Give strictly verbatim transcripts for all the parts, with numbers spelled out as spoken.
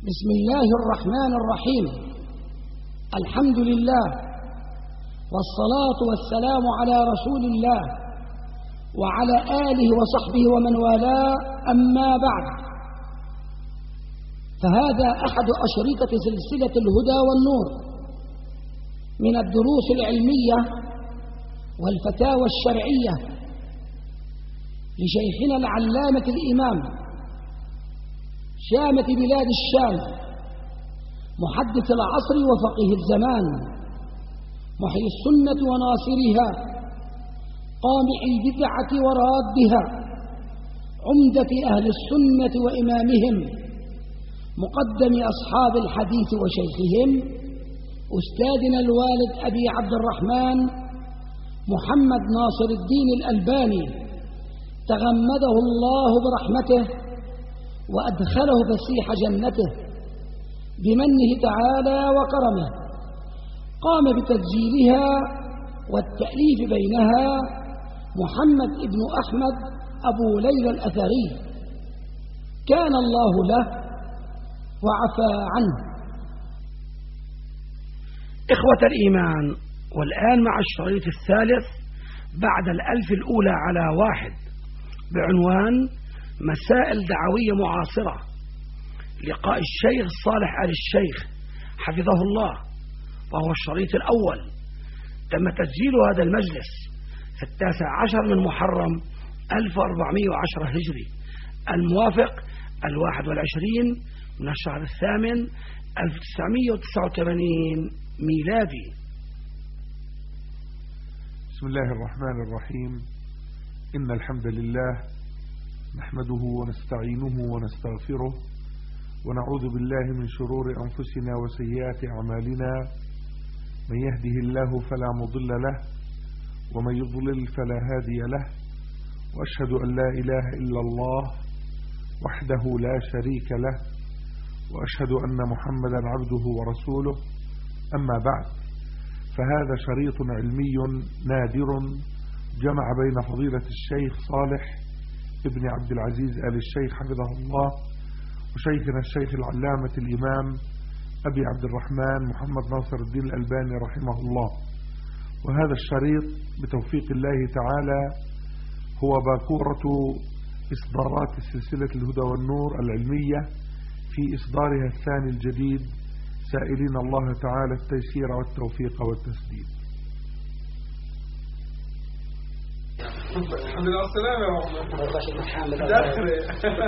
بسم الله الرحمن الرحيم. الحمد لله والصلاة والسلام على رسول الله وعلى آله وصحبه ومن والاه، أما بعد، فهذا أحد أشرطة سلسلة الهدى والنور من الدروس العلمية والفتاوى الشرعية لشيخنا العلامة الإمام شامة بلاد الشام، محدث العصر وفقيه الزمان، محيي السنة وناصرها، قامع البدعة ورادها، عمدة أهل السنة وإمامهم، مقدم أصحاب الحديث وشيخهم، أستاذنا الوالد أبي عبد الرحمن محمد ناصر الدين الألباني، تغمده الله برحمته وأدخله فسيح جنته بمنه تعالى وكرمه. قام بتسجيلها والتأليف بينها محمد ابن أحمد أبو ليلى الأثري، كان الله له وعفى عنه. إخوة الإيمان، والآن مع الشريط الثالث بعد الألف الأولى على واحد بعنوان مسائل دعوية معاصرة، لقاء الشيخ صالح آل الشيخ حفظه الله، وهو الشريط الأول. تم تسجيل هذا المجلس في التاسع عشر من محرم ألف وأربعمائة وعشرة هجري، الموافق الواحد والعشرين من الشهر الثامن ألف وتسعمائة وتسعة وثمانين ميلادي. بسم الله الرحمن الرحيم. إن الحمد لله نحمده ونستعينه ونستغفره، ونعوذ بالله من شرور أنفسنا وسيئات أعمالنا. من يهده الله فلا مضل له، ومن يضلل فلا هادي له، وأشهد أن لا إله إلا الله وحده لا شريك له، وأشهد أن محمدا عبده ورسوله. أما بعد، فهذا شريط علمي نادر جمع بين فضيلة الشيخ صالح ابن عبد العزيز آل الشيخ حفظه الله وشيخنا الشيخ العلامة الإمام أبي عبد الرحمن محمد ناصر الدين الألباني رحمه الله. وهذا الشريط بتوفيق الله تعالى هو باكورة إصدارات سلسلة الهدى والنور العلمية في إصدارها الثاني الجديد، سائلين الله تعالى التيسير والتوفيق والتسديد. الحمد لله والسلام يا رب. داخلي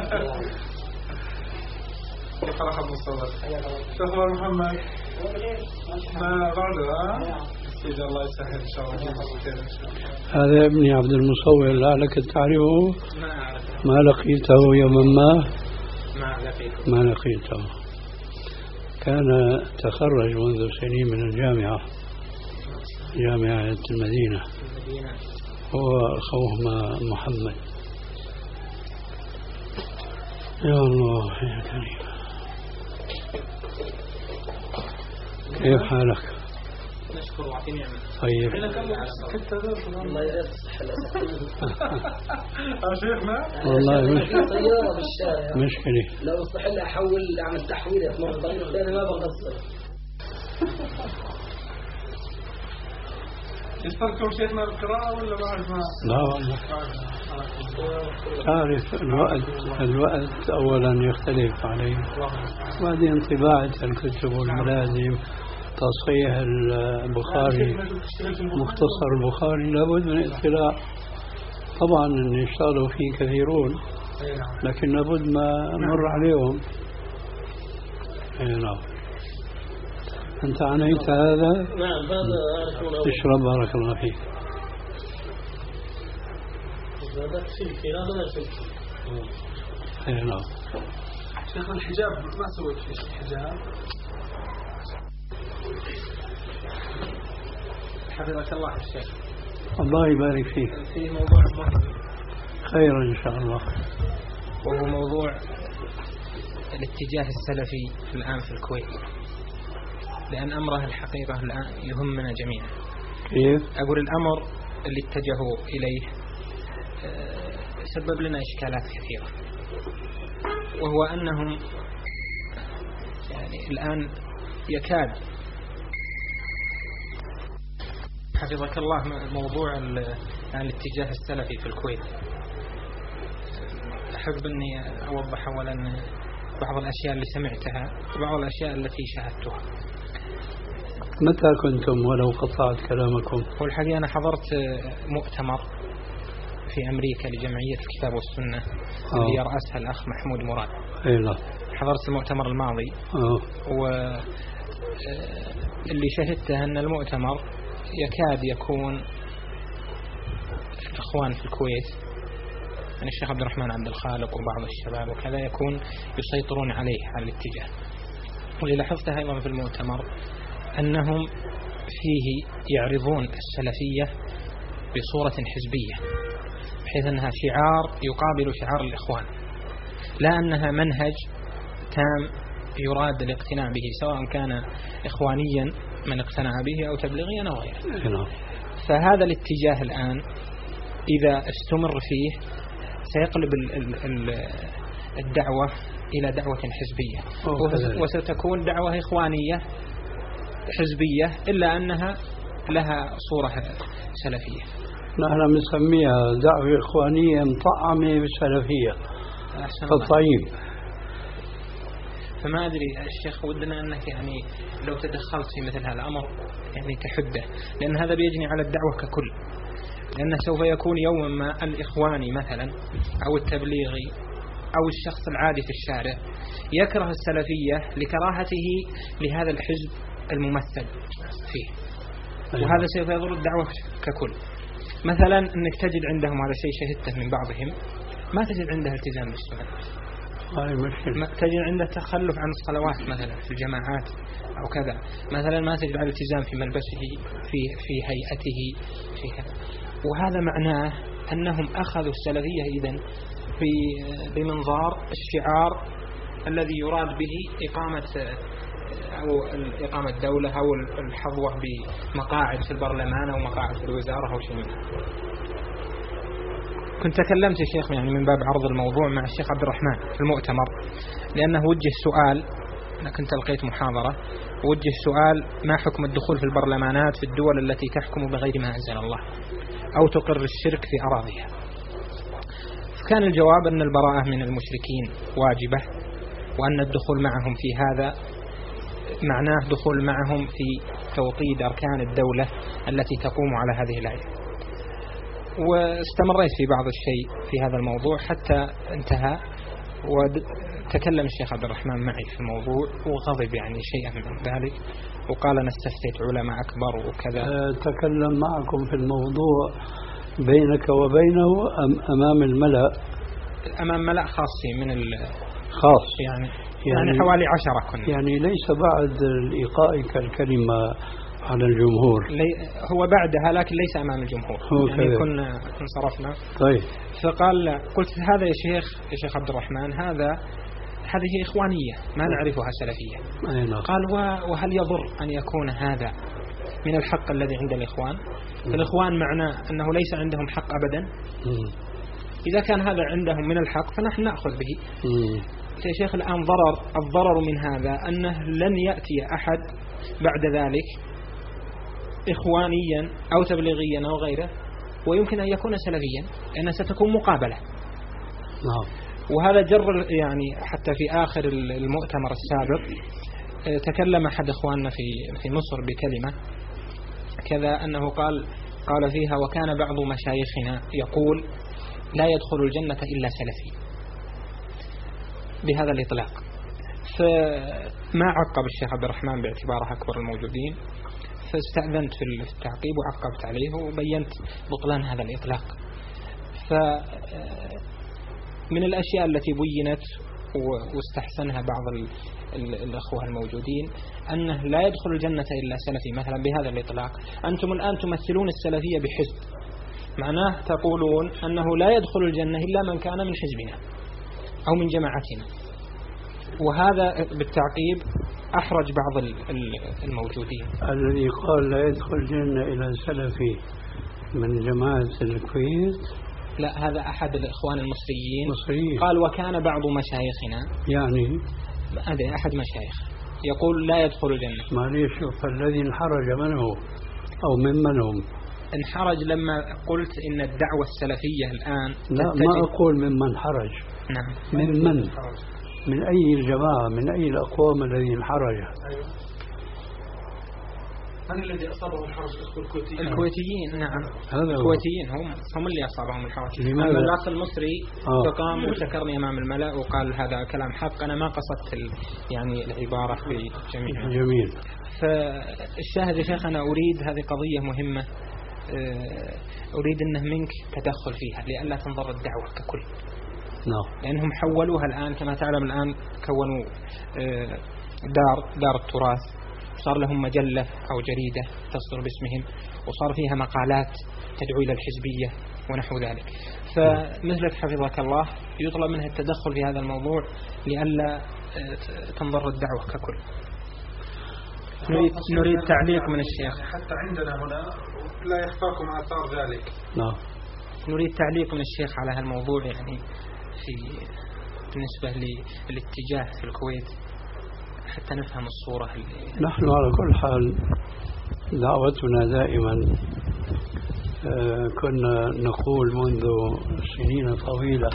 كيف راح المصور؟ شكرا محمد. ما بعده ها؟ الله يسهل ان شاء الله. هذا ابني عبد المصور، لعلك تعرفه. ما لقيته يوما ما؟ ما لقيته. ما لقيته. كان تخرج منذ سنين من الجامعة، جامعة المدينة، هو أخوهما محمد. يا الله يا كريم، كيف حالك؟ نشكر وعطيني نعمة. طيب. كنت الله يرزق الصحة يا شيخنا. والله مش سيارة بالشارع مشكلة. لو استحل أحول أعمل تحويل في مرة ثانية ما بقصر. يستركوا شيخنا القراءة ولا بعد ما؟ لا والله. تعرف الوقت الوقت أولا يختلف عليه، بعدين طباعة الكتب والملازم، تصحيح البخاري، مختصر البخاري، لابد من اطلاع. طبعا يشتغلوا فيه كثيرون، لكن لابد ما مر عليهم. نعم. أنت عنيت هذا؟ نعم هذا تشرب، بارك الله فيك. هذا سلكي، هذا ما سلكي. أي نعم. شيخ الحجاب ما سويت فيه الحجاب؟ حفظك الله الشيخ. الله يبارك فيك. في موضوع مهم خير إن شاء الله، وهو موضوع الاتجاه السلفي الآن في الكويت، لأن أمره الحقيقة الآن يهمنا جميعا. كيف؟ أقول الأمر اللي اتجهوا إليه سبب لنا إشكالات كثيرة، وهو أنهم الآن يكاد حفظك الله موضوع الاتجاه السلفي في الكويت. أحب أني أوضح أولا بعض الأشياء اللي سمعتها وبعض الأشياء التي شاهدتها. متى كنتم ولو قطعت كلامكم؟ والحقيقة أنا حضرت مؤتمر في أمريكا لجمعية الكتاب والسنة آه. اللي يرأسها الأخ محمود مراد. أي لا. حضرت المؤتمر الماضي آه. واللي شهدته أن المؤتمر يكاد يكون الإخوان في الكويت، يعني الشيخ عبد الرحمن عبد الخالق وبعض الشباب وكذا يكون يسيطرون عليه على الاتجاه. واللي لاحظته أيضا في المؤتمر أنهم فيه يعرضون السلفية بصورة حزبية، بحيث أنها شعار يقابل شعار الإخوان، لا أنها منهج تام يراد الاقتناع به، سواء كان إخوانيا من اقتنع به أو تبليغيا أو غيره. فهذا الاتجاه الآن إذا استمر فيه سيقلب الدعوة إلى دعوة حزبية، وستكون دعوة إخوانية حزبية إلا أنها لها صورة سلفية. نحن نسميها دعوة إخوانية مطعمة بالسلفية الطيب. فما أدري الشيخ، ودنا أنك يعني لو تدخلت في مثل هذا الأمر يعني تحده، لأن هذا بيجني على الدعوة ككل، لأنه سوف يكون يوما ما الإخواني مثلا أو التبليغي أو الشخص العادي في الشارع يكره السلفية لكراهته لهذا الحزب الممثل فيه، وهذا سوف يضر الدعوة ككل. مثلا أنك تجد عندهم، هذا شيء شهدته من بعضهم، ما تجد عنده التزام بالسنة، تجد عنده تخلف عن الصلوات مثلا في الجماعات أو كذا، مثلا ما تجد على التزام في ملبسه في في هيئته في كذا. وهذا معناه أنهم أخذوا السلفية إذن في بمنظار الشعار الذي يراد به إقامة أو إقامة دولة أو الحظوة بمقاعد في البرلمان أو مقاعد في الوزارة أو شيء منه. كنت تكلمت يا شيخ يعني من باب عرض الموضوع مع الشيخ عبد الرحمن في المؤتمر، لأنه وجه السؤال، أنا كنت ألقيت محاضرة ووجه السؤال: ما حكم الدخول في البرلمانات في الدول التي تحكم بغير ما أنزل الله أو تقر الشرك في أراضيها؟ فكان الجواب أن البراءة من المشركين واجبة، وأن الدخول معهم في هذا معناه دخول معهم في توطيد أركان الدولة التي تقوم على هذه الآية. واستمريت في بعض الشيء في هذا الموضوع حتى انتهى، وتكلم الشيخ عبد الرحمن معي في الموضوع وغضب يعني شيئا من ذلك، وقال أنا استفتيت علماء أكبر وكذا. تكلم معكم في الموضوع بينك وبينه أم أمام الملأ؟ أمام ملأ خاصين من خاص يعني, يعني يعني حوالي عشرة كنا، يعني ليس بعد إلقائك الكلمة على الجمهور، هو بعدها لكن ليس أمام الجمهور، يعني كنا انصرفنا. طيب. فقال، قلت هذا يا شيخ يا شيخ عبد الرحمن هذا هذه إخوانية ما نعرفها سلفية. أينا. قال وهل يضر أن يكون هذا من الحق الذي عند الإخوان؟ الإخوان معناه أنه ليس عندهم حق أبدا. م. إذا كان هذا عندهم من الحق فنحن نأخذ به. م. يا شيخ الآن ضرر الضرر من هذا أنه لن يأتي أحد بعد ذلك إخوانيا أو تبليغيا أو غيره ويمكن أن يكون سلفيا، لأنها ستكون مقابلة. نعم. وهذا جر يعني حتى في آخر المؤتمر السابق تكلم أحد إخواننا في في مصر بكلمة كذا، أنه قال قال فيها: وكان بعض مشايخنا يقول لا يدخل الجنة إلا سلفي، بهذا الإطلاق. فما عقب الشيخ عبد الرحمن باعتباره أكبر الموجودين، فاستأذنت في التعقيب وعقبت عليه وبينت بطلان هذا الإطلاق. فمن الأشياء التي بينت واستحسنها بعض الأخوة الموجودين أنه لا يدخل الجنة إلا سلفي مثلا بهذا الإطلاق. أنتم الآن تمثلون السلفية بحزب، معناه تقولون أنه لا يدخل الجنة إلا من كان من حزبنا أو من جماعتنا، وهذا بالتعقيب أحرج بعض الموجودين. الذي قال لا يدخل الجنة إلى سلفي من جماعة الكويت؟ لا، هذا أحد الإخوان المصريين مصريين. قال وكان بعض مشايخنا، يعني هذا أحد مشايخ يقول لا يدخل الجنة. معليش، شوف الذي انحرج من هو أو ممن هم؟ انحرج لما قلت إن الدعوة السلفية الآن لا، ما أقول ممن حرج. نعم. من من من أي الجماعة، من أي الأقوام الذين حرج؟ من الذي أصابه الحرج؟ الكويتيين. الكويتيين نعم، الكويتيين هم هم اللي أصابهم الحرج. لماذا؟ الأخ المصري آه. فقام وشكرني أمام الملأ وقال هذا كلام حق، أنا ما قصدت ال... يعني العبارة في جميع. جميل. فالشاهد يا شيخ، أنا أريد هذه قضية مهمة، أريد أنه منك تدخل فيها لئلا تنضر الدعوة ككل. نعم. لأنهم حولوها الآن كما تعلم، الآن كونوا دار دار التراث، صار لهم مجلة أو جريدة تصدر باسمهم، وصار فيها مقالات تدعو إلى الحزبية ونحو ذلك. فمثلك حفظك الله يطلب منها التدخل في هذا الموضوع لئلا تنضر الدعوة ككل. نريد, نريد تعليق من الشيخ. حتى عندنا هنا لا يخفاكم آثار ذلك. نعم. نريد تعليق من الشيخ على هالموضوع، يعني في بالنسبة للاتجاه في الكويت حتى نفهم الصورة. نحن على كل حال دعوتنا دائما كنا نقول منذ سنين طويلة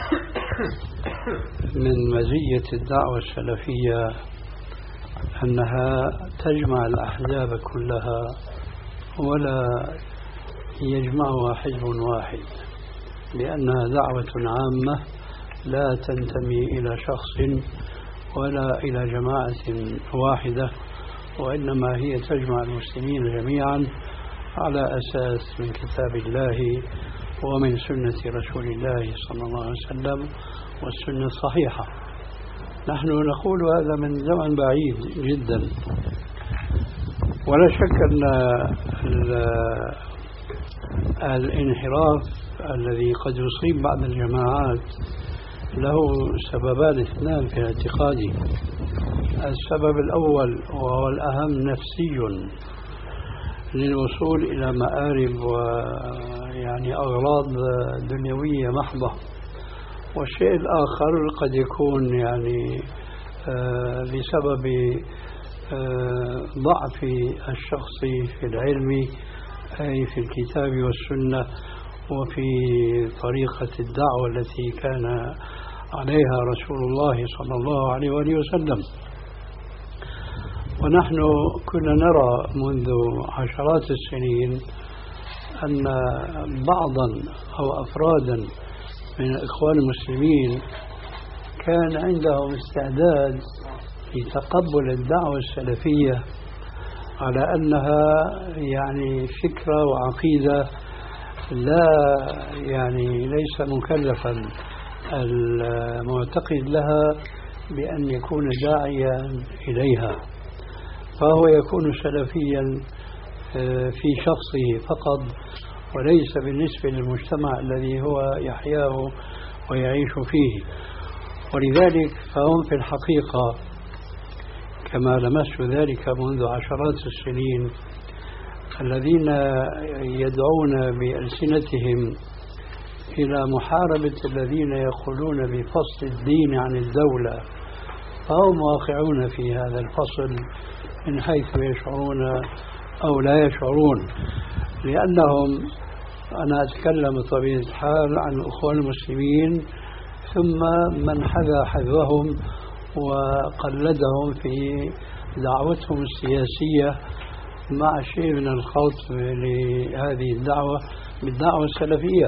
من مزية الدعوة السلفية أنها تجمع الأحزاب كلها ولا يجمعها حزب واحد، لأنها دعوة عامة لا تنتمي إلى شخص ولا إلى جماعة واحدة، وإنما هي تجمع المسلمين جميعا على أساس من كتاب الله ومن سنة رسول الله صلى الله عليه وسلم والسنة الصحيحة. نحن نقول هذا من زمن بعيد جدا، ولا شك أن الانحراف الذي قد يصيب بعض الجماعات له سببان اثنان في اعتقادي. السبب الأول وهو الأهم نفسي للوصول إلى مآرب ويعني أغراض دنيوية محضة، والشيء الآخر قد يكون يعني بسبب ضعف الشخص في العلم أي في الكتاب والسنة وفي طريقة الدعوة التي كان عليها رسول الله صلى الله عليه وآله وسلم. ونحن كنا نرى منذ عشرات السنين أن بعضا أو أفرادا من الإخوان المسلمين كان عندهم استعداد لتقبل الدعوة السلفية على أنها يعني فكرة وعقيدة لا يعني ليس مكلفا المعتقد لها بأن يكون داعيا إليها، فهو يكون سلفيا في شخصه فقط وليس بالنسبة للمجتمع الذي هو يحياه ويعيش فيه. ولذلك فهم في الحقيقة كما لمست ذلك منذ عشرات السنين الذين يدعون بألسنتهم إلى محاربة الذين يقولون بفصل الدين عن الدولة، فهم واقعون في هذا الفصل من حيث يشعرون أو لا يشعرون، لأنهم أنا أتكلم بطبيعة الحال عن الأخوان المسلمين ثم من حذا حذوهم وقلدهم في دعوتهم السياسية مع شيء من الخلط لهذه الدعوة بالدعوة السلفية.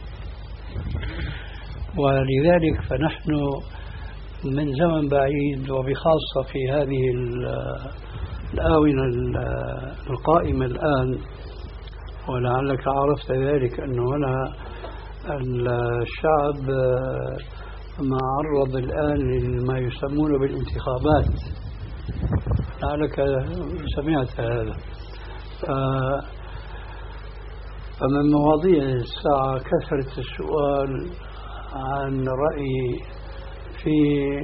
ولذلك فنحن من زمن بعيد وبخاصة في هذه الآونة القائمة الآن، ولعلك عرفت ذلك أنه هنا الشعب معرض الآن لما يسمونه بالانتخابات، لعلك سمعت هذا. فمن مواضيع الساعة كثرة السؤال عن رأيي في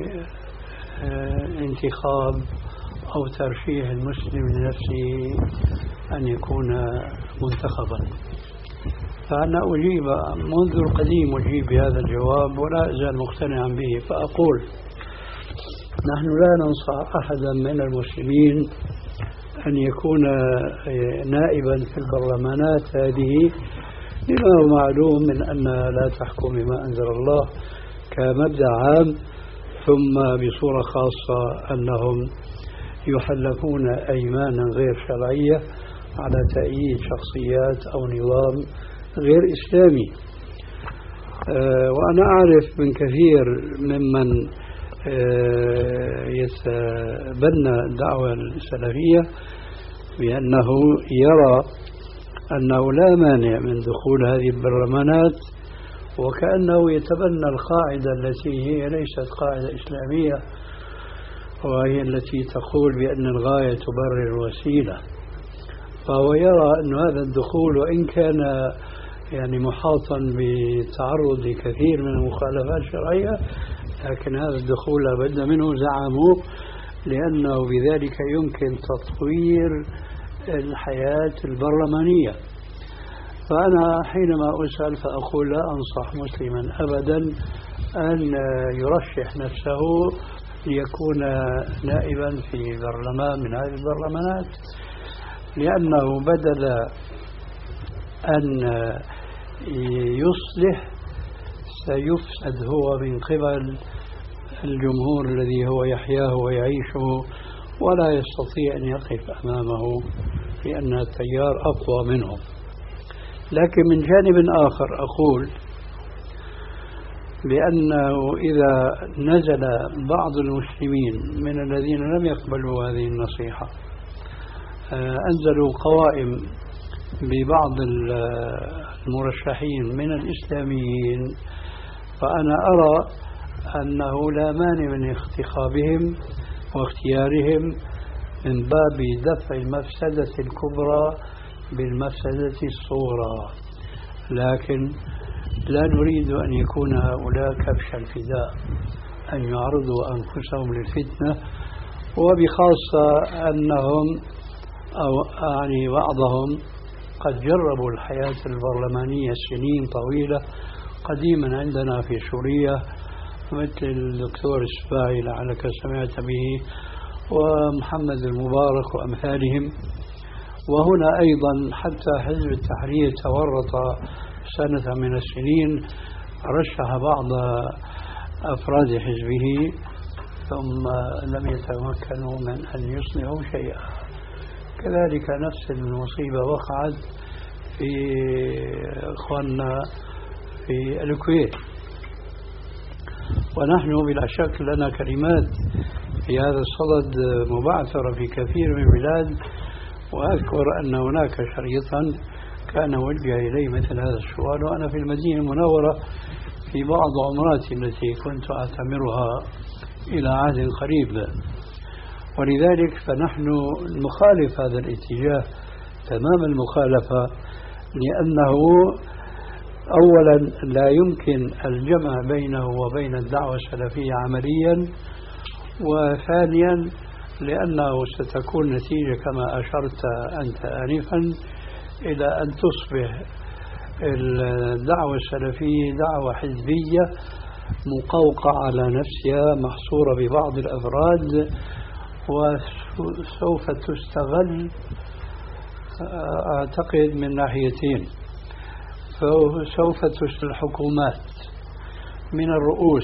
انتخاب أو ترشيح المسلم لنفسه أن يكون منتخبا. فأنا أجيب منذ القديم أجيب بهذا الجواب ولا أزال مقتنعا به، فأقول نحن لا ننصح أحدا من المسلمين أن يكون نائبا في البرلمانات هذه، لما هو معلوم من أنها لا تحكم بما أنزل الله كمبدأ عام، ثم بصورة خاصة أنهم يحلفون أيمانا غير شرعية على تأييد شخصيات أو نظام غير إسلامي. أه وأنا أعرف من كثير ممن أه يتبنى الدعوة السلفية بأنه يرى أنه لا مانع من دخول هذه البرلمانات، وكأنه يتبنى القاعدة التي هي ليست قاعدة إسلامية، وهي التي تقول بأن الغاية تبرر الوسيلة. فهو يرى أن هذا الدخول وإن كان يعني محاطا بتعرض لكثير من المخالفات الشرعية، لكن هذا الدخول لابد منه زعموا، لأنه بذلك يمكن تطوير الحياة البرلمانية. فأنا حينما أسأل فأقول لا أنصح مسلما أبدا أن يرشح نفسه ليكون نائبا في برلمان من هذه البرلمانات، لأنه بدل أن يصلح سيفسد هو من قبل الجمهور الذي هو يحياه ويعيشه، ولا يستطيع أن يقف أمامه لأن التيار أقوى منهم. لكن من جانب آخر أقول بأنه إذا نزل بعض المسلمين من الذين لم يقبلوا هذه النصيحة أنزلوا قوائم ببعض المرشحين من الإسلاميين، فأنا أرى أنه لا مانع من انتخابهم واختيارهم من باب دفع المفسدة الكبرى بالمفسدة الصغرى، لكن لا نريد أن يكون هؤلاء كبش الفداء، أن يعرضوا أنفسهم للفتنة، وبخاصة أنهم أو يعني بعضهم قد جربوا الحياة البرلمانية سنين طويلة قديما عندنا في سوريا، مثل الدكتور السباعي لعلك سمعت به، ومحمد المبارك وأمثالهم. وهنا أيضا حتى حزب التحرير تورط سنة من السنين، رشح بعض أفراد حزبه ثم لم يتمكنوا من أن يصنعوا شيئا. كذلك نفس المصيبة وقعت في إخواننا في الكويت، ونحن بلا شك لنا كلمات في هذا الصدد مبعثرة في كثير من البلاد. وأذكر أن هناك شريطا كان وجه إليه مثل هذا السؤال وأنا في المدينة المنورة في بعض عمراتي التي كنت أعتمرها إلى عهد قريب. ولذلك فنحن نخالف هذا الاتجاه تمام المخالفة، لأنه أولا لا يمكن الجمع بينه وبين الدعوة السلفية عمليا، وثانيا لأنه ستكون نتيجة كما أشرت أنت آنفا إلى أن تصبح الدعوة السلفية دعوة حزبية مقوقعة على نفسها محصورة ببعض الأفراد، وسوف تستغل أعتقد من ناحيتين. فسوف تستغل الحكومات من الرؤوس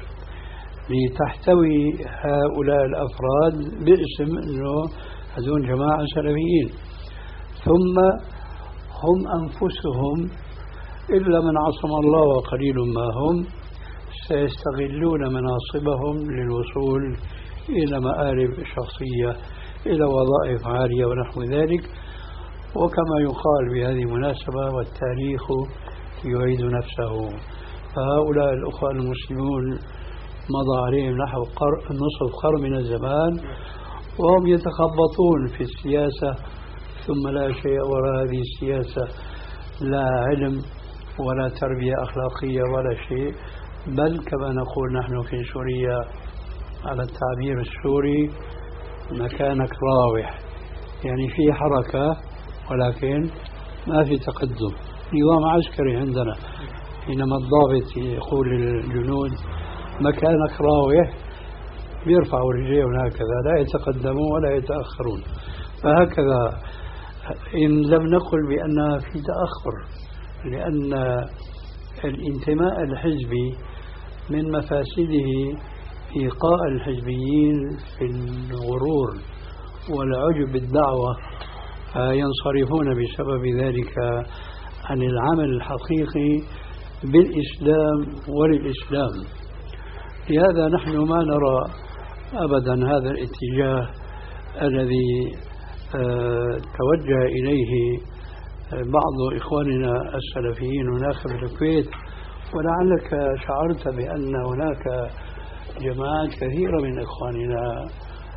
لتحتوي هؤلاء الأفراد باسم أنه هذول جماعة سلفيين، ثم هم أنفسهم إلا من عصم الله وقليل ما هم سيستغلون مناصبهم للوصول إلى مآرب شخصية، إلى وظائف عالية ونحو ذلك. وكما يقال بهذه المناسبة والتاريخ يعيد نفسه، فهؤلاء الأخوة المسلمون مضى عليهم نحو نصف قرن من الزمان وهم يتخبطون في السياسة، ثم لا شيء وراء هذه السياسة، لا علم ولا تربية أخلاقية ولا شيء، بل كما نقول نحن في سوريا على التعبير السوري مكانك راوح، يعني في حركة ولكن ما في تقدم. نظام عسكري عندنا حينما الضابط يقول للجنود مكانك راوح، بيرفعوا رجليهم هكذا، لا يتقدمون ولا يتأخرون. فهكذا إن لم نقل بأنها في تأخر، لأن الانتماء الحزبي من مفاسده إيقاء الحزبيين في الغرور والعجب بالدعوة، ينصرفون بسبب ذلك عن العمل الحقيقي بالإسلام وللإسلام. لهذا نحن ما نرى أبدا هذا الاتجاه الذي توجه إليه بعض إخواننا السلفيين هناك في الكويت. ولعلك شعرت بأن هناك جماعات كثيرة من إخواننا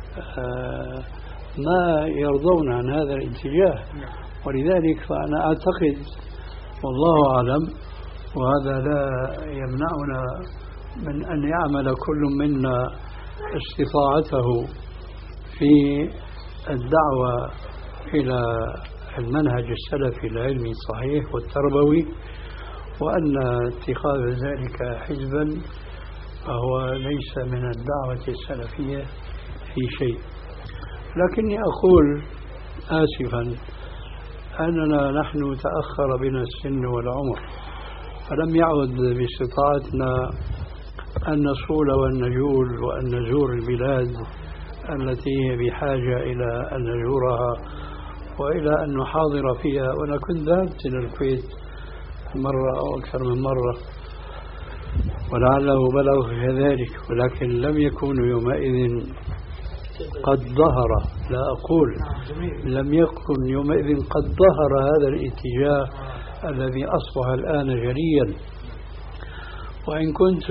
ما يرضون عن هذا الاتجاه، ولذلك فأنا أعتقد والله أعلم، وهذا لا يمنعنا من أن يعمل كل منا استطاعته في الدعوة إلى المنهج السلفي العلمي الصحيح والتربوي، وأن اتخاذ ذلك حزبا فهو ليس من الدعوة السلفية في شيء. لكني أقول آسفا أننا نحن تأخر بنا السن والعمر، فلم يعد باستطاعتنا أن نصول والنجول وأن نزور البلاد التي هي بحاجة إلى أن نزورها وإلى أن نحاضر فيها. وأنا كنت ذهبت إلى الكويت مرة أو أكثر من مرة ولعله بلغ كذلك، ولكن لم يكونوا يومئذ قد ظهر، لا أقول لم يكن يومئذ قد ظهر هذا الاتجاه الذي أصبح الآن جليا. وإن كنت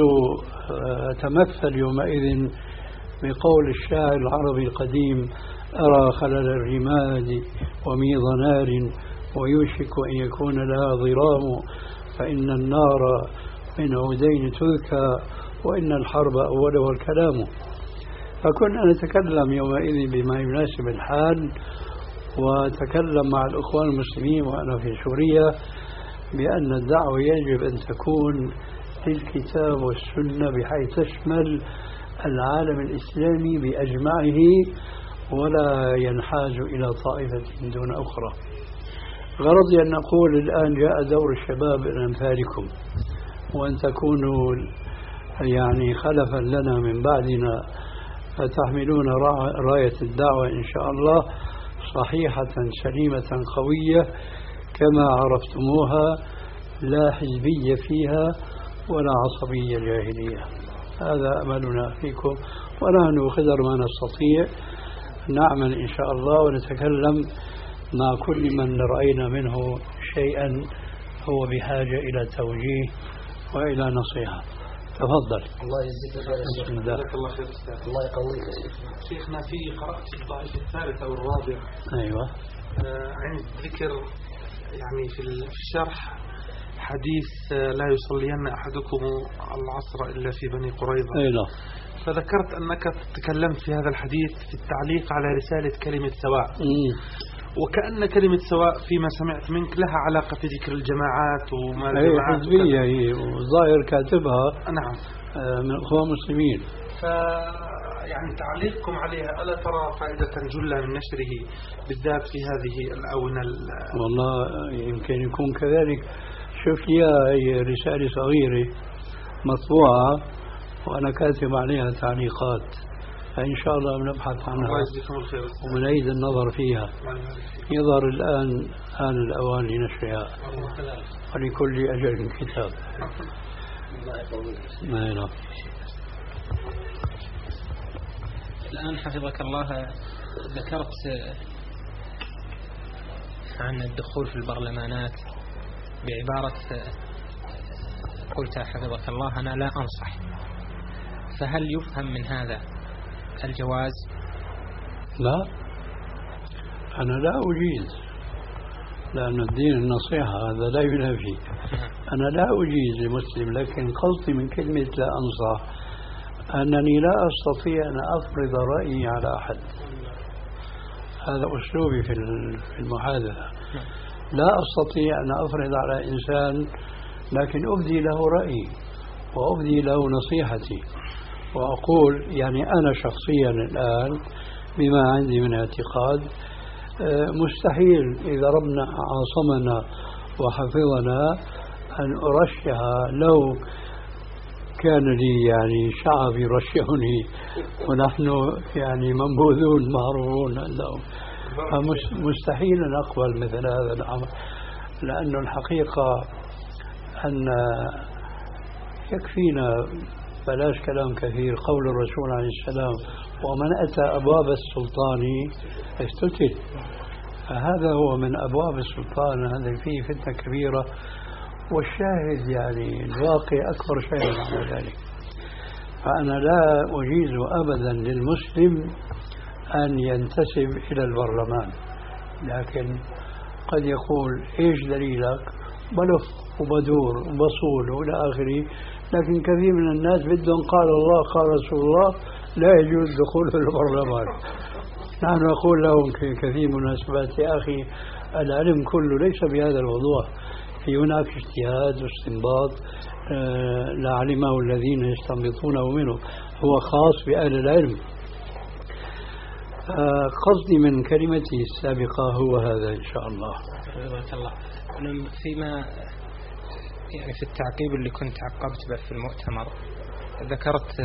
أتمثل يومئذ بقول الشاعر العربي القديم: أرى خلل الرماد وميض نار ويوشك أن يكون لها ضرام، فإن النار من عودين تذكى وإن الحرب أولها الكلام. فكنا نتكلم يومئذ بما يناسب الحال، وتكلم مع الأخوان المسلمين وأنا في سوريا بأن الدعوة يجب أن تكون للكتاب والسنة بحيث تشمل العالم الإسلامي بأجمعه ولا ينحاز إلى طائفة دون أخرى. غرضي أن نقول الآن جاء دور الشباب من أمثالكم، وأن تكونوا يعني خلفا لنا من بعدنا، فتحملون راية الدعوة إن شاء الله صحيحة سليمة قوية كما عرفتموها، لا حزبية فيها ولا عصبية جاهلية. هذا أملنا فيكم، ونحن قدر ما نستطيع نعمل إن شاء الله ونتكلم مع كل من رأينا منه شيئا هو بحاجة إلى توجيه وإلى نصيحة. تفضل. الله يجزيك خير. بسم الله. الله خير أستاذ. الله يقويك. شيخنا في قرأت الضعيف الثالث أو الرابع. أيوة. آه عند ذكر يعني في الشرح حديث لا يصلين أحدكم العصر إلا في بني قريظة. أيوة. فذكرت أنك تكلمت في هذا الحديث في التعليق على رسالة كلمة سواء. مم. وكأن كلمة سواء فيما سمعت منك لها علاقة في ذكر الجماعات وما هي حزبية، هي والظاهر كاتبها نعم من الأخوان المسلمين. ف يعني تعليقكم عليها ألا ترى فائدة جلة من نشره بالذات في هذه الآونة؟ والله يمكن يكون كذلك. شوف لي هي رسالة صغيرة مطبوعة وأنا كاتب عليها تعليقات، فإن شاء الله بنبحث عنها وبنعيد النظر فيها. يظهر الآن آن الأوان لنشرها، ولكل أجل كتاب. ما يلا. الآن حفظك الله ذكرت عن الدخول في البرلمانات بعبارة قلت حفظك الله أنا لا أنصح، فهل يفهم من هذا الجواز؟ لا، أنا لا أجيز، لأن الدين النصيحة هذا لا ينافي. أنا لا أجيز لمسلم، لكن قصدي من كلمة لا أنصح أنني لا أستطيع أن أفرض رأيي على أحد. هذا أسلوبي في المحادثة. لا أستطيع أن أفرض على إنسان، لكن أبدي له رأيي وأبدي له نصيحتي، وأقول يعني أنا شخصيا الآن بما عندي من اعتقاد مستحيل إذا ربنا عاصمنا وحفظنا أن أرشح لو كان لي يعني شعب يرشحني ونحن يعني منبوذون معروفون لهم، فمستحيل أن أقبل مثل هذا الأمر، لأن الحقيقة أن يكفينا بلاش كلام كثير قول الرسول عليه السلام ومن أتى أبواب السلطان استتل، فهذا هو من أبواب السلطان، هذا فيه فتنة كبيرة، والشاهد يعني الواقع أكبر شاهد على ذلك. فأنا لا أجيز أبدا للمسلم أن ينتسب إلى البرلمان، لكن قد يقول إيش دليلك بلف وبدور وبصول وإلى آخره، لكن كثير من الناس بدهم قال الله قال رسول الله لا يجوز دخول في البرلمان. نحن نقول لهم في كثير من المناسبات يا أخي العلم كله ليس بهذا الوضوح، في هناك اجتهاد واستنباط آه لعلمه الذين يستنبطونه منه، هو خاص بأهل العلم. آه قصدي من كلمتي السابقة هو هذا إن شاء الله. جزاك الله. فيما يعني في التعقيب اللي كنت عقبت به في المؤتمر ذكرت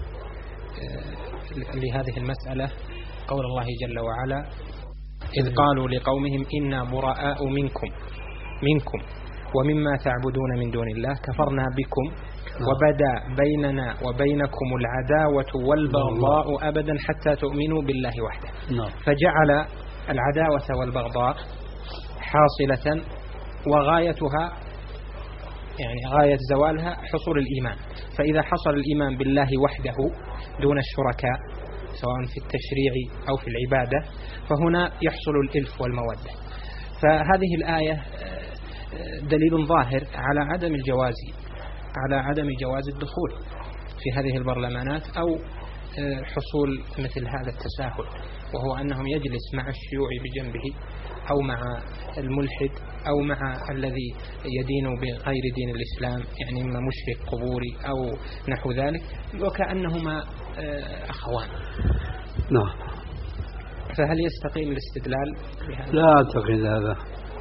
لهذه المسألة قول الله جل وعلا إذ قالوا لقومهم إنا براء منكم منكم ومما تعبدون من دون الله كفرنا بكم وبدا بيننا وبينكم العداوة والبغضاء أبدا حتى تؤمنوا بالله وحده. فجعل العداوة والبغضاء حاصلة وغايتها يعني غاية زوالها حصول الإيمان، فإذا حصل الإيمان بالله وحده دون الشركاء سواء في التشريع أو في العبادة فهنا يحصل الإلف والمودة. فهذه الآية دليل ظاهر على عدم الجواز على عدم جواز الدخول في هذه البرلمانات أو حصول مثل هذا التساهل، وهو أنهم يجلس مع الشيوعي بجنبه أو مع الملحد أو مع الذي يدين بغير دين الإسلام يعني إما مشرك قبوري أو نحو ذلك، وكأنهما أخوان. نعم. فهل يستقيم الاستدلال بهذا؟ لا أعتقد هذا.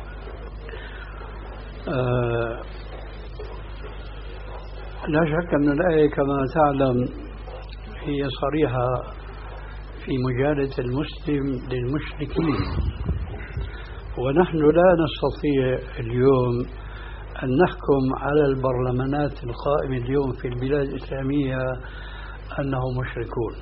آه لا شك أن الآية كما تعلم هي صريحة في مجالة المسلم للمشركين، ونحن لا نستطيع اليوم أن نحكم على البرلمانات القائمة اليوم في البلاد الإسلامية أنهم مشركون.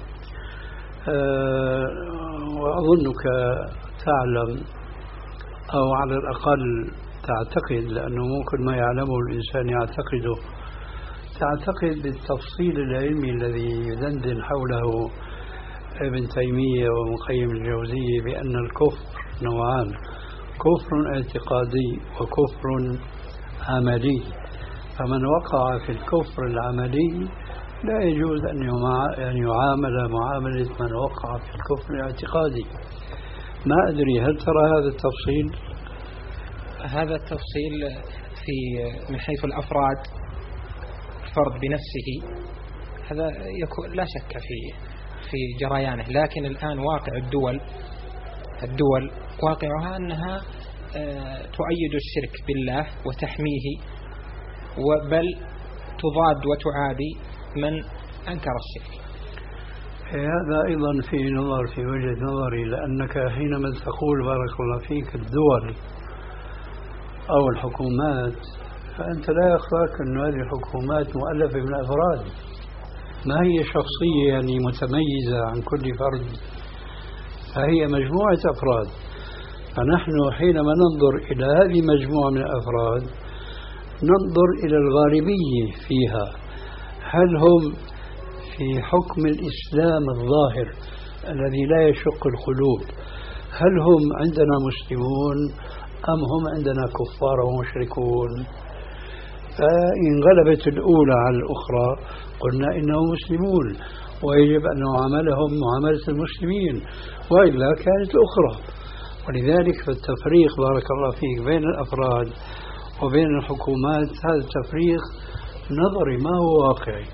أه وأظنك تعلم أو على الأقل تعتقد، لأنه ممكن ما يعلمه الإنسان يعتقده، تعتقد بالتفصيل العلمي الذي يدندن حوله ابن تيمية وابن قيم الجوزية بأن الكفر نوعان، كفر اعتقادي وكفر عملي، فمن وقع في الكفر العملي لا يجوز أن يعامل معاملة من وقع في الكفر الاعتقادي. ما أدري هل ترى هذا التفصيل؟ هذا التفصيل في من حيث الأفراد الفرد بنفسه هذا يكون لا شك في في جريانه، لكن الآن واقع الدول الدول واقعها أنها تؤيد الشرك بالله وتحميه، وبل تضاد وتعادي من أنكر الشرك. هذا أيضا في نظر في وجهة نظري، لأنك حينما تقول بارك الله فيك الدول أو الحكومات فأنت لا يخفاك أن هذه الحكومات مؤلفة من أفراد، ما هي شخصية يعني متميزة عن كل فرد، فهي مجموعة أفراد. فنحن حينما ننظر إلى هذه المجموعة من الأفراد ننظر إلى الغالبية فيها، هل هم في حكم الإسلام الظاهر الذي لا يشق القلوب، هل هم عندنا مسلمون أم هم عندنا كفار ومشركون؟ فإن غلبت الأولى على الأخرى قلنا إنهم مسلمون ويجب أن نعاملهم معاملة المسلمين، وإلا كانت الأخرى. ولذلك فالتفريق بارك الله فيك بين الأفراد وبين الحكومات هذا التفريق نظري ما هو واقعي،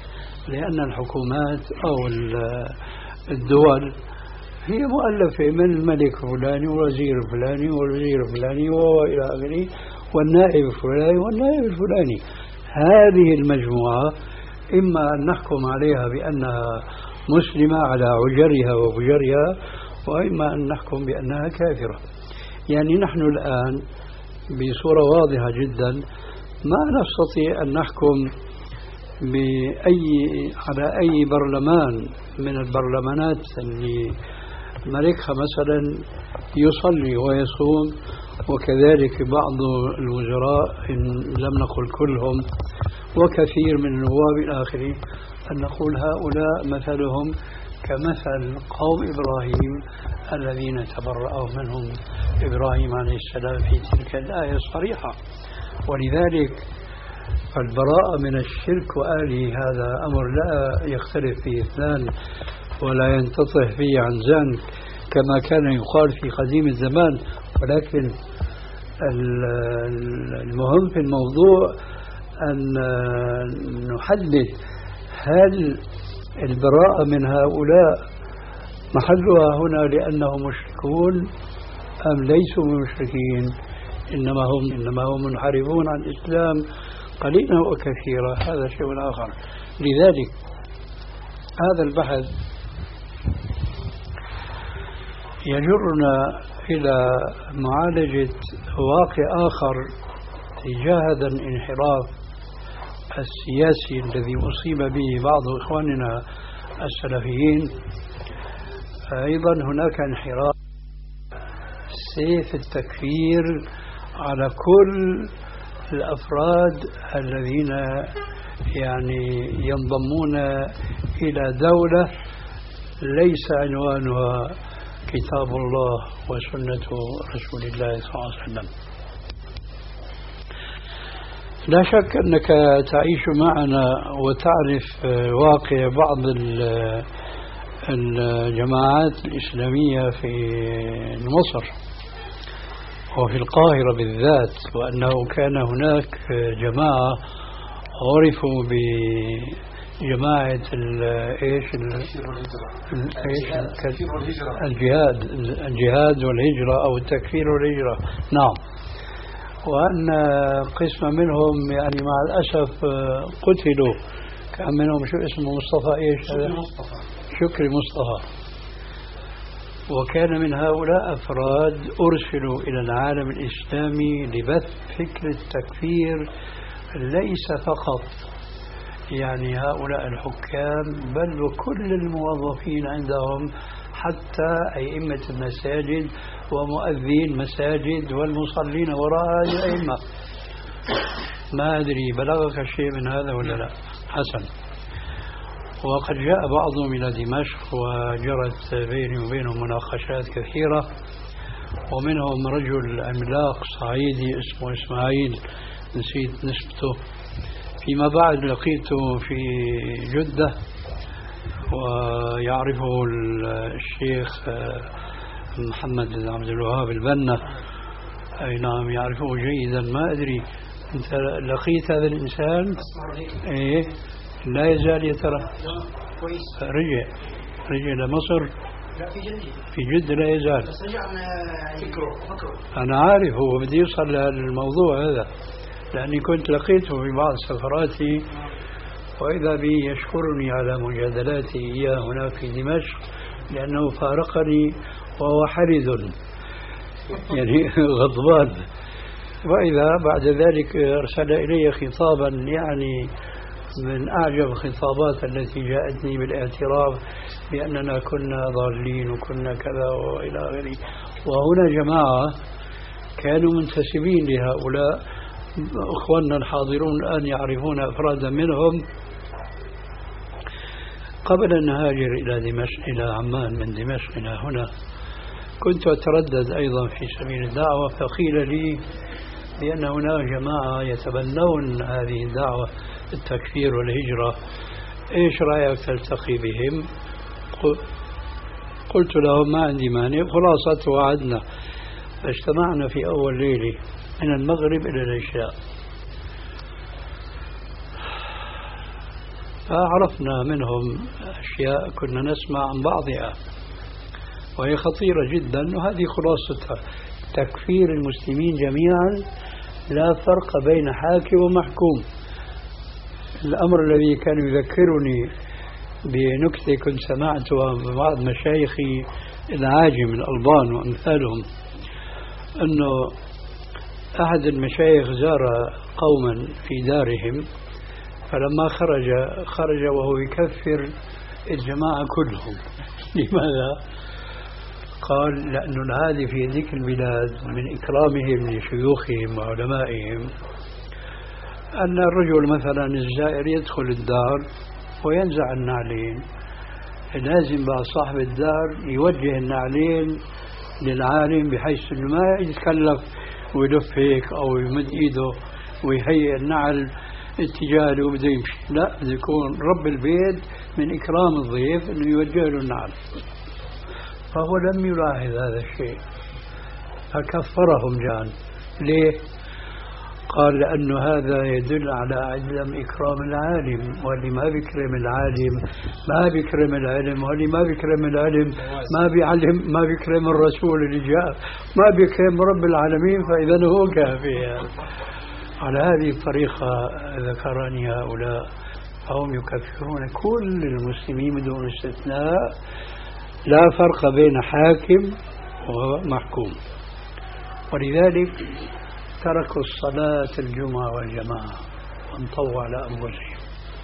لأن الحكومات أو الدول هي مؤلفة من الملك الفلاني والوزير الفلاني والوزير الفلاني وإلى آخره والنائب الفلاني والنائب الفلاني. هذه المجموعة إما أن نحكم عليها بأنها مسلمة على عجرها وفجرها، وإما أن نحكم بأنها كافرة. يعني نحن الآن بصورة واضحة جدا ما نستطيع أن نحكم بأي على أي برلمان من البرلمانات اللي ملكها مثلا يصلي ويصوم، وكذلك بعض الوزراء إن لم نقل كلهم وكثير من النواب الآخرين، أن نقول هؤلاء مثلهم كمثل قوم إبراهيم الذين تبرأوا منهم إبراهيم عليه السلام في تلك الآية الصريحة. ولذلك البراءة من الشرك وآله هذا أمر لا يختلف فيه اثنان ولا ينتطه فيه عن زان كما كان يقال في قديم الزمان. ولكن المهم في الموضوع أن نحدد هل البراءة من هؤلاء محلها هنا لأنهم مشركون أم ليسوا مشركين، إنما هم إنما هم منحرفون عن الإسلام قليلا وكثيرا، هذا شيء آخر. لذلك هذا البحث يجرنا إلى معالجة واقع آخر تجاه هذا الانحراف السياسي الذي أصيب به بعض إخواننا السلفيين. أيضا هناك انحراف سيف التكفير على كل الأفراد الذين يعني ينضمون إلى دولة ليس عنوانها كتاب الله وسنة رسول الله صلى الله عليه وسلم. لا شك أنك تعيش معنا وتعرف واقع بعض الجماعات الإسلامية في مصر وفي القاهرة بالذات، وأنه كان هناك جماعة عرفوا بجماعة ايش الجهاد الجهاد والهجرة أو التكفير والهجرة. نعم. وأن قسم منهم يعني مع الأسف قتلوا. كان منهم شو اسمه مصطفى ايش هذا؟ شكري مصطفى. وكان من هؤلاء أفراد أرسلوا إلى العالم الإسلامي لبث فكر التكفير، ليس فقط يعني هؤلاء الحكام بل وكل الموظفين عندهم، حتى أئمة المساجد ومؤذين مساجد والمصلين وراء هذه الأئمة. ما أدري بلغك شيء من هذا ولا لا؟ حسن. وقد جاء بعضهم إلى دمشق وجرت بيني وبينهم مناقشات كثيرة، ومنهم رجل عملاق صعيدي اسمه إسماعيل نسيت نسبته، فيما بعد لقيته في جدة ويعرفه الشيخ محمد بن عبد الوهاب البنا. أي نعم يعرفه جيدا. ما أدري أنت لقيت هذا الإنسان؟ إيه لا يزال يترى. رجع رجع إلى مصر. في جدة لا يزال. أنا عارف هو بدي يوصل للموضوع هذا، لأني كنت لقيته في بعض سفراتي، وإذا بي يشكرني على مجادلاتي إياه هناك في دمشق، لأنه فارقني وهو حرز يعني غضبان. وإذا بعد ذلك أرسل إلي خطابا يعني من أعجب الخطابات التي جاءتني بالاعتراف بأننا كنا ضالين وكنا كذا وإلى آخره. وهنا جماعة كانوا منتسبين لهؤلاء، أخواننا الحاضرون الآن يعرفون أفرادا منهم. قبل أن هاجر إلى دمشق إلى عمان من دمشق إلى هنا كنت أتردد أيضا في سبيل الدعوة، فقيل لي بأن هناك جماعة يتبنون هذه الدعوة التكفير والهجرة، إيش رأيك تلتقي بهم؟ قلت لهم ما عندي مانع. خلاصة وعدنا، فاجتمعنا في أول ليلة من المغرب إلى العشاء. فعرفنا منهم أشياء كنا نسمع عن بعضها وهي خطيرة جدا، وهذه خلاصتها: تكفير المسلمين جميعا لا فرق بين حاكم ومحكوم. الأمر الذي كان يذكرني بنكتة كنت سمعتها من بعض مشايخي العاجم الألبان وأمثالهم، أنه أحد المشايخ زار قوما في دارهم، فلما خرج خرج وهو يكفر الجماعة كلهم. لماذا؟ قال: لأن العادي في ذيك البلاد من إكرامهم لشيوخهم وعلمائهم أن الرجل مثلا الزائر يدخل الدار وينزع النعلين، لازم بقى صاحب الدار يوجه النعلين للعالم بحيث أنه ما يتكلف ويلف هيك أو يمد إيده ويهيئ النعل اتجاه اللي بده يمشي، لا، بده يكون رب البيت من إكرام الضيف أنه يوجه له النعل. فهو لم يلاحظ هذا الشيء فكفرهم جان. ليه؟ قال: لأنه هذا يدل على عدم إكرام العالم، واللي ما بيكرم العالم ما بيكرم العلم، واللي ما بيكرم العلم ما بيعلم ما بيكرم الرسول اللي جاء، ما بيكرم رب العالمين، فإذا هو كافر. على هذه الطريقة ذكرني هؤلاء، فهم يكفرون كل المسلمين بدون استثناء، لا فرق بين حاكم ومحكوم. ولذلك تركوا الصلاة الجمعة والجماعة وانطوا على أنفسهم.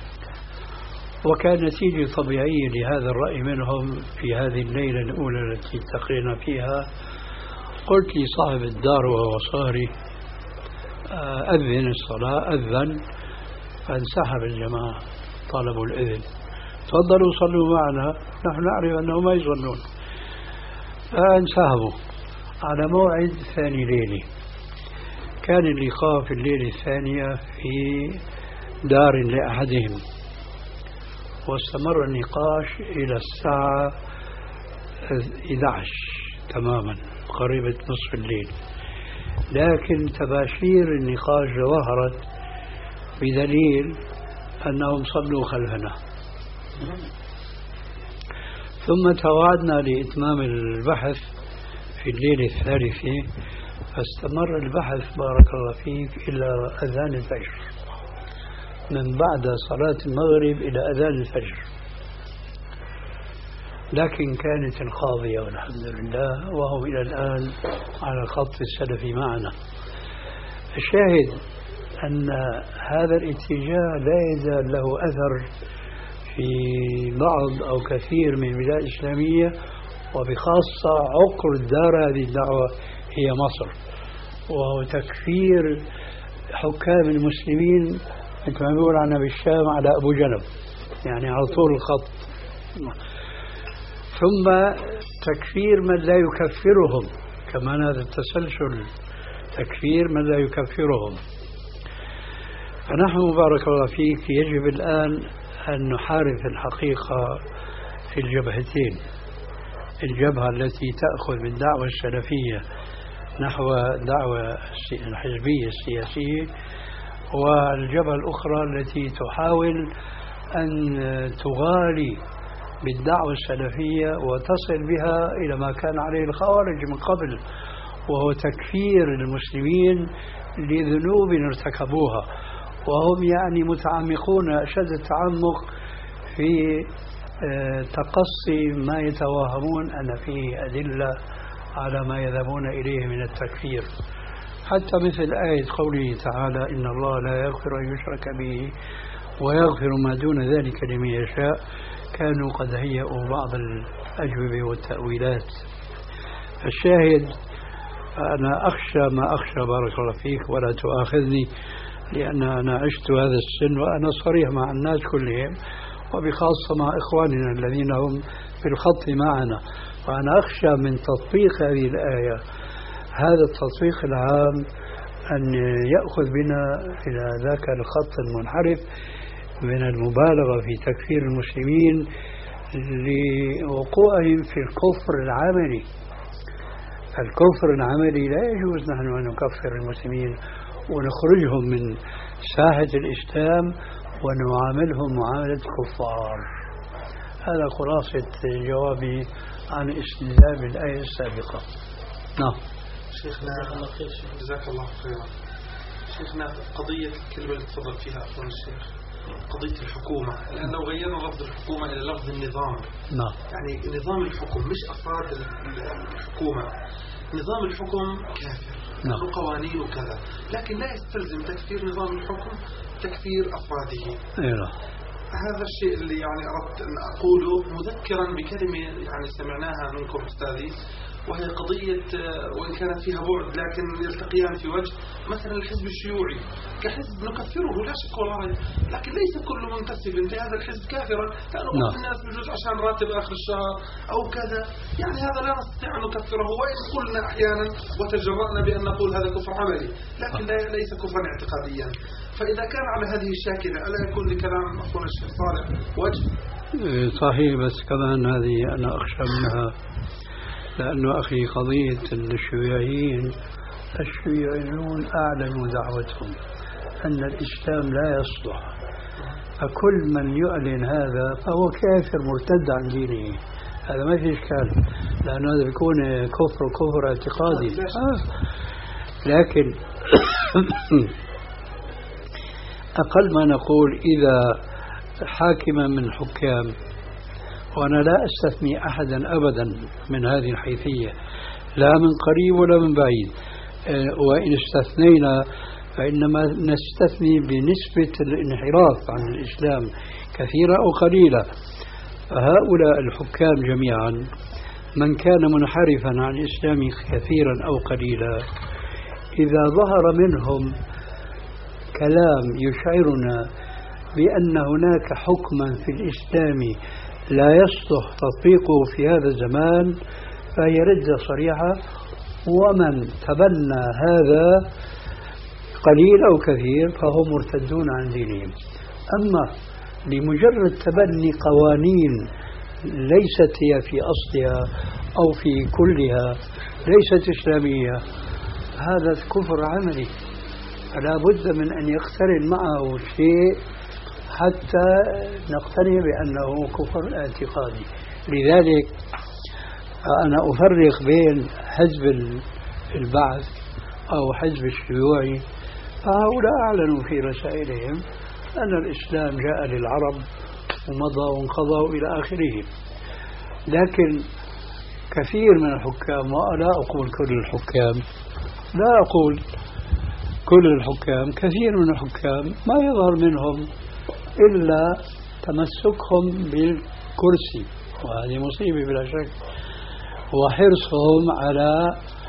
وكان نتيجة طبيعية لهذا الرأي منهم في هذه الليلة الأولى التي التقينا فيها، قلت لي صاحب الدار وهو صاري: أذن الصلاة. أذن فانسحب الجماعة، طلبوا الإذن: تفضلوا صلوا معنا، نحن نعرف أنهم ما يصلون. فانسحبوا على موعد ثاني ليلة. كان اللقاء في الليلة الثانية في دار لأحدهم، واستمر النقاش إلى الساعة إحدى عشر تماما، قريبة نصف الليل. لكن تباشير النقاش ظهرت بدليل أنهم صلوا خلفنا. ثم توعدنا لإتمام البحث في الليلة الثالثة، فاستمر البحث بارك الله فيك إلى أذان الفجر، من بعد صلاة المغرب إلى أذان الفجر. لكن كانت القاضية والحمد لله، وهم إلى الآن على الخط السلفي معنا. الشاهد أن هذا الاتجاه لا يزال له أثر في بعض أو كثير من البلاد الإسلامية، وبخاصة عقر دار هذه الدعوة هي مصر، وهو تكفير حكام المسلمين مثل ما بيقول عنا بالشام على أبو جنب، يعني على طول الخط. ثم تكفير من لا يكفرهم، كمان هذا التسلسل، تكفير من لا يكفرهم. فنحن بارك الله فيك يجب الآن أن نحارب الحقيقة في الجبهتين: الجبهة التي تأخذ بالدعوة السلفية نحو دعوة الحزبية السياسية، والجبهة الأخرى التي تحاول أن تغالي بالدعوة السلفية وتصل بها إلى ما كان عليه الخوارج من قبل، وهو تكفير المسلمين لذنوب ارتكبوها، وهم يعني متعمقون أشد التعمق في تقصي ما يتوهمون أن فيه أدلة على ما يذهبون إليه من التكفير. حتى مثل آية قوله تعالى: إن الله لا يغفر أن يشرك به ويغفر ما دون ذلك لمن يشاء، كانوا قد هيئوا بعض الأجوبة والتأويلات. الشاهد أنا أخشى ما أخشى بارك الله فيك، ولا تؤاخذني، لأن أنا عشت هذا السن وأنا صريح مع الناس كلهم، وبخاصة مع إخواننا الذين هم في الخط معنا. وأنا أخشى من تطبيق هذه الآية، هذا التطبيق العام، أن يأخذ بنا إلى ذاك الخط المنحرف من المبالغة في تكفير المسلمين لوقوعهم في الكفر العملي. الكفر العملي لا يجوز نحن أن نكفر المسلمين ونخرجهم من ساحة الإسلام ونعاملهم معاملة كفار. هذا خلاصة جوابي عن استدلال الآية السابقة. نعم. شيخنا جزاك الله خيرا. شيخنا قضية الكلمة اللي تفضل فيها أخونا الشيخ، قضية الحكومة، لأن لو غيرنا لفظ الحكومة إلى لفظ النظام، نعم، يعني نظام الحكم مش أفراد الحكومة. نظام الحكم كافر، نعم، له قوانين وكذا، لكن لا يستلزم تكفير نظام الحكم تكفير أفراده. أيوة. هذا الشيء اللي يعني أردت أن أقوله، مذكرا بكلمة يعني سمعناها منكم أستاذي، وهي قضية وإن كانت فيها بعد لكن يلتقيان في وجه. مثلا الحزب الشيوعي كحزب نكفره لا شك ولا ريب، لكن ليس كل منتسب لهذا الحزب كافرا، لأنه بعض الناس بجوز عشان راتب آخر الشهر أو كذا، يعني هذا لا نستطيع أن نكفره، وإن قلنا أحيانا وتجرأنا بأن نقول هذا كفر عملي، لكن ليس كفرا اعتقاديا. فإذا كان على هذه الشاكلة ألا يكون لكلام أخونا الشيخ صالح وجه؟ صحيح، بس كمان هذه أنا أخشى منها، لأنه أخي قضية الشيوعيين، الشيوعيون أعلنوا دعوتهم أن الإسلام لا يصلح، فكل من يعلن هذا فهو كافر مرتد عن دينه، هذا ما في إشكال، لأنه هذا بيكون كفر كفر اعتقادي. آه. لكن أقل ما نقول إذا حاكما من حكام، وأنا لا أستثني أحدا أبدا من هذه الحيثية، لا من قريب ولا من بعيد، وإن استثنينا فإنما نستثني بنسبة الانحراف عن الإسلام كثيرة أو قليلة. فهؤلاء الحكام جميعا من كان منحرفا عن الإسلام كثيرا أو قليلا، إذا ظهر منهم كلام يشعرنا بأن هناك حكما في الإسلام لا يصلح تطبيقه في هذا الزمان، فهي ردة صريحة، ومن تبنى هذا قليل أو كثير فهم مرتدون عن دينهم. أما لمجرد تبني قوانين ليست هي في أصلها أو في كلها ليست إسلامية، هذا كفر عملي، فلا بد من أن يقترن معه شيء حتى نقتنع بأنه كفر اعتقادي. لذلك أنا أفرق بين حزب البعث أو حزب الشيوعي، فهؤلاء أعلنوا في رسائلهم أن الإسلام جاء للعرب ومضى وانقضى إلى آخره. لكن كثير من الحكام، ولا أقول كل الحكام، لا أقول كل الحكام، كثير من الحكام ما يظهر منهم إلا تمسكهم بالكرسي، وهذه مصيبة بلا شك، وحرصهم على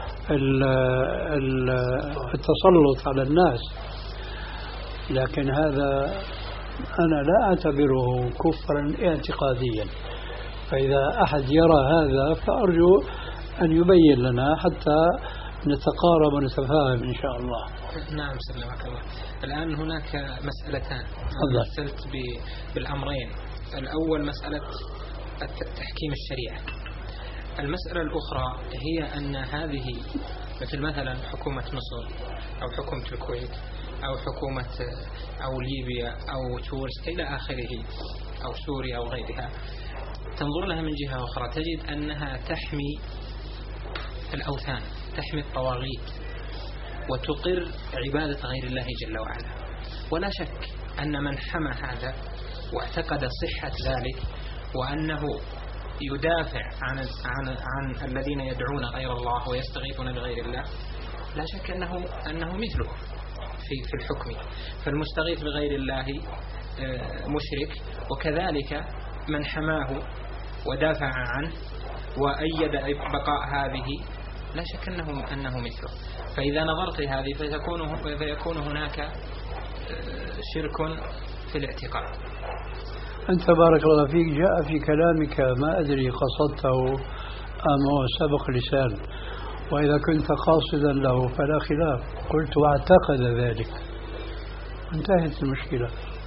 التسلط على الناس. لكن هذا أنا لا أعتبره كفرا اعتقاديا، فإذا أحد يرى هذا فأرجو أن يبين لنا حتى نتقارب ونتفاهم إن شاء الله. نعم سلمك الله. الآن هناك مسألتان مثلت بالأمرين. الأول مسألة تحكيم الشريعة. المسألة الأخرى هي أن هذه مثل مثلا حكومة مصر أو حكومة الكويت أو حكومة أو ليبيا أو تونس إلى آخره أو سوريا أو غيرها، تنظر لها من جهة أخرى تجد أنها تحمي الأوثان، تحمي الطواغيت، وتقر عبادة غير الله جل وعلا. ولا شك أن من حمى هذا واعتقد صحة ذلك وأنه يدافع عن عن عن الذين يدعون غير الله ويستغيثون بغير الله، لا شك أنه أنه مثله في في الحكم. فالمستغيث بغير الله مشرك، وكذلك من حماه ودافع عنه وأيد بقاء هذه لا شك أنه أنه مثله. فإذا نظرت هذه فيكون فيكون هناك شرك في الاعتقاد. أنت بارك الله فيك جاء في كلامك ما أدري قصدته أم هو سبق لسان، وإذا كنت قاصدا له فلا خلاف، قلت واعتقد ذلك، انتهت المشكلة.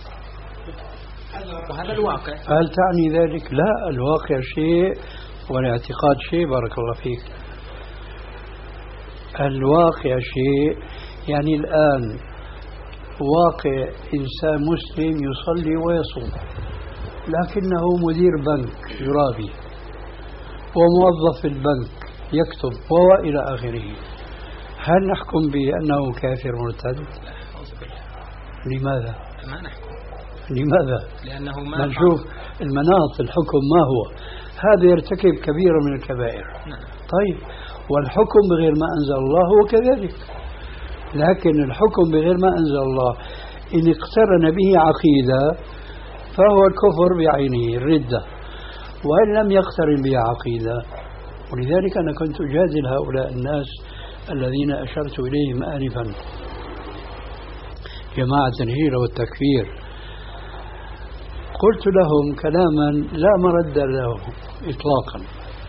وهذا الواقع. هل تعني ذلك؟ لا، الواقع شيء والاعتقاد شيء. بارك الله فيك. الواقع شيء، يعني الآن واقع إنسان مسلم يصلي ويصوم لكنه مدير بنك يرابي وموظف في البنك يكتب وإلى آخره، هل نحكم بأنه كافر مرتد؟ لماذا؟ ما نحكم. لماذا؟ لأنه ما نشوف المناط الحكم ما هو. هذا يرتكب كبيرة من الكبائر. نعم. طيب، والحكم بغير ما أنزل الله هو كذلك، لكن الحكم بغير ما أنزل الله إن اقترن به عقيدة فهو الكفر بعينه الردة، وإن لم يقترن به عقيدة. ولذلك أنا كنت أجادل هؤلاء الناس الذين أشرت إليهم آنفا، جماعة الهجرة والتكفير، قلت لهم كلاما لا مرد له إطلاقا.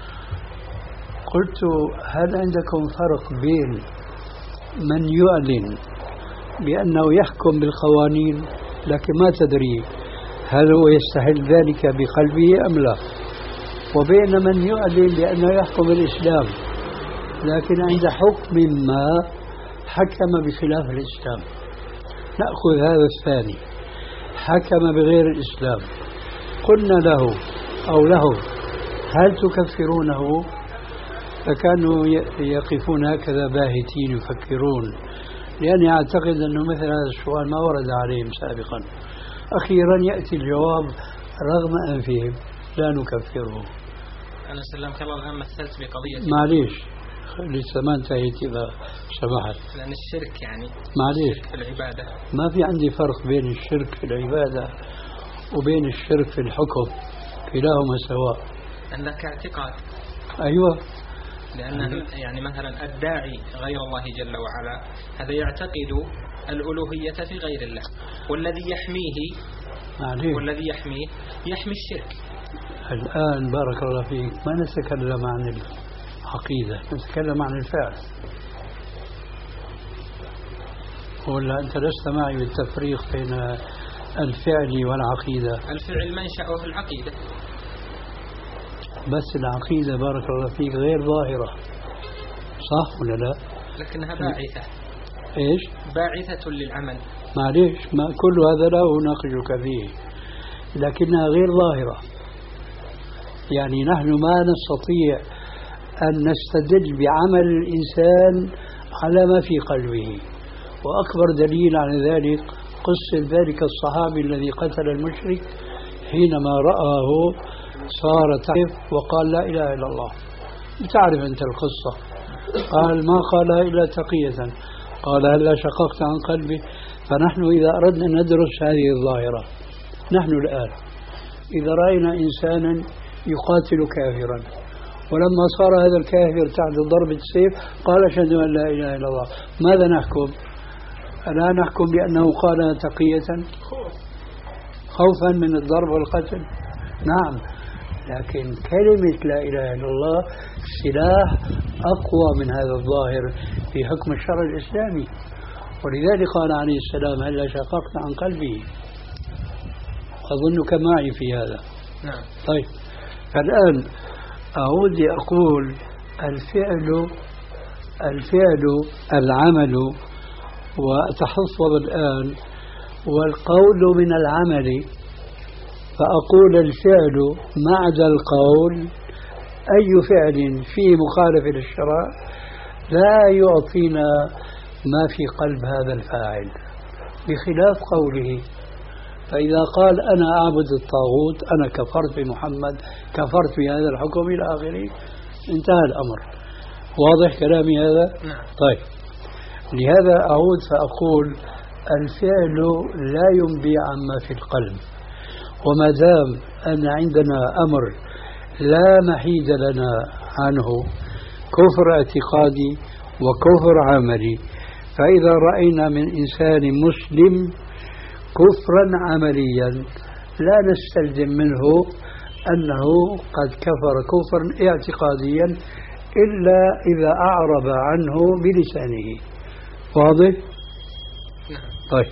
قلت: هل عندكم فرق بين من يعلن بأنه يحكم بالقوانين لكن ما تدري هل هو يستحل ذلك بقلبه أم لا، وبين من يعلن بأنه يحكم بالإسلام لكن عند حكم ما حكم بخلاف الإسلام؟ نأخذ هذا الثاني، حكم بغير الإسلام، قلنا له أو لهم: هل تكفرونه؟ فكانوا يقفون هكذا باهتين يفكرون، لأني أعتقد أنه مثل هذا السؤال ما ورد عليهم سابقا. أخيرا يأتي الجواب رغم أنفهم: لا نكفره. أنا سلمك الله الآن مثلت بقضية، معليش لسه ما انتهيت إذا سمحت، لأن الشرك يعني معليش في العبادة ما في عندي فرق بين الشرك في العبادة وبين الشرك في الحكم، كلاهما سواء. عندك اعتقاد. أيوة، لأن يعني مثلا الداعي غير الله جل وعلا هذا يعتقد الألوهية في غير الله، والذي يحميه معليش. والذي يحميه يحمي الشرك. الآن بارك الله فيك ما نتكلم عن العقيدة، نتكلم عن الفعل. ولا أنت لست معي بالتفريق بين الفعل والعقيدة؟ الفعل منشأه العقيدة، بس العقيدة بارك الله فيك غير ظاهرة، صح ولا لا؟ لكنها باعثة. إيش؟ باعثة للعمل. معليش، ما كل هذا لا أناقشك فيه، لكنها غير ظاهرة. يعني نحن ما نستطيع أن نستدل بعمل الإنسان على ما في قلبه، وأكبر دليل على ذلك قصة ذلك الصحابي الذي قتل المشرك حينما رآه صار تعرف وقال: لا إله إلا الله. بتعرف أنت القصة. قال: ما قالها إلا تقية. قال: هلا شققت عن قلبي. فنحن إذا أردنا أن ندرس هذه الظاهرة، نحن الآن إذا رأينا إنسانا يقاتل كافرا، ولما صار هذا الكافر تحت ضربة السيف قال: أشهد أن لا إله إلا الله، ماذا نحكم؟ ألا نحكم بأنه قالها تقية خوفا من الضرب والقتل؟ نعم، لكن كلمة لا إله إلا الله سلاح أقوى من هذا الظاهر في حكم الشرع الإسلامي. ولذلك قال عليه السلام: هلا شققت عن قلبي. أظنك معي في هذا. نعم. طيب، فالآن أعود أقول: الفعل الفعل العمل، وأتحفظ الآن، والقول من العمل. فأقول الفعل ما عدا القول، أي فعل فيه مخالف للشرع لا يعطينا ما في قلب هذا الفاعل، بخلاف قوله. فإذا قال: أنا أعبد الطاغوت، أنا كفرت بمحمد، كفرت بهذا الحكم إلى آخره، انتهى الأمر. واضح كلامي هذا؟ نعم. طيب، لهذا أعود فأقول: الفعل لا ينبي عما في القلب. وما دام أن عندنا أمر لا محيد لنا عنه، كفر اعتقادي وكفر عملي، فإذا رأينا من إنسان مسلم كفرا عمليا لا نستلزم منه أنه قد كفر كفرا اعتقاديا إلا إذا أعرب عنه بلسانه. واضح؟ طيب،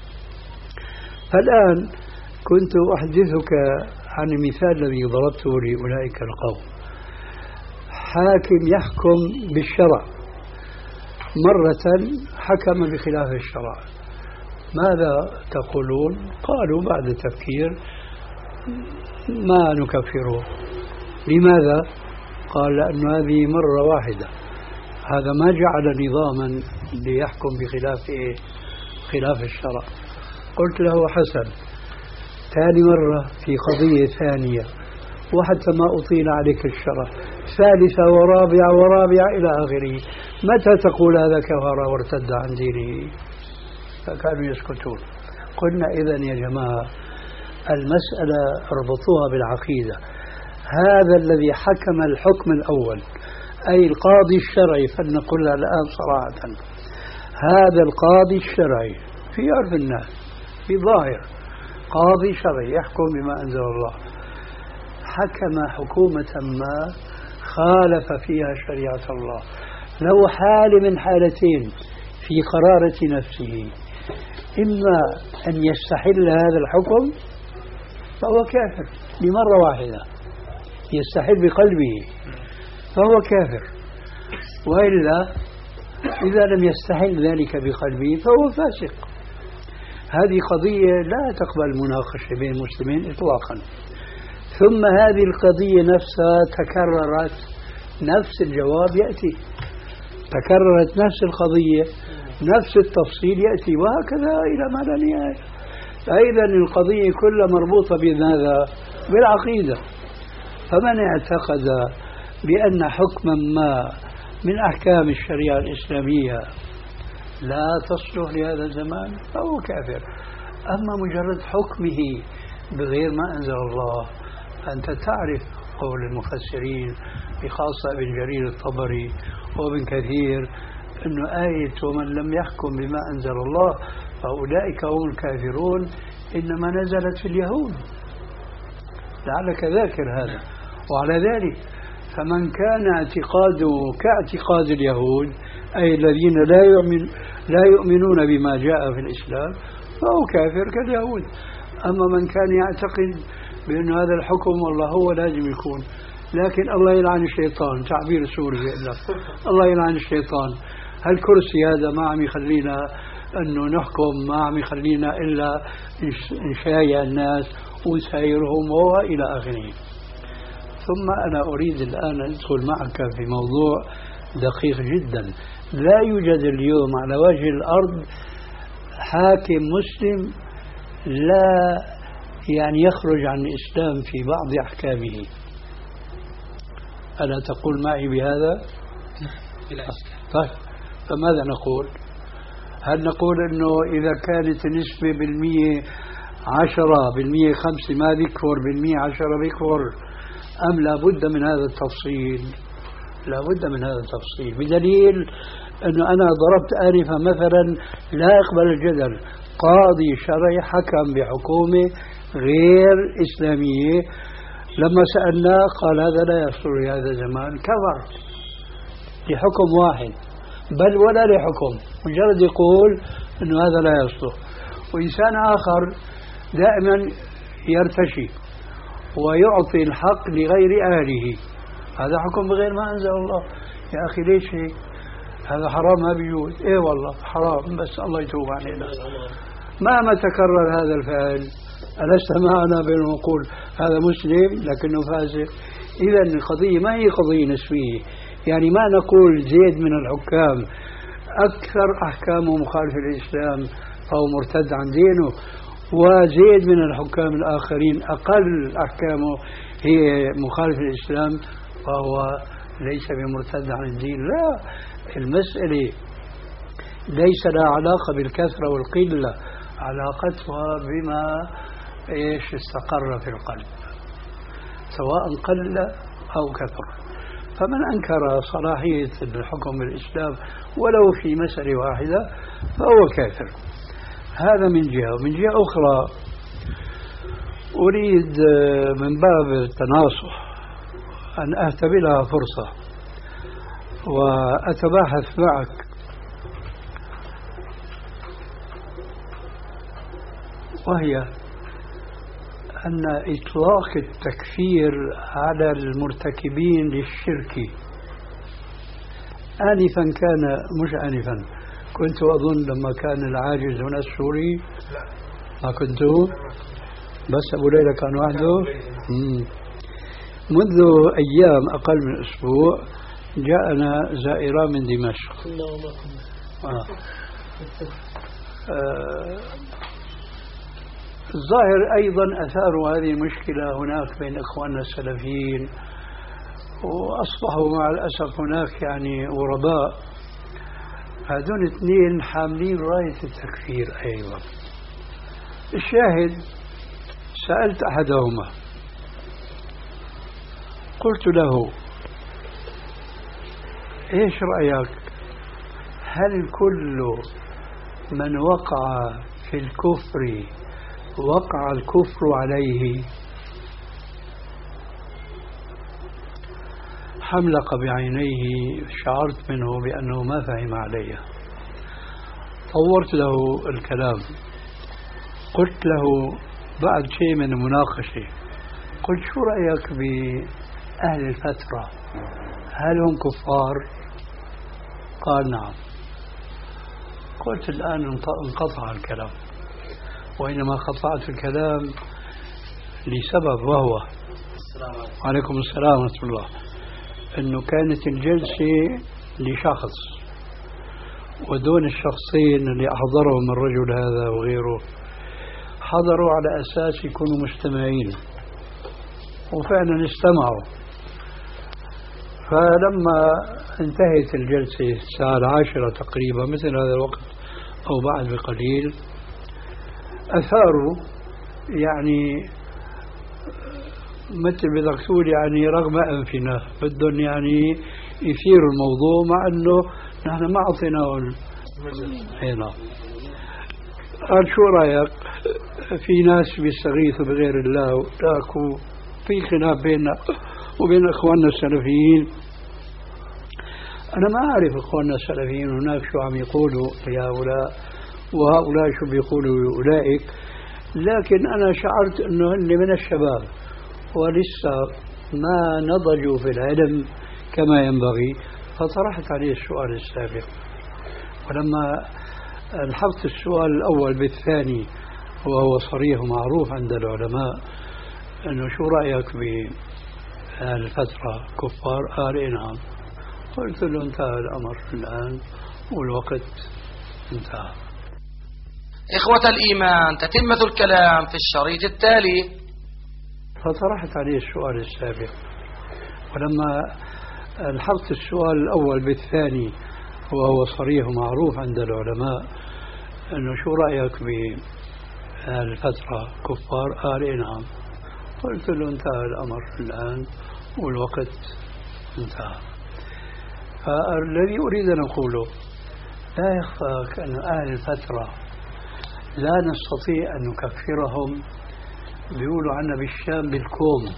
فالآن كنت أحدثك عن المثال الذي ضربته لأولئك القوم. حاكم يحكم بالشرع، مرة حكم بخلاف الشرع، ماذا تقولون؟ قالوا بعد تفكير ما نكفره. لماذا؟ قال لأن هذه مرة واحدة، هذا ما جعل نظاما ليحكم بخلاف خلاف الشرع. قلت له حسن، ثاني مرة في قضية ثانية، وحتى ما أطيل عليك الشرع، ثالثة ورابعة ورابعة إلى آخره، متى تقول هذا كفر وارتد عن دينه؟ فكانوا يسكتون. قلنا إذن يا جماعة المسألة اربطوها بالعقيدة. هذا الذي حكم الحكم الأول أي القاضي الشرعي، فلنقولها الآن صراحة، هذا القاضي الشرعي في عرف الناس في ظاهر قاضي شرعي يحكم بما أنزل الله، حكم حكومة ما خالف فيها شريعة الله، له حال من حالتين في قرارة نفسه، إما أن يستحل هذا الحكم فهو كافر لمرة واحدة، يستحل بقلبه فهو كافر، وإلا إذا لم يستحل ذلك بقلبه فهو فاسق. هذه قضية لا تقبل مناقشة بين المسلمين إطلاقا. ثم هذه القضية نفسها تكررت، نفس الجواب يأتي، تكررت نفس القضية، نفس التفصيل يأتي، وهكذا إلى ما لا نهاية. فإذا القضية كلها مربوطة بماذا؟ بالعقيدة. فمن اعتقد بأن حكما ما من أحكام الشريعة الإسلامية لا تصلح لهذا الزمان فهو كافر. أما مجرد حكمه بغير ما أنزل الله، أنت تعرف قول المفسرين بخاصة ابن جرير الطبري وابن كثير أنه آية ومن لم يحكم بما أنزل الله فأولئك هم الكافرون إنما نزلت في اليهود، لعلك ذاكر هذا. وعلى ذلك فمن كان اعتقاده كاعتقاد اليهود أي الذين لا يؤمن لا يؤمنون بما جاء في الإسلام فهو كافر كاليهود. أما من كان يعتقد بأن هذا الحكم والله هو لازم يكون، لكن الله يلعن الشيطان، تعبير سوري لك، الله يلعن الشيطان، هالكرسي هذا ما عم يخلينا أنه نحكم، ما عم يخلينا إلا نشايع الناس وسايرهم وإلى آخره. ثم أنا أريد الآن أن أدخل معك في موضوع دقيق جدا. لا يوجد اليوم على وجه الأرض حاكم مسلم لا يعني يخرج عن الإسلام في بعض أحكامه. ألا تقول معي بهذا؟ طيب، فماذا نقول؟ هل نقول أنه إذا كانت النسبة بالمية عشرة بالمية خمسة ما بيكفر، بالمية عشرة بيكفر، أم لابد من هذا التفصيل؟ لابد من هذا التفصيل، بدليل أنه أنا ضربت آنفا مثلا لا يقبل الجدل، قاضي شرعي حكم بحكومة غير إسلامية، لما سألناه قال هذا لا يصل لهذا الزمان، كفر لحكم واحد، بل ولا لحكم، مجرد يقول أنه هذا لا يصلح. وإنسان آخر دائما يرتشي ويعطي الحق لغير أهله، هذا حكم بغير ما أنزل الله. يا أخي ليش هيك؟ هذا حرام ما بيجوز. إيه والله حرام، بس الله يتوب علينا. مهما تكرر هذا الفعل ألست معنا بين نقول هذا مسلم لكنه فاسق؟ إذا القضية ما هي قضية نسبية، يعني ما نقول زيد من الحكام أكثر أحكامه مخالف للإسلام فهو مرتد عن دينه، وزيد من الحكام الآخرين أقل أحكامه هي مخالف للإسلام فهو ليس بمرتد عن الدين. لا، المسألة ليس لها علاقة بالكثرة والقلة، علاقتها بما إيش استقر في القلب سواء قل أو كثر. فمن أنكر صلاحية الحكم بالإسلام ولو في مسألة واحدة فهو كافر. هذا من جهة. ومن جهة أخرى أريد من باب التناصح أن أهتبلها فرصة وأتباحث معك، وهي أن إطلاق التكفير على المرتكبين للشرك آنفا كان مش آنفا كنت أظن لما كان العاجز هنا السوري ما كنتوا بس أبو ليلى كان وحده. منذ أيام أقل من أسبوع جاءنا زائرة من دمشق. آه. آه. الظاهر أيضا أثاروا هذه المشكلة هناك بين إخواننا السلفيين، وأصبحوا مع الأسف هناك يعني غرباء. هذول اثنين حاملين راية التكفير أيضا. الشاهد سألت أحدهما قلت له إيش رأيك، هل كل من وقع في الكفر وقع الكفر عليه؟ حملق بعينيه، شعرت منه بأنه ما فهم علي. طورت له الكلام، قلت له بعد شيء من المناقشة، قلت شو رأيك بأهل الفترة، هل هم كفار؟ قال نعم. قلت الآن انقطع الكلام، وإنما قطعت الكلام لسبب، وهو عليكم السلام ورحمة الله، أنه كانت الجلسة لشخص، ودون الشخصين اللي أحضرهم الرجل هذا وغيره حضروا على أساس يكونوا مجتمعين، وفعلا استمعوا. فلما انتهت الجلسة الساعة العاشرة تقريبا مثل هذا الوقت أو بعد بقليل، أثاروا يعني مثل بدك تقول يعني رغم أنفنا بدهم يعني يثيروا الموضوع، مع أنه نحن ما أعطيناه هنا. قال شو رأيك، في ناس بيستغيثوا بغير الله وتاكوا في خلاف بيننا وبين إخواننا السلفيين. أنا ما أعرف إخواننا السلفيين هناك شو عم يقولوا لهؤلاء وهؤلاء شو بيقولوا لأولئك، لكن أنا شعرت أنه هن من الشباب ولسه ما نضجوا في العلم كما ينبغي، فطرحت عليه السؤال السابق. ولما الحقت السؤال الأول بالثاني وهو صريح ومعروف عند العلماء أنه شو رأيك بالفترة كفار؟ قال إيه نعم. قلت له انتهى الأمر الآن والوقت انتهى. إخوة الإيمان، تتمة الكلام في الشريط التالي. فطرحت عليه السؤال السابق، ولما الحقت السؤال الأول بالثاني وهو صريح ومعروف عند العلماء أنه شو رأيك بالفترة كفار؟ قال إيه نعم. قلت له انتهى الأمر الآن والوقت انتهى. فالذي أريد أن أقوله لا يخفاك أن أهل الفترة لا نستطيع أن نكفرهم. بيقولوا عنا بالشام بالكوم،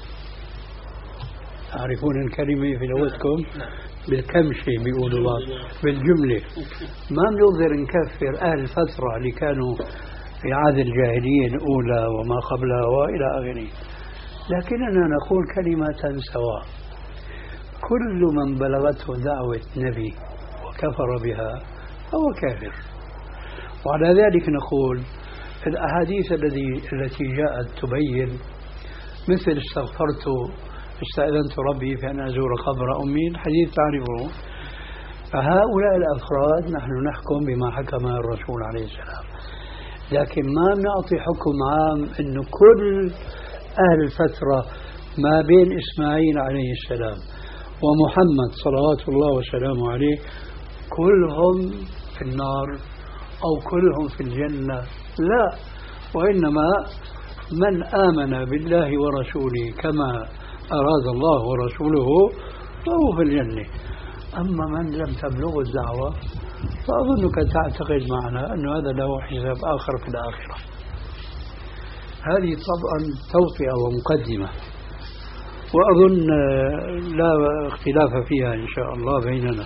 تعرفون الكلمة في لغتكم بالكمشة، بيقولوا الله بالجملة. ما بنقدر نكفر أهل الفترة اللي كانوا في عهد الجاهلية الأولى وما قبلها وإلى آخره، لكننا نقول كلمة سواء. كل من بلغته دعوة نبي وكفر بها فهو كافر. وعلى ذلك نقول الأحاديث التي التي جاءت تبين مثل استغفرت استأذنت ربي في أن أزور قبر أمي، الحديث تعرفه. فهؤلاء الأفراد نحن نحكم بما حكم الرسول عليه السلام، لكن ما نعطي حكم عام أنه كل أهل الفترة ما بين إسماعيل عليه السلام ومحمد صلوات الله وسلامه عليه كلهم في النار أو كلهم في الجنة. لا، وإنما من آمن بالله ورسوله كما أراد الله ورسوله فهو في الجنة. أما من لم تبلغ الدعوة فأظنك تعتقد معنا أن هذا له حساب آخر في الآخرة. هذه طبعا توطئة ومقدمة، وأظن لا اختلاف فيها إن شاء الله بيننا.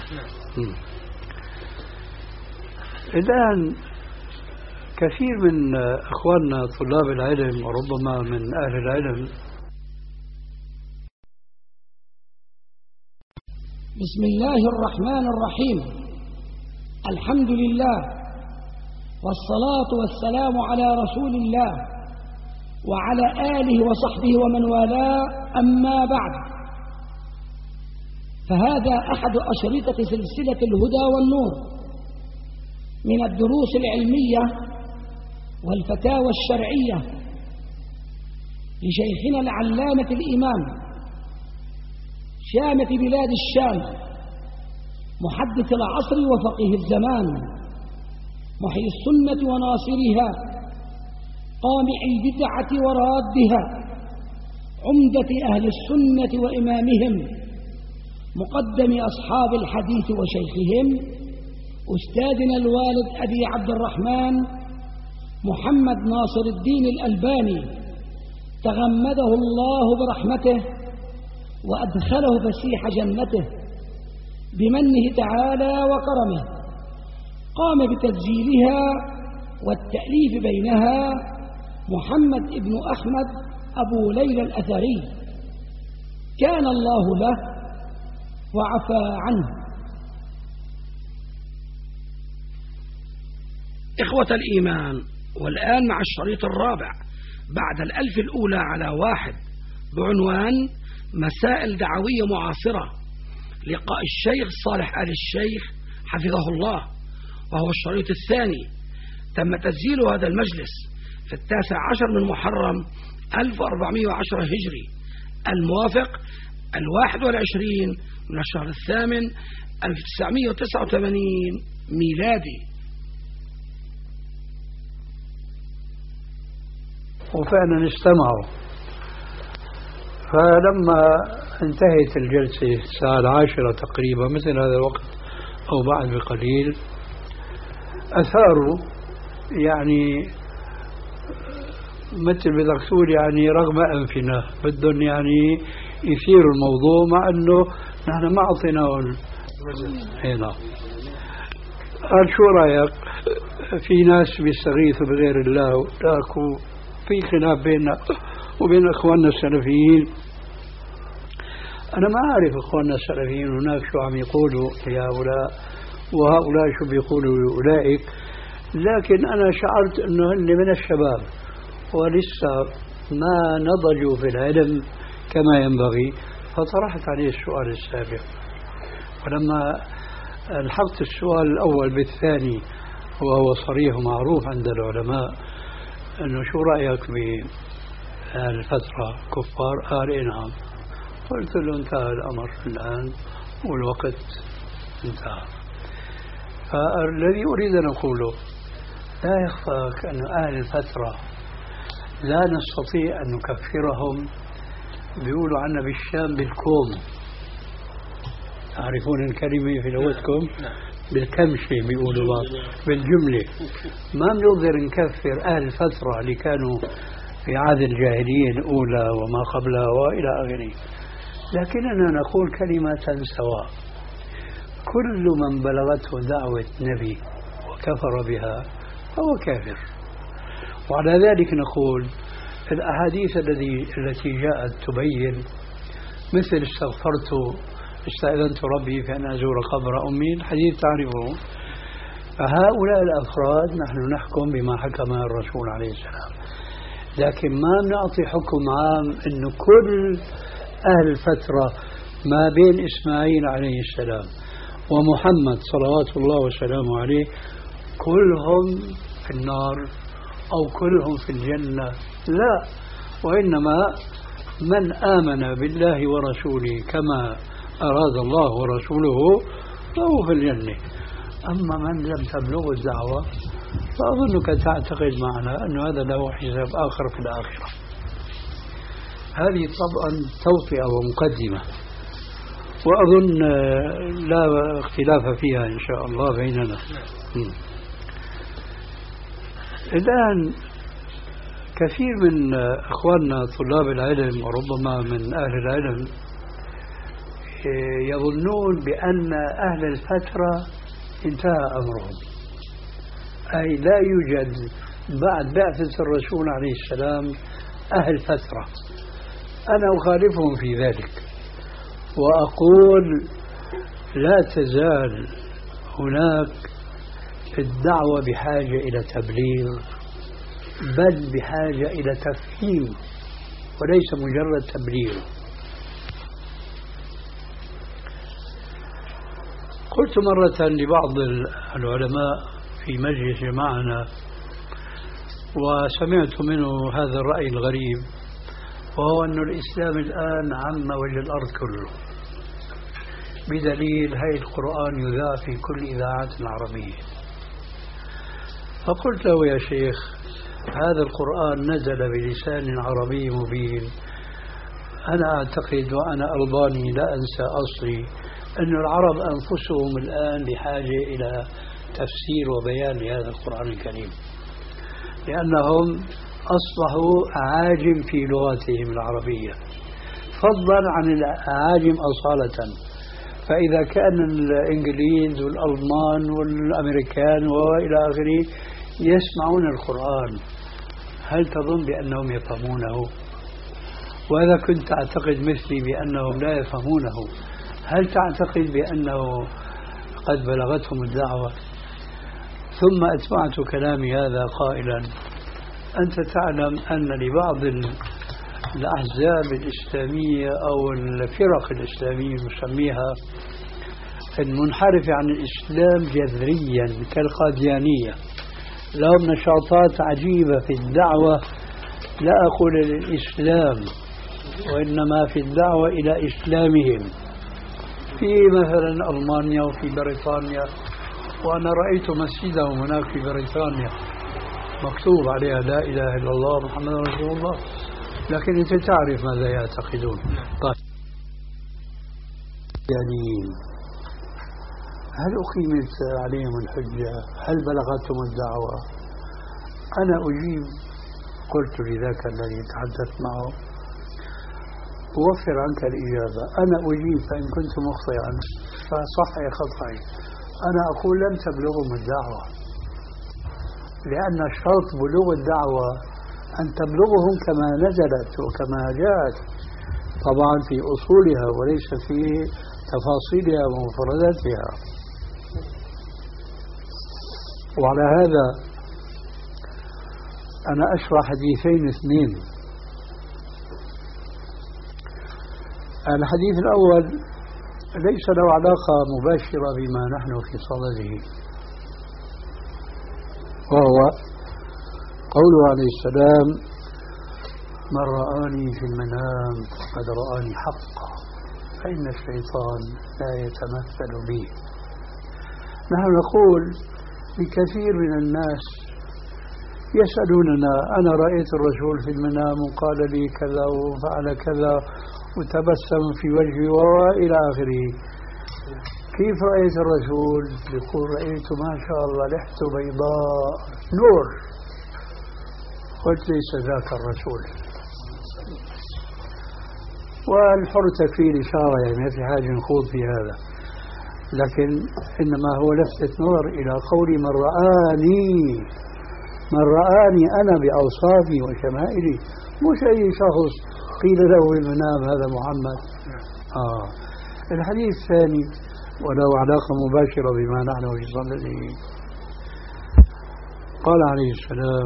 الآن كثير من أخواننا طلاب العلم وربما من أهل العلم بسم الله الرحمن الرحيم. الحمد لله والصلاة والسلام على رسول الله وعلى آله وصحبه ومن والاه، أما بعد، فهذا أحد أشرطة سلسلة الهدى والنور من الدروس العلمية والفتاوى الشرعية لشيخنا العلامة الإمام شامة بلاد الشام محدث العصر وفقيه الزمان محيي السنة وناصرها قامع البدعة ورادها عمدة أهل السنة وإمامهم مقدم أصحاب الحديث وشيخهم أستاذنا الوالد أبي عبد الرحمن محمد ناصر الدين الألباني تغمده الله برحمته وأدخله فسيح جنته بمنه تعالى وكرمه. قام بتسجيلها والتأليف بينها محمد ابن أحمد أبو ليلى الأثري، كان الله له وعفى عنه. إخوة الإيمان، والآن مع الشريط الرابع بعد الألف الأولى على واحد بعنوان مسائل دعوية معاصرة، لقاء الشيخ صالح آل الشيخ حفظه الله، وهو الشريط الثاني. تم تسجيل هذا المجلس في التاسع عشر من محرم ألف وأربعمائة وعشرة هجري، الموافق الواحد والعشرين من الشهر الثامن ألف وتسعمائة وتسعة وثمانين ميلادي. وفعلا استمعوا، فلما انتهت الجلسة الساعة العاشرة تقريبا مثل هذا الوقت أو بعد بقليل، أثاروا يعني مثل بدك تقول يعني رغم أنفنا بدهم يعني يثيروا الموضوع، مع أنه نحن ما أعطيناهم هنا. قال شو رأيك؟ في ناس بيستغيثوا بغير الله، لاكو في خلاف بيننا وبين إخواننا السلفيين. أنا ما أعرف إخواننا السلفيين هناك شو عم يقولوا لهؤلاء وهؤلاء شو بيقولوا لأولئك، لكن أنا شعرت أنه هن من الشباب ولسه ما نضجوا في العلم كما ينبغي، فطرحت عليه السؤال السابق. ولما الحقت السؤال الأول بالثاني وهو صريح ومعروف عند العلماء أنه شو رأيك بالفترة كفار؟ قال إيه نعم. قلت له انتهى الأمر الآن والوقت انتهى. فالذي أريد أن أقوله لا يخفاك أن أهل الفترة لا نستطيع أن نكفرهم. بيقولوا عنا بالشام بالكوم، تعرفون الكلمة في لغتكم؟ بالكمشة بيقولوا بالجملة. ما بنقدر نكفر أهل الفترة اللي كانوا في عهد الجاهلية الأولى وما قبلها وإلى آخره، لكننا نقول كلمة سواء: كل من بلغته دعوة نبي وكفر بها فهو كافر. وعلى ذلك نقول الأحاديث التي التي جاءت تبين مثل استغفرت استأذنت ربي في أن أزور قبر أمي، الحديث تعرفه. فهؤلاء الأفراد نحن نحكم بما حكم الرسول عليه السلام، لكن ما نعطي حكم عام أنه كل أهل الفترة ما بين إسماعيل عليه السلام ومحمد صلوات الله وسلامه عليه كلهم في النار أو كلهم في الجنة. لا، وإنما من آمن بالله ورسوله كما أراد الله ورسوله فهو في الجنة. أما من لم تبلغ الدعوة فأظنك تعتقد معنا أن هذا له حساب آخر في الآخرة. هذه طبعا توطئة ومقدمة، وأظن لا اختلاف فيها إن شاء الله بيننا. الآن كثير من أخواننا طلاب العلم وربما من أهل العلم يظنون بأن أهل الفترة انتهى أمرهم، أي لا يوجد بعد بعثة الرسول عليه السلام أهل فترة. أنا أخالفهم في ذلك وأقول لا تزال هناك الدعوة بحاجة إلى تبليغ، بل بحاجة إلى تفهيم وليس مجرد تبليغ. قلت مرة لبعض العلماء في مجلس معنا وسمعت منه هذا الرأي الغريب، وهو أن الإسلام الآن عم وجه الأرض كله، بدليل هاي القرآن يذاع في كل إذاعات العربية. فقلت له يا شيخ هذا القرآن نزل بلسان عربي مبين، أنا أعتقد وأنا ألباني لا أنسى أصلي أن العرب أنفسهم الآن بحاجة إلى تفسير وبيان لهذا القرآن الكريم، لأنهم أصبحوا أعاجم في لغتهم العربية فضلا عن الأعاجم أصالة. فإذا كان الإنجليز والألمان والأمريكان وإلى آخره يسمعون القرآن، هل تظن بأنهم يفهمونه؟ وإذا كنت تعتقد مثلي بأنهم لا يفهمونه، هل تعتقد بأنه قد بلغتهم الدعوة؟ ثم أتبعت كلامي هذا قائلا أنت تعلم أن لبعض الأحزاب الإسلامية أو الفرق الإسلامية نسميها المنحرفة عن الإسلام جذريا كالقاديانية لهم نشاطات عجيبة في الدعوة، لا أقول للإسلام وإنما في الدعوة إلى إسلامهم، في مثلا ألمانيا وفي بريطانيا، وأنا رأيت مسجدهم هناك في بريطانيا مكتوب عليها لا إله إلا الله محمد رسول الله، لكن أنت تعرف ماذا يعتقدون. طيب يعني هل أقيمت عليهم الحجة؟ هل بلغتهم الدعوة؟ أنا أجيب، قلت لذاك الذي تحدثت معه أوفر عنك الإجابة، أنا أجيب فإن كنت مخطئا فصحي خطأي. أنا أقول لم تبلغهم الدعوة، لأن شرط بلوغ الدعوة أن تبلغهم كما نزلت وكما جاءت، طبعا في أصولها وليس في تفاصيلها ومفرداتها. وعلى هذا أنا أشرح حديثين اثنين. الحديث الأول ليس له علاقة مباشرة بما نحن في صدده، وهو قوله عليه السلام من رآني في المنام فقد رآني حقا فإن الشيطان لا يتمثل بي. نحن نقول لكثير من الناس يسألوننا أنا رأيت الرسول في المنام وقال لي كذا وفعل كذا وتبسم في وجهي وإلى آخره، كيف رأيت الرسول؟ يقول رأيت ما شاء الله لحته بيضاء نور. قلت ليس ذاك الرسول، والحر تكفيه إشارة، يعني ما في حاجة نخوض في هذا، لكن إنما هو لفتة نظر إلى قول من رآني، من رآني أنا بأوصافي وشمائلي، مش أي شخص قيل له المنام هذا محمد. آه. الحديث الثاني وله علاقة مباشرة بما نحن في صدده، قال عليه السلام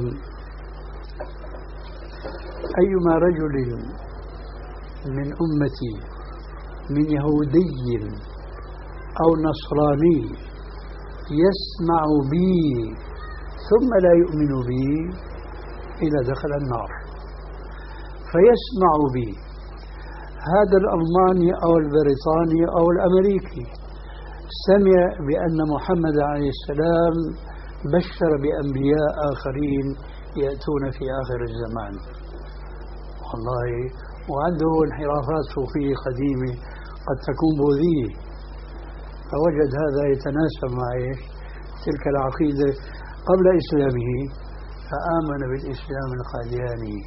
أيما رجل من أمتي من يهودي أو نصراني يسمع بي ثم لا يؤمن بي إلى دخل النار. فيسمع بي هذا الألماني أو البريطاني أو الأمريكي سمع بأن محمد عليه السلام بشر بأنبياء آخرين يأتون في آخر الزمان، والله وعنده انحرافات صوفية قديمة قد تكون بوذية، فوجد هذا يتناسب مع تلك العقيدة قبل إسلامه فآمن بالإسلام القادياني.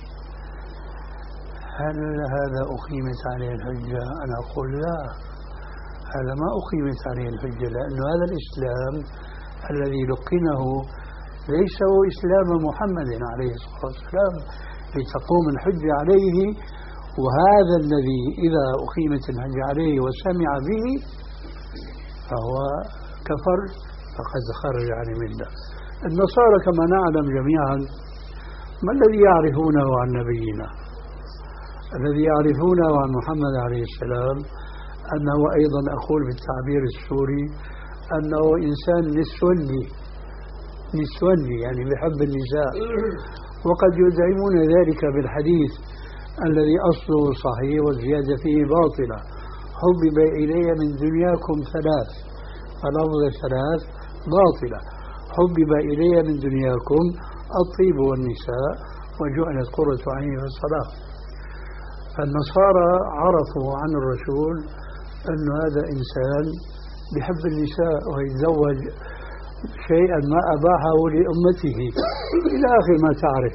هل هذا أقيمت عليه الحجة؟ أنا أقول لا، هذا ما أقيمت عليه الحجة، لأن هذا الإسلام الذي لقنه ليس هو إسلام محمد عليه الصلاة والسلام لتقوم الحجة عليه، وهذا الذي إذا أقيمت الحجة عليه وسمع به فهو كفر فقد خرج عن الملة. النصارى كما نعلم جميعا ما الذي يعرفونه عن نبينا؟ الذي يعرفونه عن محمد عليه السلام أنه أيضا أقول بالتعبير السوري أنه إنسان نسوني نسوني يعني بحب النساء، وقد يدعمون ذلك بالحديث الذي أصله صحيح والزيادة فيه باطلة: حبب إلي من دنياكم ثلاث، فلفظ ثلاث باطلة. حبب إلي من دنياكم الطيب والنساء وجعلت قرة عيني في الصلاة. فالنصارى عرفوا عن الرسول أن هذا إنسان بحب النساء ويتزوج شيئا ما أباحه لأمته إلى آخر ما تعرف.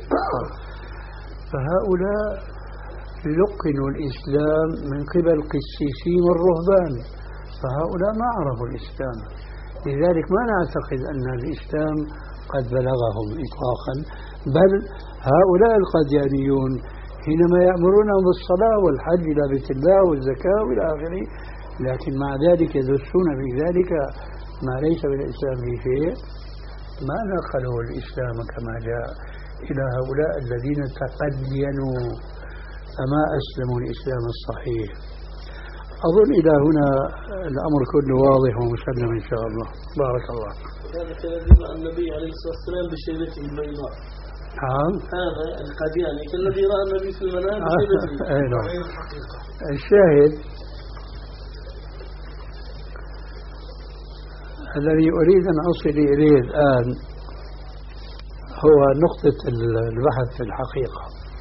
فهؤلاء لقنوا الإسلام من قبل قسيسين والرهبان، فهؤلاء ما عرفوا الإسلام. لذلك ما نعتقد أن الإسلام قد بلغهم إطلاقا، بل هؤلاء القاديانيون حينما يأمرونهم بالصلاة والحج إلى بيت الله والزكاة وإلى آخره، لكن مع ذلك يدسون في ذلك ما ليس بالإسلام في شيء، ما نقلوا الإسلام كما جاء إلى هؤلاء الذين تقدينوا فما أسلموا الإسلام الصحيح. أظن إلى هنا الأمر كله واضح ومسلم إن شاء الله. بارك الله. هذا كالذي رأى النبي عليه الصلاة والسلام بشيبته البيضاء. نعم. هذا القادياني كالذي رأى النبي في المنام بشيبته. أي نعم. الشاهد الذي أريد أن أصل إليه الآن هو نقطة البحث في الحقيقة.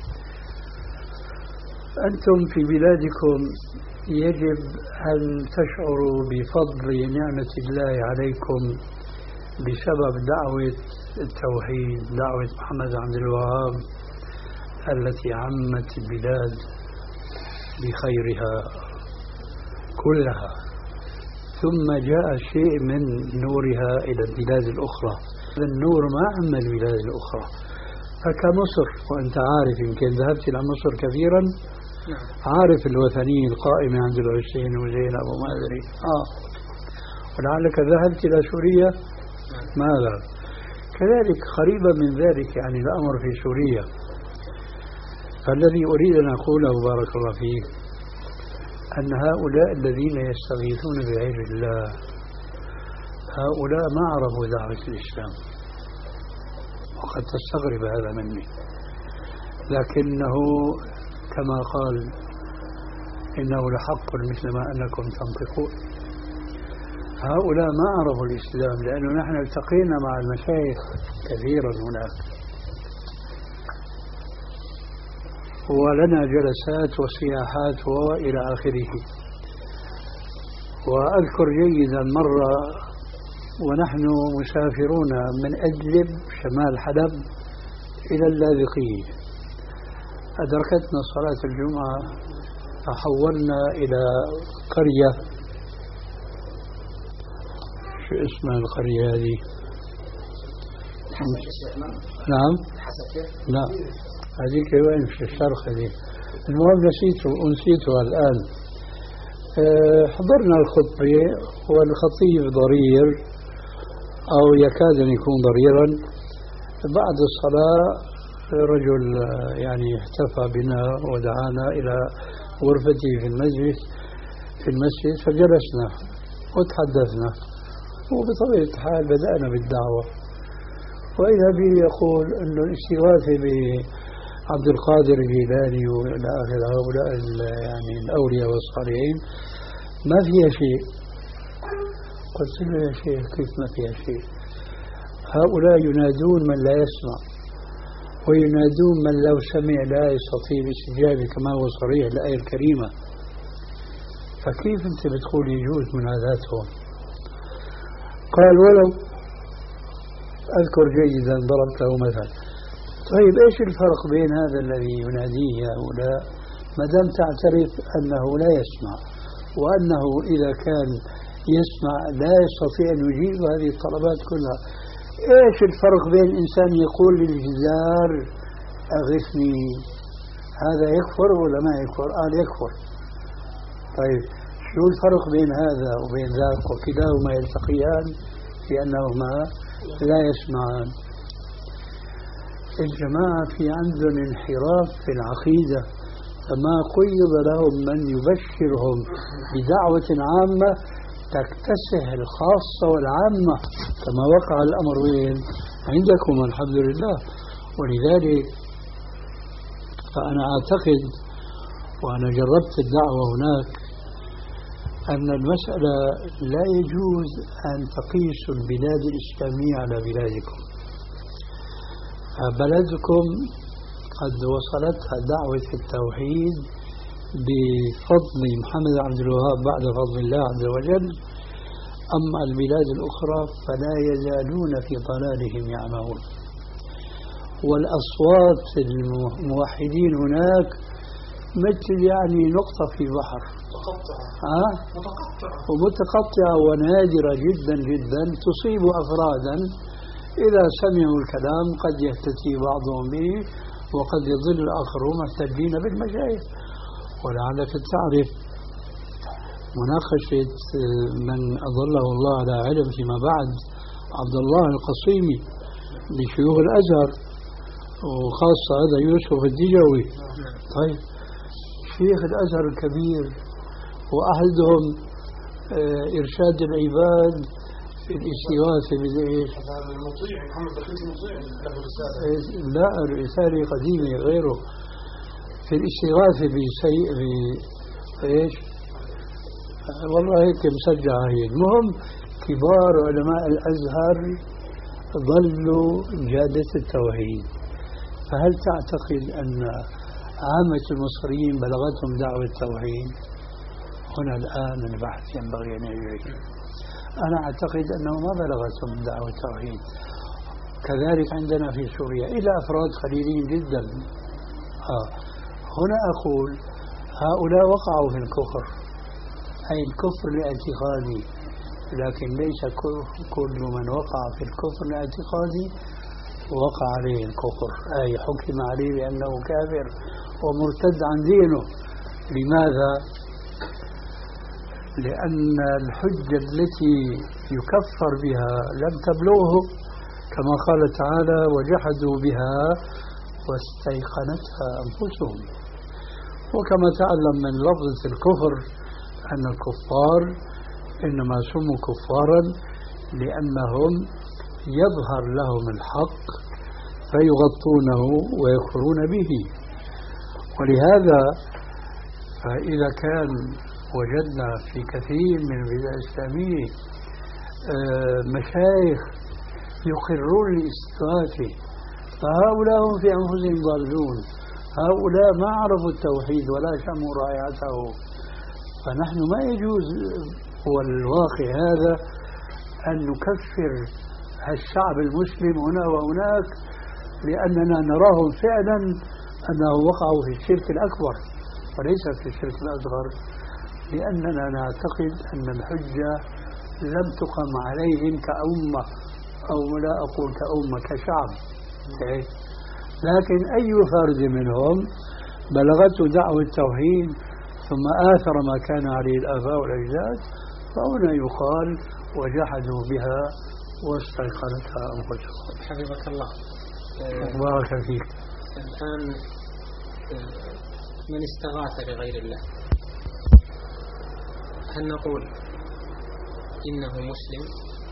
أنتم في بلادكم يجب أن تشعروا بفضل نعمة الله عليكم بسبب دعوة التوحيد، دعوة محمد عبد الوهاب التي عمت البلاد بخيرها كلها، ثم جاء شيء من نورها إلى البلاد الأخرى. النور ما عم البلاد الأخرى. فكمصر، وأنت عارف يمكن ذهبت إلى مصر كثيرا، عارف الوثنية القائمة عند الحسين وزينب وما أدري آه ولعلك ذهبت إلى سوريا. ماذا؟ كذلك قريبا من ذلك يعني الأمر في سوريا. فالذي أريد أن أقوله بارك الله فيك أن هؤلاء الذين يستغيثون بغير الله هؤلاء ما عرفوا دعوة الإسلام، وقد تستغرب هذا مني، لكنه كما قال إنه لحق مثل ما أنكم تنطقون. هؤلاء ما عرفوا الإسلام لأنه نحن التقينا مع المشايخ كثيرا هناك، ولنا جلسات وسياحات وإلى آخره. وأذكر جيدا مرة ونحن مسافرون من أدلب شمال حلب إلى اللاذقية، أدركتنا صلاة الجمعة فحولنا إلى قرية، شو اسمها القرية هذه؟ نعم لا هذيك وين في الشرق هذه، المهم نسيته ونسيتها الآن. أه حضرنا الخطبة والخطيب ضرير أو يكاد أن يكون ضريرا. بعد الصلاة رجل يعني احتفى بنا ودعانا إلى غرفته في المسجد في المسجد فجلسنا وتحدثنا، وبطبيعة الحال بدأنا بالدعوة. وإذا به يقول أنه الاستغاثة بعبد القادر الجيلاني وإلى آخر هؤلاء يعني الأولياء والصالحين ما فيها شيء. قلت له يا شيخ كيف ما فيها شيء؟ هؤلاء ينادون من لا يسمع، وينادون من لو سمع لا يستطيع الاستجابة كما هو صريح الآية الكريمة، فكيف أنت بتقول يجوز مناداتهم؟ قال ولو أذكر جيدا ضربت له مثل. طيب إيش الفرق بين هذا الذي يناديه هؤلاء ما دام تعترف أنه لا يسمع، وأنه إذا كان يسمع لا يستطيع أن يجيب هذه الطلبات كلها؟ إيش الفرق بين إنسان يقول للجزار أغثني، هذا يكفر ولا ما يكفر؟ قال يكفر. طيب شو الفرق بين هذا وبين ذاك وكلاهما يلتقيان لأنهما لا يسمعان. الجماعة في عندهم انحراف في العقيدة، فما قيض لهم من يبشرهم بدعوة عامة تكتسح الخاصة والعامة كما وقع الأمر وين عندكم الحمد لله. ولذلك فأنا أعتقد، وأنا جربت الدعوة هناك، أن المسألة لا يجوز أن تقيسوا البلاد الإسلامية على بلادكم. بلدكم قد وصلتها دعوة التوحيد بفضل محمد عبد الوهاب بعد فضل الله عز وجل، أما البلاد الأخرى فلا يزالون في ضلالهم يعمهون. والأصوات الموحدين هناك مثل يعني نقطة في بحر متقطعة ومتقطعة ونادرة جدا جدا، تصيب أفرادا إذا سمعوا الكلام قد يهتدي بعضهم به وقد يضل الآخرون محتجين بالمشايخ. ولعلك تعرف مناقشة من أظله الله على علم فيما بعد عبد الله القصيمي لشيوخ الأزهر، وخاصة هذا يوسف الدجوي. طيب شيخ الأزهر الكبير وأحدهم إرشاد العباد في الاستغاثة بإيش؟ المطيع محمد بخيت المطيع له رسالة. لا رسالة قديمة غيره في الاستغاثة بسيء بإيش؟ والله هيك مسجعة هي. المهم كبار علماء الأزهر ظلوا جادة التوحيد. فهل تعتقد أن عامة المصريين بلغتهم دعوة التوحيد؟ هنا الآن البحث ينبغي أن يجري. أنا أعتقد أنه ما بلغتهم دعوة التوحيد. كذلك عندنا في سوريا إلى أفراد قليلين جدا. آه. هنا أقول هؤلاء وقعوا في الكفر، أي الكفر الاعتقادي، لكن ليس كل من وقع في الكفر الاعتقادي وقع عليه الكفر، أي حكم عليه بأنه كافر ومرتد عن دينه. لماذا؟ لأن الحجة التي يكفر بها لم تبلغه، كما قال تعالى وجحدوا بها واستيقنتها أنفسهم. وكما تعلم من لفظة الكفر أن الكفار إنما سموا كفارا لأنهم يظهر لهم الحق فيغطونه ويكفرون به. ولهذا فإذا كان وجدنا في كثير من البلاد الإسلامية مشايخ يقرون الاستغاثة، فهؤلاء هم في أنفسهم ضالون، هؤلاء ما عرفوا التوحيد ولا شموا رائعته. فنحن ما يجوز والواقع هذا أن نكفر الشعب المسلم هنا وهناك لأننا نراهم فعلا أنه وقعوا في الشرك الأكبر وليس في الشرك الأصغر، لأننا نعتقد أن الحجة لم تقم عليهم كأمة، أو لا أقول كأمة كشعب، لكن أي فرد منهم بلغته دعوة التوحيد ثم آثر ما كان عليه الآباء والأجداد فهنا يقال وجحدوا بها واستيقنتها أنفسهم. حفظك الله. بارك فيك. الآن من استغاث بغير الله هل نقول إنه مسلم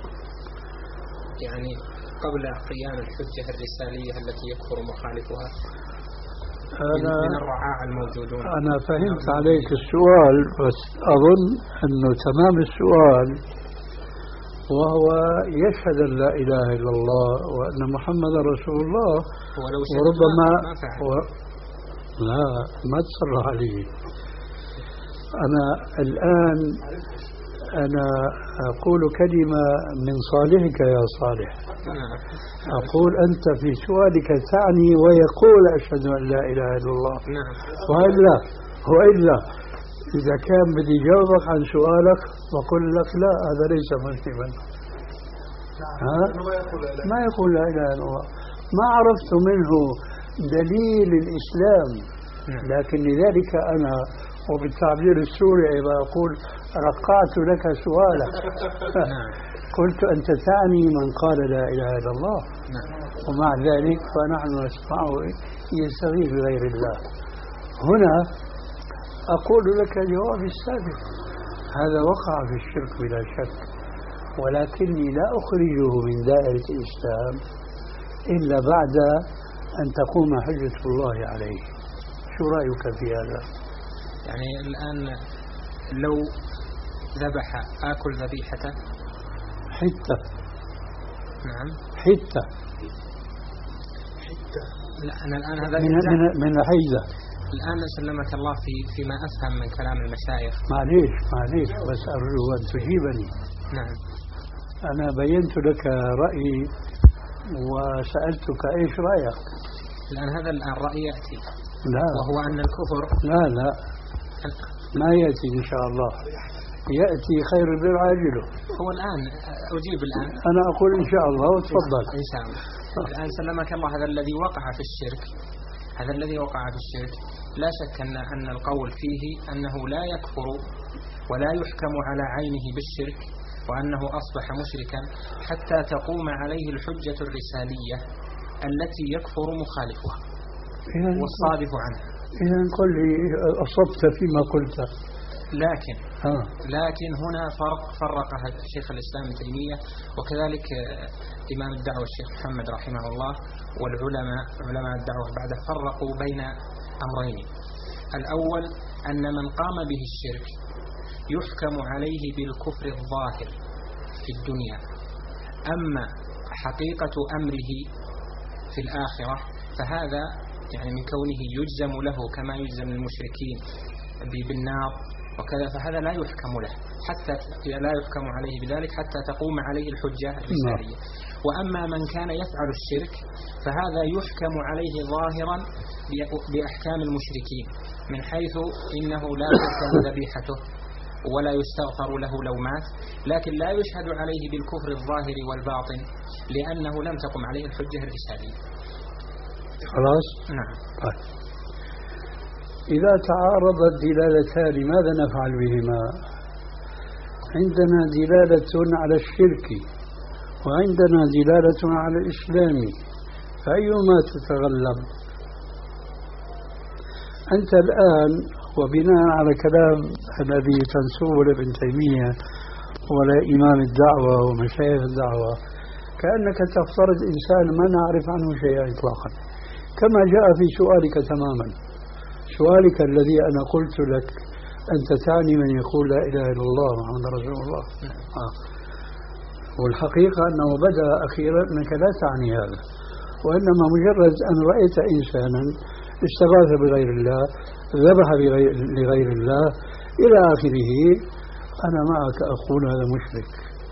يعني قبل قيام الحجة الرسالية التي يكفر مخالفها أنا من الرعاع الموجودون؟ أنا فهمت عليك السؤال، بس أظن أنه تمام السؤال وهو يشهد أن لا إله إلا الله وأن محمد رسول الله، وربما و... لا ما تصرح عليه. أنا الآن أنا أقول كلمة من صالحك يا صالح، أقول أنت في سؤالك تعني ويقول أشهد أن لا إله إلا الله، وإلا وإلا إذا كان بدي جاوبك عن سؤالك وقل لك لا هذا ليس مسلما، ها؟ ما يقول لا إله إلا الله، ما عرفت منه دليل الإسلام، لكن لذلك أنا وبالتعبير السوري إذا أقول رقعت لك سؤالك قلت أنت تعني من قال لا إله إلا الله. نعم. ومع ذلك فنحن نسمعه يستغيث بغير الله. هنا أقول لك الجواب السابق، هذا وقع في الشرك بلا شك، ولكني لا أخرجه من دائرة الإسلام إلا بعد أن تقوم حجة الله عليه. شو رأيك في هذا؟ يعني الآن لو ذبح آكل ذبيحته حتة. نعم حتة حتة. لا أنا الآن هذا من من من حيزة. الآن سلمك الله في فيما أفهم من كلام المشايخ. معليش معليش بس أرجو أن تجيبني. نعم. أنا بينت لك رأيي وسألتك إيش رأيك. الآن هذا الآن رأي يأتي، لا وهو أن الكفر لا لا ما يأتي إن شاء الله، يأتي خير البر عاجله. هو الآن أجيب الآن. أنا أقول إن شاء الله وتفضل. إن شاء الله. الآن سلمك الله، هذا الذي وقع في الشرك، هذا الذي وقع في الشرك لا شك أن أن القول فيه أنه لا يكفر ولا يحكم على عينه بالشرك، وأنه أصبح مشركا حتى تقوم عليه الحجة الرسالية التي يكفر مخالفها والصادف عنها. إذن قل لي أصبت فيما قلت. لكن آه. لكن هنا فرق فرقها شيخ الإسلام ابن تيمية وكذلك إمام الدعوة الشيخ محمد رحمه الله والعلماء علماء الدعوة بعد فرقوا بين أمرين. الأول أن من قام به الشرك يحكم عليه بالكفر الظاهر في الدنيا، أما حقيقة أمره في الآخرة فهذا يعني من كونه يجزم له كما يجزم المشركين بالنار وكذا، فهذا لا يحكم له حتى لا يحكم عليه بذلك حتى تقوم عليه الحجة الرسالية. وأما من كان يفعل الشرك فهذا يحكم عليه ظاهرا بأحكام المشركين، من حيث إنه لا تحكم ذبيحته ولا يستغفر له لو مات، لكن لا يشهد عليه بالكفر الظاهر والباطن لأنه لم تقم عليه الحجة الرسالية. خلاص؟ نعم. طيب. إذا تعارضت دلالتان ماذا نفعل بهما؟ عندنا دلالة على الشرك وعندنا دلالة على الإسلام، فأيهما تتغلب؟ أنت الآن وبناء على كلام الذي تنسوه لابن تيمية ولا إمام الدعوة ومشايخ الدعوة كأنك تفترض إنسان ما نعرف عنه شيئا إطلاقا، كما جاء في سؤالك تماما. سؤالك الذي أنا قلت لك أنت تعني من يقول لا إله إلا الله محمد رسول الله. آه. والحقيقة أنه بدأ أخيرا أنك لا تعني هذا، وإنما مجرد أن رأيت إنسانا استغاث بغير الله، ذبح لغير الله إلى آخره، أنا معك أقول هذا مشرك،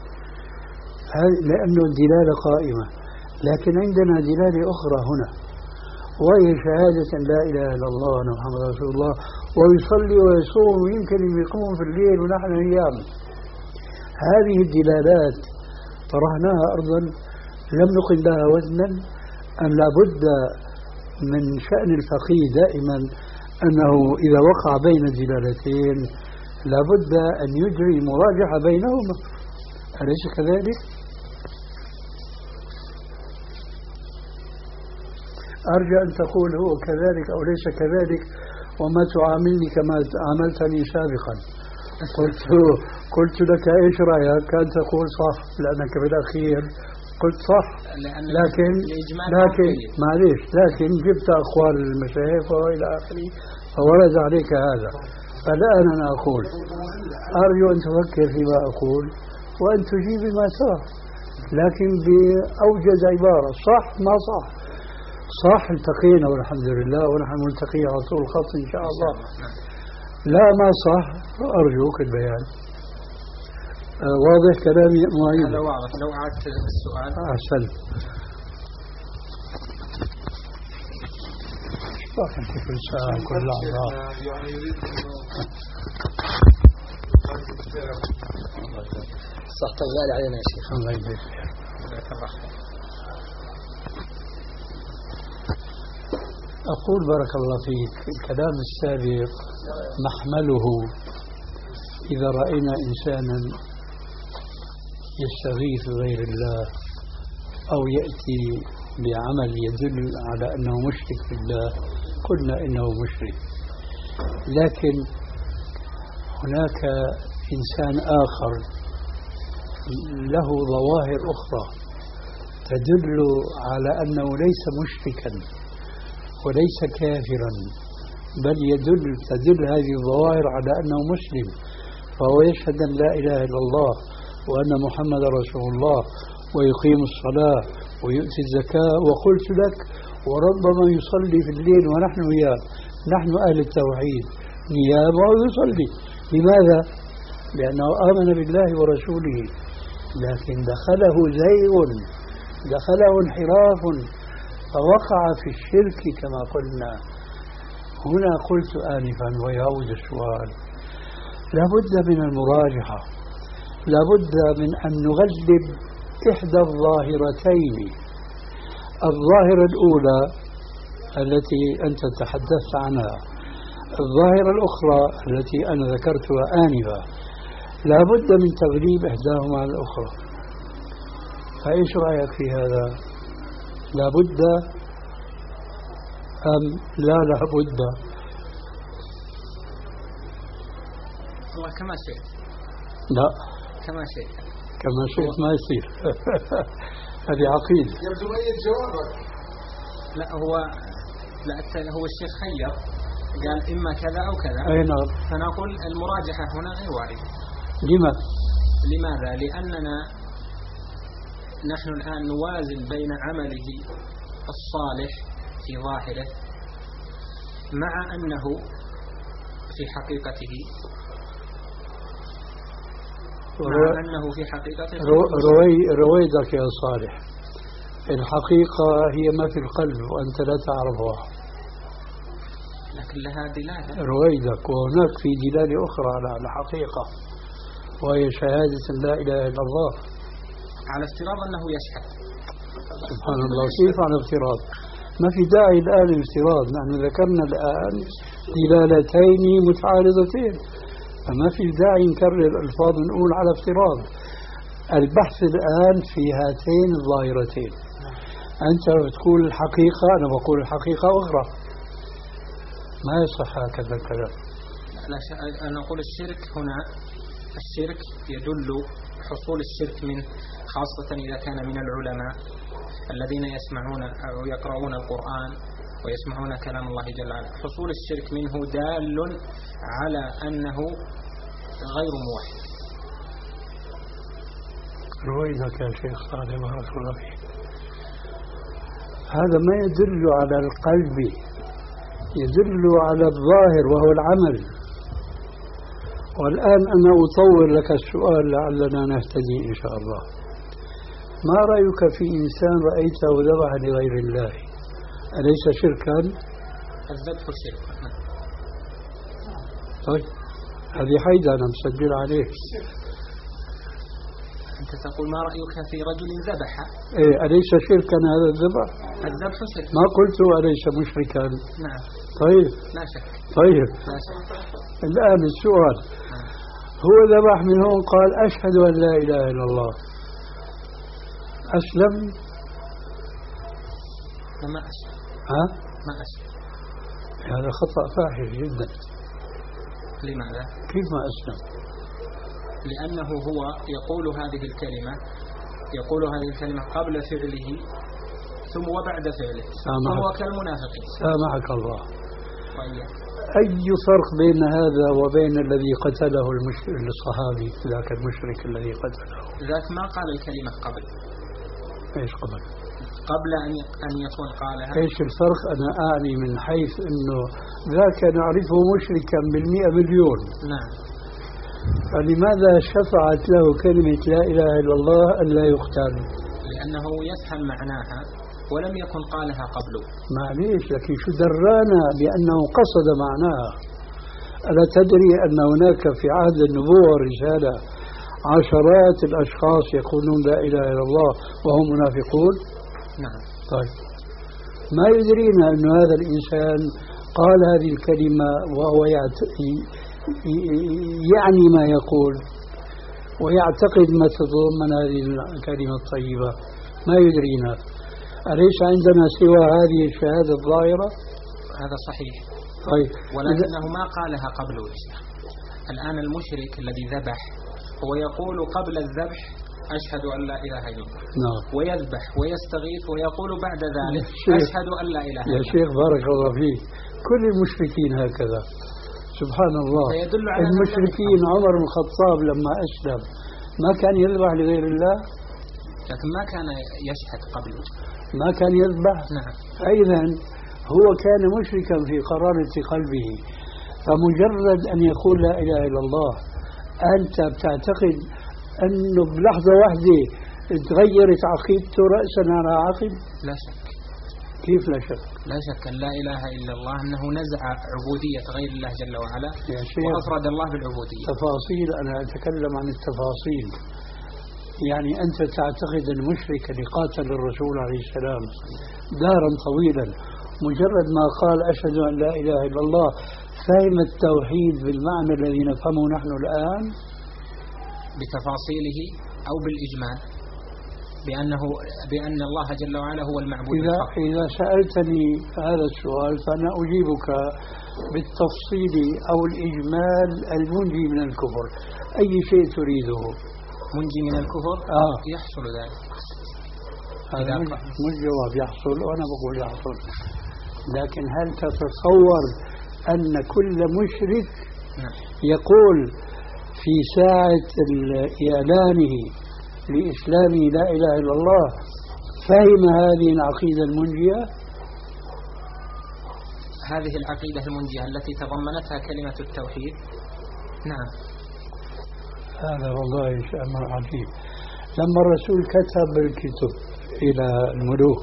لأنه الدلالة قائمة. لكن عندنا دلالة أخرى هنا، وهي شهادة لا إله إلا الله وأن محمد رسول الله، ويصلي ويصوم ويمكن يقوم في الليل ونحن أيام. هذه الدلالات طرحناها أرضا لم نقل لها وزنا، أم لابد من شأن الفقيه دائما أنه إذا وقع بين الدلالتين لابد أن يجري مراجعة بينهما، أليس كذلك؟ أرجو أن تقول هو كذلك أو ليس كذلك، وما تعاملني كما عاملتني سابقا. قلت قلت لك إيش رأيك؟ كان تقول صح لأنك بالأخير قلت صح، لكن لكن معليش لكن جبت أقوال المشايخ وإلى آخره فورد عليك هذا. فالآن أنا أقول أرجو أن تفكر فيما أقول وأن تجيب ما ترى، لكن بأوجز عبارة. صح ما صح؟ صح التقينا والحمد لله ونحن ملتقي على طول الخط إن شاء الله. لا ما صح أرجوك البيان. آه واضح كلامي معين؟ هذا واضح. لو أعدت السؤال. أحسن. أنت كل ساعة كل لحظة. صح طوال علينا يا شيخ. الله يبارك. أقول بارك الله فيك الكلام السابق محمله إذا رأينا إنسانا يستغيث غير الله أو يأتي بعمل يدل على أنه مشرك بالله قلنا إنه مشرك. لكن هناك إنسان آخر له ظواهر أخرى تدل على أنه ليس مشركا وليس كافرا، بل يدل تدل هذه الظواهر على أنه مسلم، فهو يشهد أن لا إله إلا الله وأن محمد رسول الله ويقيم الصلاة ويؤتي الزكاة، وقلت لك وربما يصلي في الليل ونحن وياه، نحن أهل التوحيد نيابه ويصلي. لماذا؟ لأنه آمن بالله ورسوله، لكن دخله زيغ، دخله انحراف، فوقع في الشرك كما قلنا. هنا قلت آنفا ويعود السؤال، لابد من المراجعة، لابد من أن نغلب إحدى الظاهرتين. الظاهرة الأولى التي أنت تحدثت عنها، الظاهرة الأخرى التي أنا ذكرتها آنفا، لابد من تغليب إحداهما على الأخرى. فإيش رأيك في هذا؟ لابد أم لا لابد؟ والله كما شئت. لا كما شئت. كما شئت ما يصير. هذه عقيدة. يبدو أي جوابك. لا هو لا هو الشيخ خير قال إما كذا أو كذا. أي نعم. فنقول المراجحة هنا غير واردة. لما؟ لماذا؟ لأننا نحن الآن نوازن بين عمله الصالح في ظاهره مع أنه في حقيقته مع أنه في حقيقته روي رويدك يا صالح، الحقيقة هي ما في القلب وأنت لا تعرفها، لكن لها دلالة. رويدك، وهناك في دلالة أخرى على الحقيقة وهي شهادة لا إله إلا الله، على افتراض أنه يشهد. سبحان الله، كيف على افتراض؟ ما في داعي الآن الافتراض، نحن ذكرنا الآن دلالتين متعارضتين، فما في داعي نكرر الألفاظ ونقول على افتراض. البحث الآن في هاتين الظاهرتين، أنت بتقول الحقيقة، أنا بقول الحقيقة أخرى، ما يصح هكذا الكلام. لا ش... أنا أقول الشرك هنا، الشرك يدل حصول الشرك منه خاصة إذا كان من العلماء الذين يسمعون أو يقرؤون القرآن ويسمعون كلام الله جل وعلا، حصول الشرك منه دال على أنه غير موحد. رويدك يا شيخ صالح بارك الله فيك. هذا ما يدل على القلب، يدل على الظاهر وهو العمل. والآن أنا أطور لك السؤال لعلنا نهتدي إن شاء الله. ما رأيك في إنسان رأيته ذبح لغير الله، أليس شركا؟ الذبح شرك. طيب هذه حيدة أنا مسجل عليك. أنت تقول ما رأيك في رجل ذبح؟ إيه، أليس شركا هذا الذبح؟ الذبح شرك. ما قلت أليس مشركا؟ نعم. طيب. لا شك. طيب. لا شك. الآن السؤال، هو ذبح من هون قال أشهد أن لا إله إلا الله، أسلم؟ ما أسلم. ها؟ ما أسلم. هذا خطأ فاحش جدا. لماذا؟ كيف ما أسلم؟ لأنه هو يقول هذه الكلمة يقول هذه الكلمة قبل فعله ثم وبعد فعله، فهو كالمنافقين. سامحك الله. طيب. أي فرق بين هذا وبين الذي قتله المشرك الصحابي، ذاك المشرك الذي قتله؟ ذاك ما قال الكلمة قبل. إيش قبل؟ قبل أن أن يكون قالها. إيش الفرق؟ أنا أعني من حيث إنه ذاك نعرفه مشركا بالمئة مليون. نعم. فلماذا شفعت له كلمة لا إله إلا الله أن لا يقتل؟ لأنه يفهم معناها ولم يكن قالها قبله. معليش، لكن شو درانا بأنه قصد معناها؟ ألا تدري أن هناك في عهد النبوة والرسالة عشرات الأشخاص يقولون لا إله إلا الله وهم منافقون؟ نعم. طيب ما يدرينا أن هذا الإنسان قال هذه الكلمة وهو يعني ما يقول، ويعتقد ما تتضمن هذه الكلمة الطيبة، ما يدرينا. أليس عندنا سوى هذه الشهادة الظاهرة؟ هذا صحيح. طيب، ولكنه ما قالها قبل الإسلام. الآن المشرك الذي ذبح هو يقول قبل الذبح أشهد أن لا إله إلا الله. نعم. ويذبح ويستغيث ويقول بعد ذلك أشهد أن لا إله إلا الله. يا شيخ بارك الله فيك، كل المشركين هكذا سبحان الله. المشركين عمر بن الخطاب لما أسلم ما كان يذبح لغير الله، لكن ما كان يشهد قبله، ما كان يذبح. نعم. أيضا هو كان مشركا في قرارة قلبه، فمجرد أن يقول لا إله إلا الله أنت بتعتقد أنه بلحظة واحدة تغيرت عقيدته رأسا على عقب؟ لا شك. كيف لا شك؟ لا شك أن لا إله إلا الله أنه نزع عبودية غير الله جل وعلا وأفرد الله بالعبودية. تفاصيل، أنا أتكلم عن التفاصيل. يعني أنت تعتقد المشرك اللي قاتل الرسول عليه السلام دارا طويلا مجرد ما قال أشهد أن لا إله إلا الله فهم التوحيد بالمعنى الذي نفهمه نحن الآن بتفاصيله أو بالإجمال بأنه بأن الله جل وعلا هو المعبود إذا, الحق. إذا سألتني هذا السؤال فأنا أجيبك بالتفصيل أو الإجمال المنجي من الكفر. أي شيء تريده؟ منجي من الكفر؟ آه. يحصل ذلك. هذا مش جواب يحصل، وأنا بقول يحصل. لكن هل تتصور أن كل مشرك يقول في ساعة إعلانه لإسلامه لا إله إلا الله فهم هذه العقيدة المنجية؟ هذه العقيدة المنجية التي تضمنتها كلمة التوحيد. نعم. هذا والله أمر عجيب. لما الرسول كتب الكتب إلى الملوك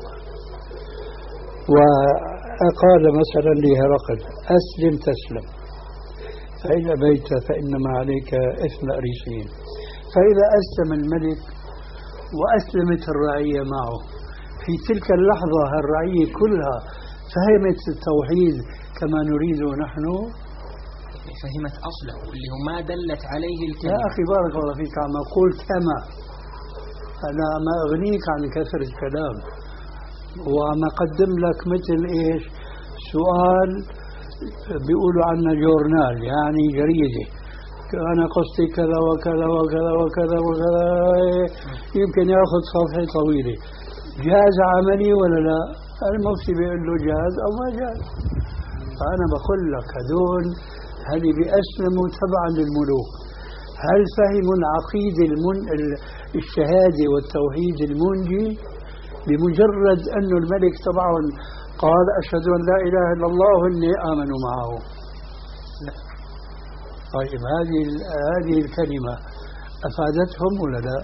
وقال مثلا لهرقل أسلم تسلم، فإن أبيت فإنما عليك إثم أريسين. فإذا أسلم الملك وأسلمت الرعية معه في تلك اللحظة الرعية كلها فهمت التوحيد كما نريده نحن، فهمت أصله اللي هو ما دلت عليه الكلمة. يا أخي بارك الله فيك عم أقول كما، أنا ما أغنيك عن كثرة الكلام وعم أقدم لك مثل إيش سؤال بيقولوا عنه جورنال، يعني جريدة، أنا قصتي كذا وكذا وكذا وكذا وكذا، يمكن يأخذ صفحة طويلة. جاز عملي ولا لا؟ المفتي بيقول له جاز أو ما جاز. فأنا بقول لك هذول هل بيأسلموا تبعا للملوك هل فهموا العقيدة المن... الشهادة والتوحيد المنجي بمجرد أن الملك تبعهم قال أشهد أن لا إله إلا الله وإن آمنوا معه؟ لا. طيب هذه هذه الكلمة أفادتهم ولا لا؟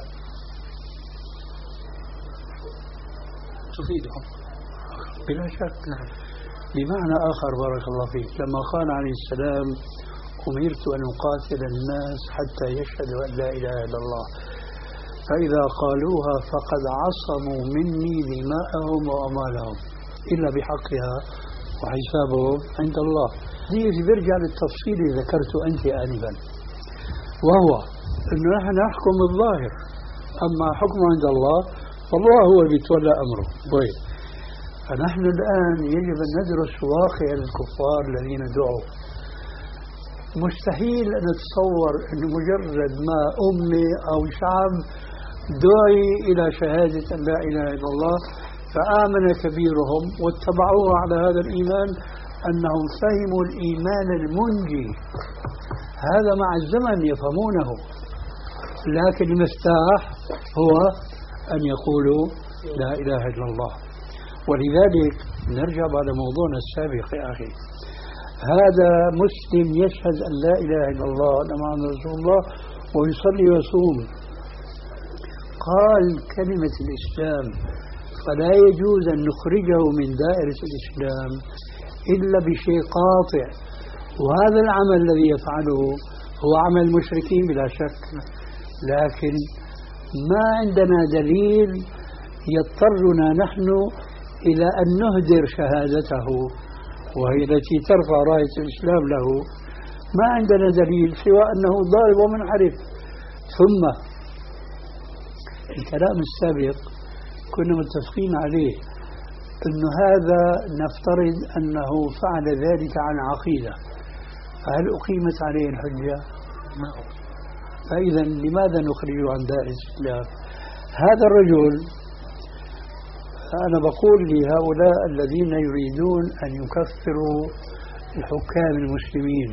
تفيدهم بلا شك. نعم. بمعنى آخر بارك الله فيك لما قال عليه السلام أمرت أن أقاتل الناس حتى يشهدوا أن لا إله إلا الله فإذا قالوها فقد عصموا مني دماءهم وأموالهم إلا بحقها وحسابهم عند الله. دي بيرجع للتفصيل اللي ذكرته أنت آنفا، وهو أنه نحن نحكم الظاهر، أما حكمه عند الله فالله هو اللي بيتولى أمره. طيب فنحن الآن يجب أن ندرس واقع الكفار الذين دعوا. مستحيل أن نتصور أن مجرد ما أمة أو شعب دعي إلى شهادة أن لا إله إلا الله فآمن كبيرهم واتبعوه على هذا الإيمان أنهم فهموا الإيمان المنجي. هذا مع الزمن يفهمونه، لكن المفتاح هو أن يقولوا لا إله إلا الله. ولذلك نرجع على موضوعنا السابق يا أخي، هذا مسلم يشهد أن لا إله إلا الله أن محمد رسول الله ويصلي ويصوم، قال كلمة الإسلام، فلا يجوز أن نخرجه من دائرة الإسلام إلا بشيء قاطع. وهذا العمل الذي يفعله هو عمل المشركين بلا شك، لكن ما عندنا دليل يضطرنا نحن إلى أن نهدر شهادته وهي التي ترفع راية الإسلام له. ما عندنا دليل سوى أنه ضارب ومنحرف، ثم الكلام السابق كنا متفقين عليه أنه هذا نفترض أنه فعل ذلك عن عقيدة، فهل أقيمت عليه الحجة؟ ما فإذا لماذا نخرجه عن دائرة الإسلام؟ هذا الرجل، أنا بقول لهؤلاء الذين يريدون أن يكفروا الحكام المسلمين،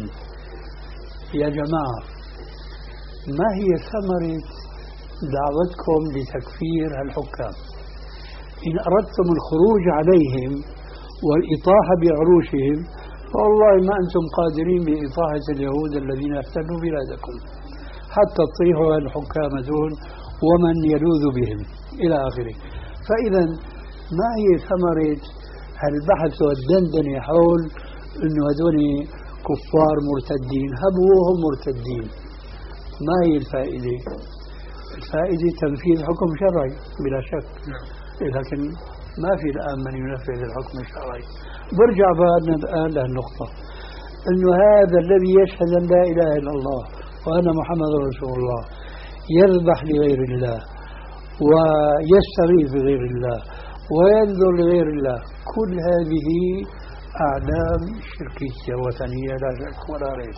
يا جماعة ما هي ثمرة دعوتكم لتكفير الحكام؟ إن أردتم الخروج عليهم والإطاحة بعروشهم فوالله ما أنتم قادرين بإطاحة اليهود الذين احتلوا بلادكم حتى تطيحوا الحكام دون ومن يلوذ بهم إلى آخره. فإذا ما هي ثمرة البحث والدندنة حول أنه هذول كفار مرتدين؟ هبوهم مرتدين، ما هي الفائدة؟ الفائدة تنفيذ حكم شرعي بلا شك، لكن ما في الآن من ينفذ الحكم الشرعي. برجع بعدنا الآن لهالنقطة، أنه هذا الذي يشهد أن لا إله إلا الله وأن محمد رسول الله يذبح لغير الله ويستغيث بغير الله وينذر لغير الله، كل هذه أعلام شركية وثنية لا شك ولا ريب.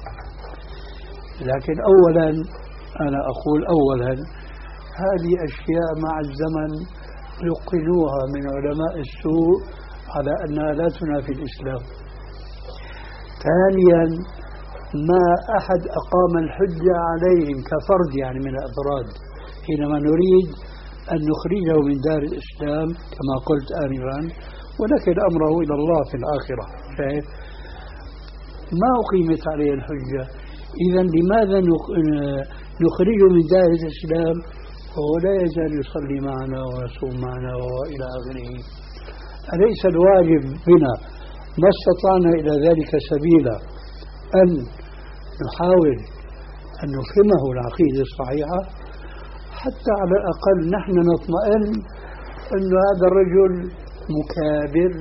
لكن أولا أنا أقول أولا هذه أشياء مع الزمن يقنوها من علماء السوء على أنها لا تنافي الإسلام. ثانيا ما أحد أقام الحجة عليهم كفرد يعني من الأفراد حينما نريد أن نخرجه من دار الإسلام كما قلت آنفا ونكل أمره إلى الله في الآخرة. شايف ما أقيمت عليه الحجة، إذا لماذا نخرجه من دار الإسلام وهو لا يزال يصلي معنا ويصوم معنا وإلى آخره؟ أليس الواجب بنا ما استطعنا إلى ذلك سبيلا أن نحاول أن نفهمه العقيدة الصحيحة حتى على الأقل نحن نطمئن أن هذا الرجل مكابر،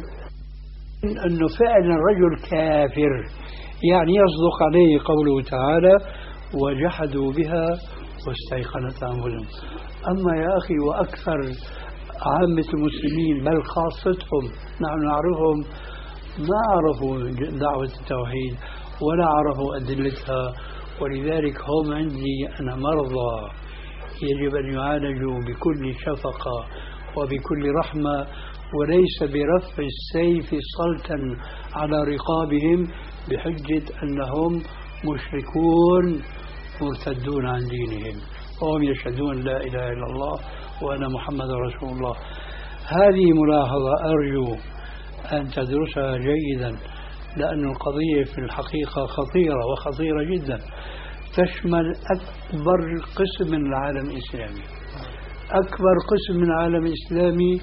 أنه فعلا رجل كافر، يعني يصدق عليه قوله تعالى وجحدوا بها واستيقنت أنفسهم. أما يا أخي وأكثر عامة المسلمين بل خاصتهم نحن نعرفهم ما عرفوا دعوة التوحيد ولا عرفوا أدلتها، ولذلك هم عندي أنا مرضى يجب أن يعالجوا بكل شفقة وبكل رحمة وليس برفع السيف صلتا على رقابهم بحجة أنهم مشركون مرتدون عن دينهم وهم يشهدون لا إله إلا الله وأنا محمد رسول الله. هذه ملاحظة أرجو أن تدرسها جيدا، لأن القضية في الحقيقة خطيرة وخطيرة جدا، تشمل أكبر قسم من العالم الإسلامي. أكبر قسم من العالم الإسلامي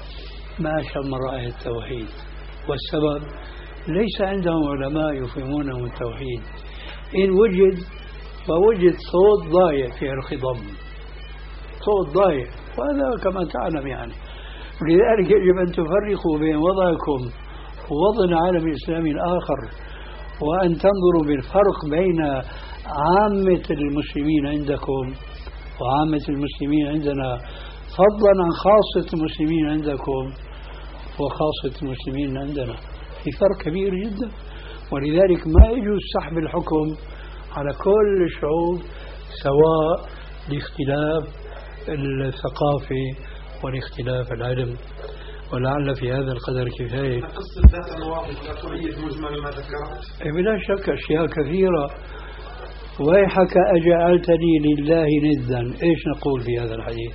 ما شم رائحة التوحيد، والسبب ليس عندهم علماء يفهمونهم التوحيد. إن وجد فوجد صوت ضايع في الخضم، صوت ضايع، وهذا كما تعلم يعني. لذلك يجب أن تفرقوا بين وضعكم ووضع العالم الإسلامي الآخر، وأن تنظروا بالفرق بين عامة المسلمين عندكم وعامة المسلمين عندنا، فضلا عن خاصة المسلمين عندكم وخاصة المسلمين عندنا. في فرق كبير جدا، ولذلك ما يجوز سحب الحكم على كل الشعوب سواء لاختلاف الثقافة ولاختلاف العلم. ولعل في هذا القدر كفاية. قصة ذات الواقع لا تعيد مجمل ما ذكرت؟ بلا شك أشياء كثيرة. ويحك أجعلتني لله ندا، إيش نقول في هذا الحديث؟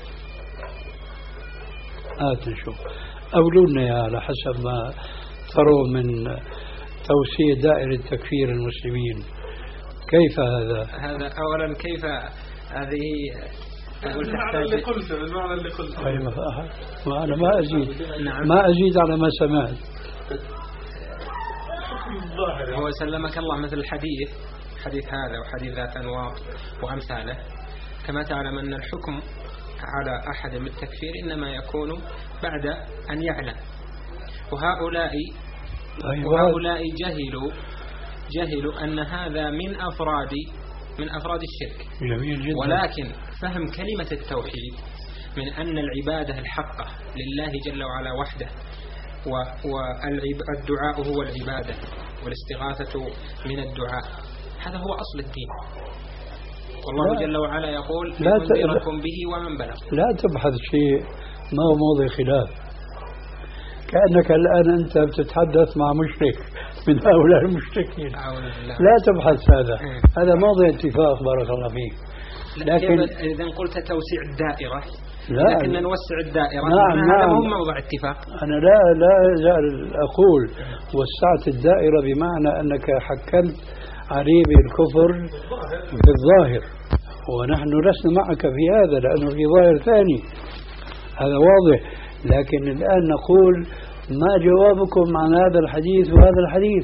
هات نشوف، أولونا يا على حسب ما تروا من توسيع دائرة تكفير المسلمين. كيف هذا؟ هذا أولا كيف هذه المعنى اللي قلته المعنى اللي قلته أيوة. ما أنا ما أزيد نعم. ما أزيد على ما سمعت. هو سلمك الله مثل الحديث حديث هذا وحديث ذات أنواط وأمثاله، كما تعلم أن الحكم على أحد بالتكفير إنما يكون بعد أن يعلم، وهؤلاء أيوة. وهؤلاء جهلوا جهلوا أن هذا من أفراد من أفراد الشرك. جميل جدا. ولكن فهم كلمة التوحيد من أن العبادة الحقة لله جل وعلا وحده، والدعاء هو العبادة والاستغاثة من الدعاء، هذا هو أصل الدين. والله جل وعلا يقول لأنذركم به ومن بلغ. لا تبحث شيء ما هو موضع خلاف، كأنك الآن أنت بتتحدث مع مشرك من هؤلاء المشركين. لا تبحث هذا، هذا موضع اتفاق بارك الله فيك. لكن إذا قلت توسيع الدائرة لا لكن نوسع الدائرة، نعم هذا نعم مو موضع اتفاق. أنا لا لا أزال أقول وسعت الدائرة بمعنى أنك حكمت عليه بالكفر في الظاهر، ونحن لسنا معك في هذا لأنه في ظاهر ثاني، هذا واضح. لكن الآن نقول ما جوابكم عن هذا الحديث وهذا الحديث؟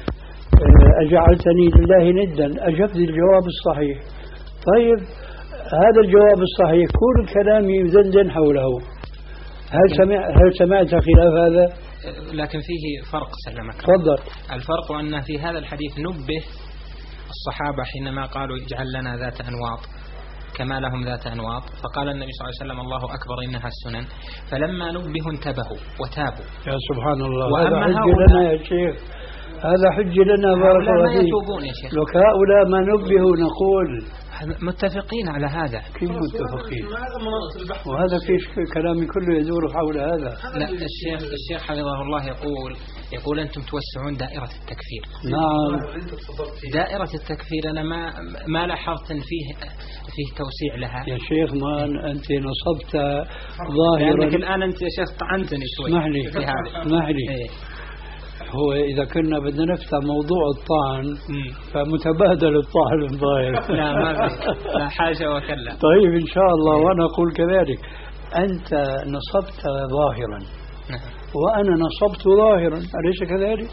أجعلتني لله ندا، أجبت الجواب الصحيح. طيب هذا الجواب الصحيح كل الكلام يزندن حوله، هل سمع هل سمعت خلاف هذا؟ لكن فيه فرق سلمك. تفضل. الفرق أن في هذا الحديث نبه الصحابة حينما قالوا اجعل لنا ذات أنواط كما لهم ذات أنواط، فقال النبي صلى الله عليه وسلم الله أكبر إنها السنن، فلما نبهوا انتبهوا وتابوا. يا سبحان الله، هذا حج لنا يا شيخ، هذا حج لنا بارك الله فيك. لو هؤلاء ما نبهوا نقول متفقين على هذا. كيف متفقين؟ وهذا فيش كلامي كله يدور حول هذا. لا الشيخ الشيخ حفظه الله يقول يقول أنتم توسعون دائرة التكفير. نعم دائرة التكفير أنا ما ما لاحظت فيه فيه توسيع لها يا شيخ. ما أنت نصبت ظاهرا، لأنك الآن أنت يا شيخ طعنتني شوي. اسمح لي اسمح لي إيه؟ هو إذا كنا بدنا نفتح موضوع الطعن فمتبادل الطعن الظاهر. لا ما في، لا حاشا وكلا. طيب إن شاء الله وأنا أقول كذلك. أنت نصبت ظاهرا وأنا نصبت ظاهرا، أليس كذلك؟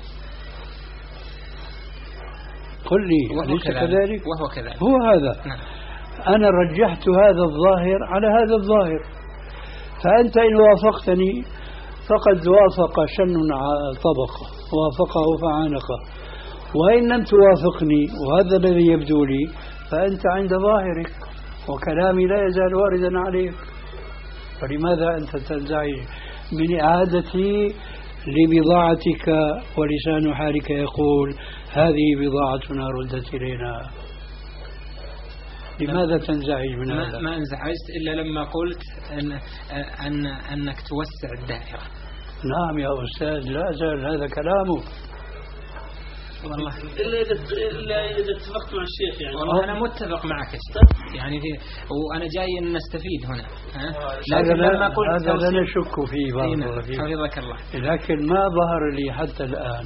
قل لي أليس كذلك؟ وهو كذلك. هو هذا. نعم. أنا رجحت هذا الظاهر على هذا الظاهر، فأنت إن وافقتني فقد وافق شن طبقة، وافقه فعانقه، وإن لم توافقني وهذا الذي يبدو لي فأنت عند ظاهرك وكلامي لا يزال واردا عليك، فلماذا أنت تنزعج من إعادتي لبضاعتك ولسان حالك يقول هذه بضاعتنا ردت إلينا؟ لماذا تنزعج من هذا؟ ما انزعجت إلا لما قلت أن أن أنك توسع الدائرة. نعم يا أستاذ لا زال هذا كلامه. والله إلا إذا إلا إذا اتفقت مع الشيخ يعني. والله أنا متفق معك الشيخ يعني في، وأنا جاي أن نستفيد هنا. ها؟ لكن لما قلت هذا لا نشك فيه بارك حفظك الله. لكن ما ظهر لي حتى الآن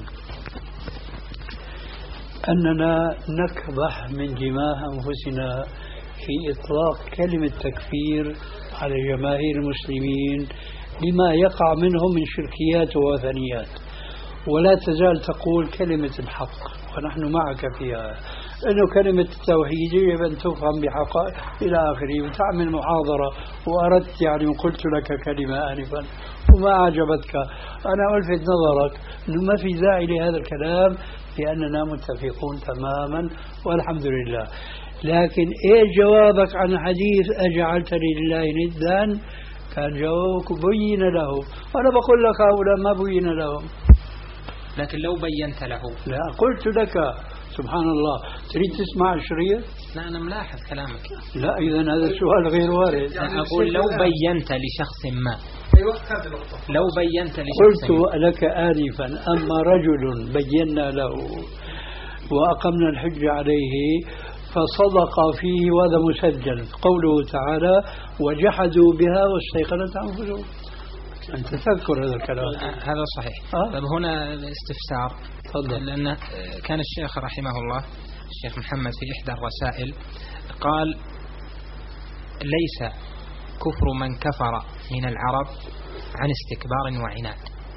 أننا نكبح من دماء أنفسنا في إطلاق كلمة تكفير على جماهير المسلمين لما يقع منهم من شركيات ووثنيات، ولا تزال تقول كلمة الحق ونحن معك فيها، أنه كلمة التوحيد يجب أن تفهم بحقائق إلى آخره، وتعمل محاضرة وأردت يعني وقلت لك كلمة آنفا وما عجبتك، أنا ألفت نظرك أنه ما في داعي لهذا الكلام لأننا متفقون تماما والحمد لله. لكن إيه جوابك عن حديث أجعلتني لله ندا؟ كان جوابك بين له، وأنا بقول لك هؤلاء ما بين لهم. لكن لو بينت له. لا قلت لك سبحان الله، تريد تسمع الشريط؟ لا أنا ملاحظ كلامك. لا إذا هذا السؤال غير وارد. أقول لو بينت لشخص ما، لو بينت لشخص قلت ما. لك آنفا أما رجل بينا له وأقمنا الحج عليه فصدق فيه وهذا مسجل، قوله تعالى وجحدوا بها واستيقنتها أنفسهم. أنت تذكر هذا الكلام؟ هذا صحيح. آه؟ طيب هنا استفسار. تفضل. لأن كان الشيخ رحمه الله الشيخ محمد في إحدى الرسائل قال ليس كفر من كفر من العرب عن استكبار وعناد،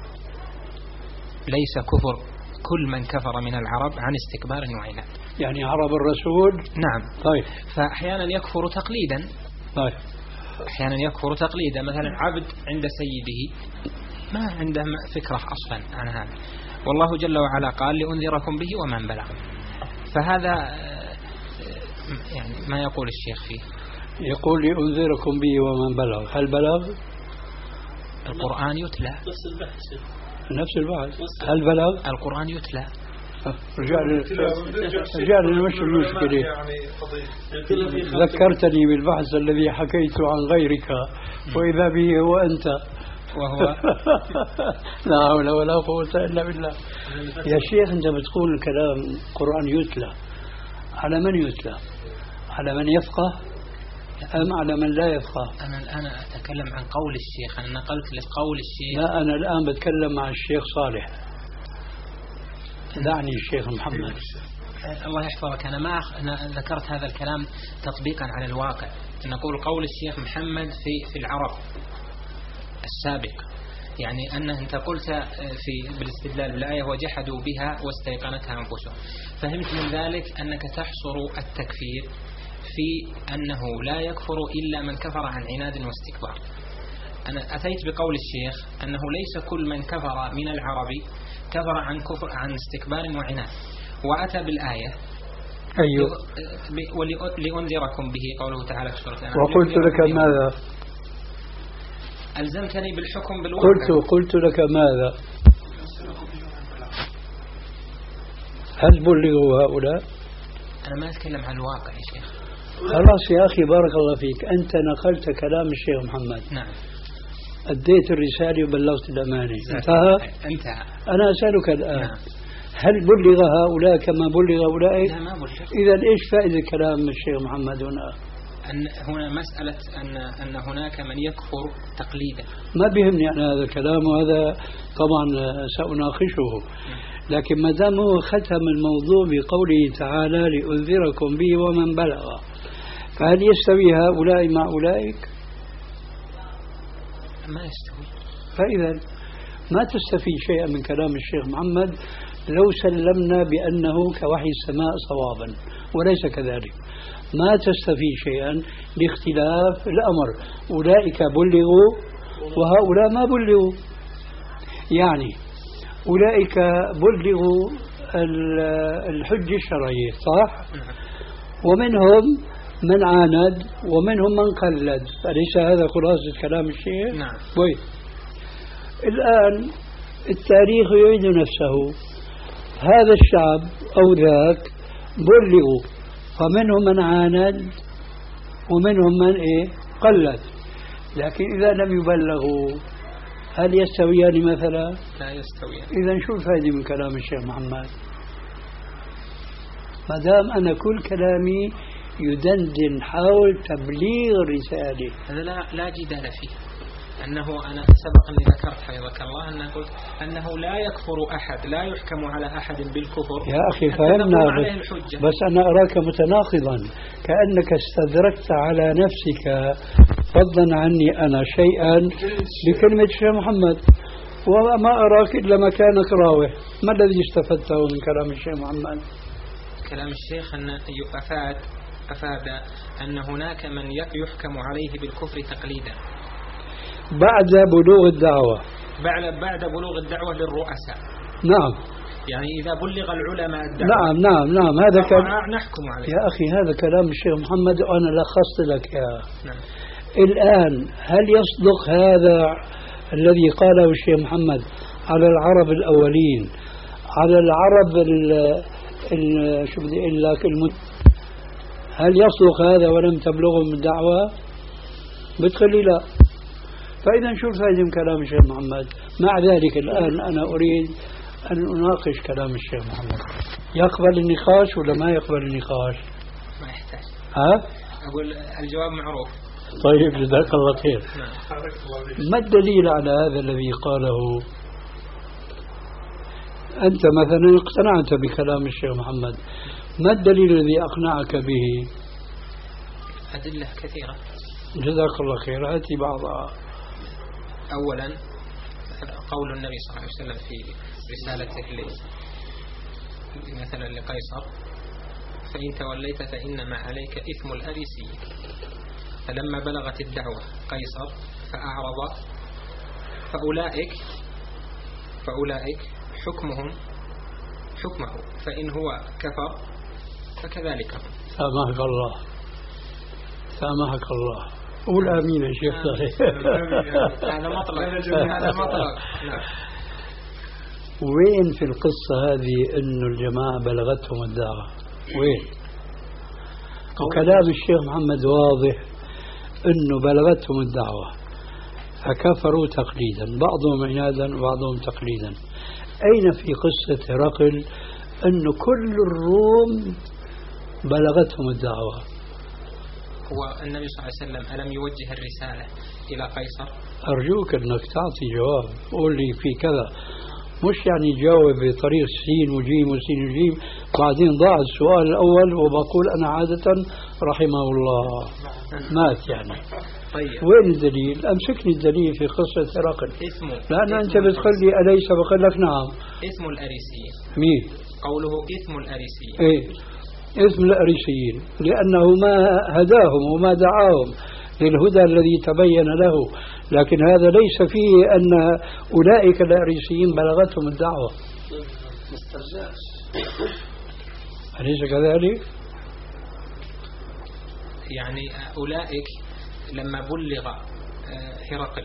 ليس كفر كل من كفر من العرب عن استكبار وعناد، يعني عرب الرسول. نعم. طيب. فأحيانا يكفر تقليدا. طيب. أحيانا يكفر تقليدا، مثلا عبد عند سيده ما عنده فكرة أصلا عن هذا، والله جل وعلا قال لأنذركم به ومن بلغ، فهذا يعني ما يقول الشيخ فيه. يقول لأنذركم به ومن بلغ، هل بلغ؟ القرآن يتلى نفس البحث. نفس البحث، هل بلغ؟ القرآن يتلى. رجعنا رجعنا لمش المشكلة. ذكرتني بالبحث الذي حكيت عن غيرك وإذا به هو أنت، وهو لا حول ولا قوة إلا بالله. يا شيخ أنت بتقول الكلام القرآن يتلى، على من يتلى؟ على من يفقه أم على من لا يفقه؟ أنا الآن أتكلم عن قول الشيخ، أنا نقلت لك قول الشيخ. لا أنا الآن بتكلم مع الشيخ صالح، دعني الشيخ محمد. الله يحفظك، أنا ما أنا ذكرت هذا الكلام تطبيقا على الواقع. نقول قول الشيخ محمد في في العرب السابق، يعني أنه أنت قلت في بالاستدلال بالآية وجحدوا بها واستيقنتها أنفسهم، فهمت من ذلك أنك تحصر التكفير في أنه لا يكفر إلا من كفر عن عناد واستكبار. أنا أتيت بقول الشيخ أنه ليس كل من كفر من العرب كفر عن كفر عن استكبار وعناد، وأتى بالآية أيوه ولأنذركم به قوله تعالى في سورة الأنعام. وقلت لك ماذا؟ ألزمتني بالحكم بالواقع. قلت قلت لك ماذا؟ هل بلغوا هؤلاء؟ أنا ما أتكلم عن الواقع يا شيخ. خلاص يا أخي بارك الله فيك، أنت نقلت كلام الشيخ محمد. نعم. أديت الرسالة وبلغت الأمانة، انتهى؟ انتهى. أنا أسألك الآن، نعم. هل بلغ هؤلاء كما بلغ أولئك؟ لا ما بلغ. إذا إيش فائدة كلام الشيخ محمد هنا؟ أن هنا مسألة أن أن هناك من يكفر تقليدا. ما بيهمني أنا هذا الكلام، وهذا طبعا سأناقشه، لكن ما دام هو ختم الموضوع بقوله تعالى لأنذركم به ومن بلغ، فهل يستوي هؤلاء مع أولئك؟ ما يستوي. فإذا ما تستفيد شيئا من كلام الشيخ محمد لو سلمنا بأنه كوحي السماء صوابا، وليس كذلك. ما تستفيد شيئا لاختلاف الأمر، أولئك بلغوا وهؤلاء ما بلغوا. يعني أولئك بلغوا الحج الشرعية صح؟ ومنهم من عاند ومنهم من قلد، أليس هذا خلاصة كلام الشيخ؟ نعم. طيب الآن التاريخ يعيد نفسه، هذا الشعب أو ذاك بلغوا، فمنهم من عاند ومنهم من إيه قلد، لكن إذا لم يبلغوا هل يستويان مثلا؟ لا يستويان. إذا شو الفائدة من كلام الشيخ محمد؟ ما دام أنا كل كلامي يدندن حول تبليغ الرسالة، هذا لا لا جدال فيه. أنه أنا سبق أني ذكرت حفظك الله أن قلت أنه لا يكفر أحد، لا يحكم على أحد بالكفر. يا أخي فهمنا، بس, بس أنا أراك متناقضا، كأنك استدركت على نفسك فضلا عني أنا شيئا بكلمة الشيخ محمد، وما أراك إلا مكانك راوح. ما الذي استفدته من كلام الشيخ محمد؟ كلام الشيخ أن أفاد أفاد أن هناك من يحكم عليه بالكفر تقليدا بعد بلوغ الدعوة. بعد بعد بلوغ الدعوة للرؤساء. نعم. يعني إذا بلغ العلماء الدعوة. نعم نعم نعم هذا كلام نحكم عليه. يا أخي هذا كلام الشيخ محمد وأنا لخصت لك يا. نعم. الآن هل يصدق هذا الذي قاله الشيخ محمد على العرب الأولين، على العرب ال شو بدي أقول لك المت... هل يصدق هذا ولم تبلغهم الدعوة؟ بتقولي لا. فإذا شو الفائدة من كلام الشيخ محمد؟ مع ذلك الآن أنا أريد أن أناقش كلام الشيخ محمد، يقبل النقاش ولا ما يقبل النقاش؟ ما يحتاج. ها؟ أقول الجواب معروف. طيب جزاك الله خير. ما الدليل على هذا الذي قاله؟ أنت مثلا اقتنعت بكلام الشيخ محمد، ما الدليل الذي أقنعك به؟ أدلة كثيرة. جزاك الله خير، هاتي بعضها. أولا قول النبي صلى الله عليه وسلم في رسالته لي مثلا لقيصر: فإن توليت فإنما عليك إثم الأريسي. فلما بلغت الدعوة قيصر فأعرض، فأولئك فأولئك حكمهم حكمه، فإن هو كفر فكذلك هم. سامحك الله. سامحك الله. قول آمين يا شيخ صالح. هذا مطلق. هذا مطلق. وين في القصة هذه إنه الجماعة بلغتهم الدعوة؟ وين؟ وكلام الشيخ محمد واضح إنه بلغتهم الدعوة فكفروا تقليدا، بعضهم عنادا وبعضهم تقليدا. أين في قصة هرقل إنه كل الروم بلغتهم الدعوة؟ هو النبي صلى الله عليه وسلم ألم يوجه الرسالة إلى قيصر؟ أرجوك أنك تعطي جواب، قول لي في كذا، مش يعني جاوب بطريق سين وجيم وسين وجيم بعدين ضاع السؤال الأول وبقول أنا عادة رحمه الله مات يعني. طيب وين الدليل؟ أمسكني الدليل في قصة هرقل. اسمه لأن أنت بتقول لي أليس بقول لك نعم. اسم الأريسيين. مين؟ قوله اسم الأريسيين. إيه اسم الأريسيين لأنه ما هداهم وما دعاهم للهدى الذي تبين له، لكن هذا ليس فيه أن أولئك الأريسيين بلغتهم الدعوة. أليس كذلك؟ يعني أولئك لما بلغ هرقل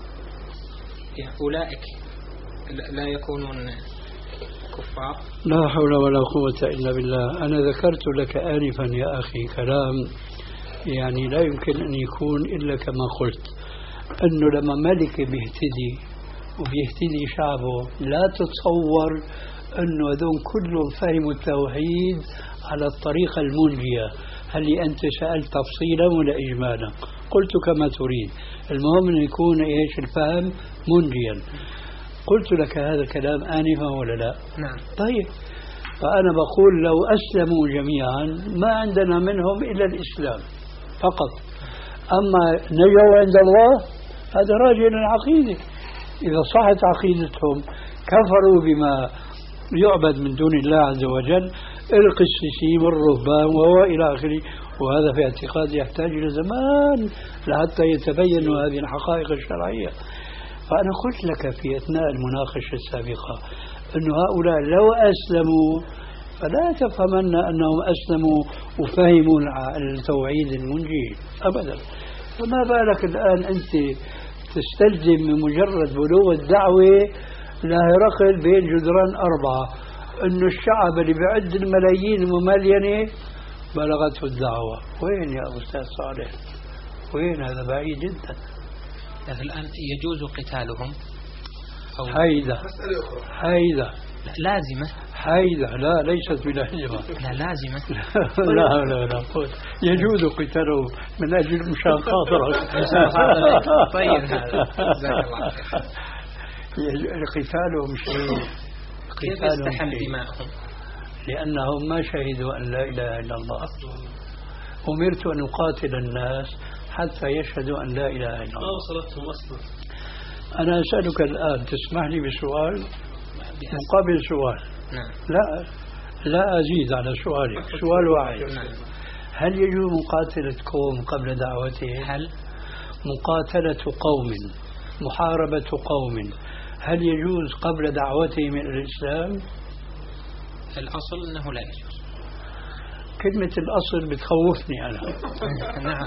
يعني أولئك لا يكونون كفار؟ لا حول ولا قوة إلا بالله. أنا ذكرت لك آنفا يا أخي كلام يعني لا يمكن أن يكون إلا كما قلت، أنه لما ملك بيهتدي وبيهتدي شعبه لا تتصور أنه هذول كلهم فهموا التوحيد على الطريقة المنجية. هل أنت سألت تفصيلا ولا إجمالا؟ قلت كما تريد، المهم أن يكون إيش الفهم منجيا. قلت لك هذا الكلام آنفا ولا لا؟ نعم. طيب فأنا بقول لو أسلموا جميعا ما عندنا منهم إلا الإسلام فقط، أما نجوا عند الله هذا راجع للعقيدة. إذا صحت عقيدتهم كفروا بما يعبد من دون الله عز وجل، القسيسين والرهبان وهو إلى آخره، وهذا في اعتقاد يحتاج إلى زمان لحتى يتبين هذه الحقائق الشرعية. فأنا قلت لك في أثناء المناقشة السابقة أن هؤلاء لو أسلموا فلا تفهمن أنهم أسلموا وفهموا التوحيد المنجي أبدا. فما بالك الآن أنت تستلزم من مجرد بلوغ الدعوة لهرقل بين جدران أربعة أن الشعب اللي بعد الملايين المملينة بلغته الدعوة؟ وين يا أستاذ صالح؟ وين؟ هذا بعيد جدا. الآن يجوز قتالهم أو حيدة حيدة لازمة حيدة لا ليست بلازمة لا لازمة لا لا لا يجوز قتالهم من أجل مشاقات طيب هذا جزاك الله خير. قتالهم شيء، كيف يستحل دماءهم؟ لأنهم ما شهدوا أن لا إله إلا الله. أمرت أن أقاتل الناس حتى يشهدوا أن لا إله إلا الله. ما وصلتهم أصلا. أنا أسألك الآن تسمح لي بسؤال مقابل سؤال. نعم. لا لا أزيد على سؤالك، سؤال واحد. نعم. هل يجوز مقاتلة قوم قبل دعوتهم؟ هل مقاتلة قوم محاربة قوم هل يجوز قبل دعوتهم إلى الإسلام؟ الأصل أنه لا يجوز. كلمة الأصل بتخوفني أنا. نعم.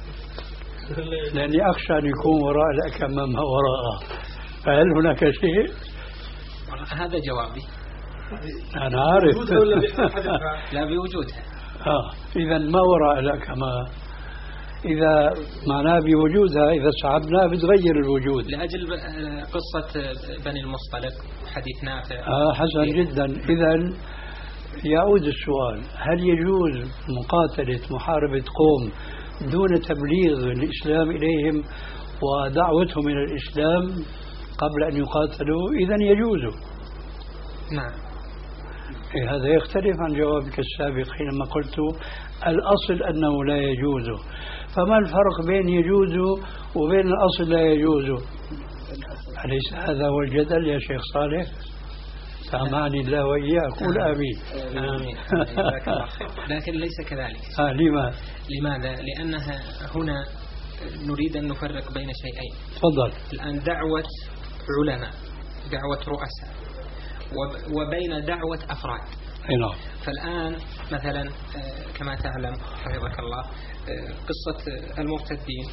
لأني أخشى أن يكون وراء الأكمام ما وراءه. فهل هناك شيء؟ هذا جوابي. أنا عارف. لا بوجودها. آه. إذا ما وراء الأكمام. إذا معناه بوجودها إذا صعبنا بتغير الوجود. لأجل قصة بني المصطلق حديث نافع. آه حسن جدا. إذا يعود السؤال، هل يجوز مقاتلة محاربة قوم دون تبليغ الإسلام إليهم ودعوتهم إلى الإسلام قبل أن يقاتلوا؟ إذن يجوز. نعم. إيه هذا يختلف عن جوابك السابق حينما قلت الأصل أنه لا يجوز. فما الفرق بين يجوز وبين الأصل لا يجوز؟ أليس هذا هو الجدل يا شيخ صالح؟ سامعني الله وإياك. قول آمين. آمين. لكن ليس كذلك. آه لما؟ لماذا؟ لأنها هنا نريد أن نفرق بين شيئين. تفضل. الآن دعوة علماء، دعوة رؤساء، وبين دعوة أفراد. نعم. فالآن مثلا كما تعلم حفظك الله قصة المرتدين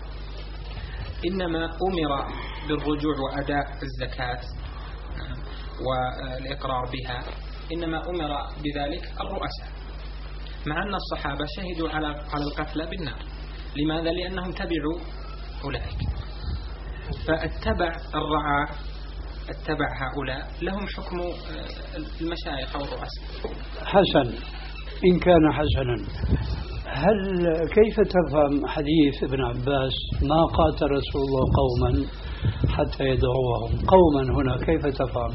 إنما أمر بالرجوع وأداء الزكاة والإقرار بها، إنما أمر بذلك الرؤساء، مع أن الصحابة شهدوا على على القتلى بالنار. لماذا؟ لأنهم تبعوا أولئك. فاتبع الرعاة اتبع هؤلاء لهم حكم المشايخ أو الرؤساء. حسن، إن كان حسنا، هل كيف تفهم حديث ابن عباس ما قاتل رسول الله قوما حتى يدعوهم؟ قوما هنا كيف تفهم؟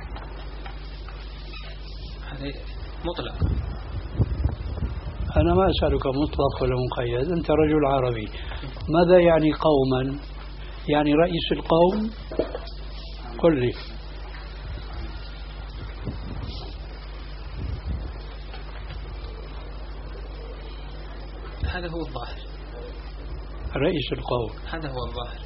هذا مطلق. أنا ما أسألك مطلق ولا مقيد، أنت رجل عربي. ماذا يعني قوما؟ يعني رئيس القوم؟ قل لي. هذا هو الظاهر، رئيس القوم هذا هو الظاهر.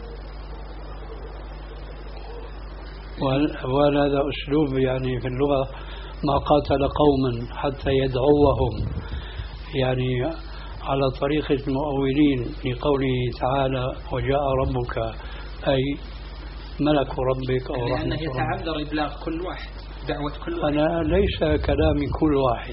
وهذا أسلوب يعني في اللغة، ما قاتل قوما حتى يدعوهم، يعني على طريقة المؤولين لقوله تعالى وجاء ربك، أي ملك ربك أو رحمة ربك، لأنه يتعذر إبلاغ كل واحد، دعوة كل واحد. أنا ليس كلامي كل واحد،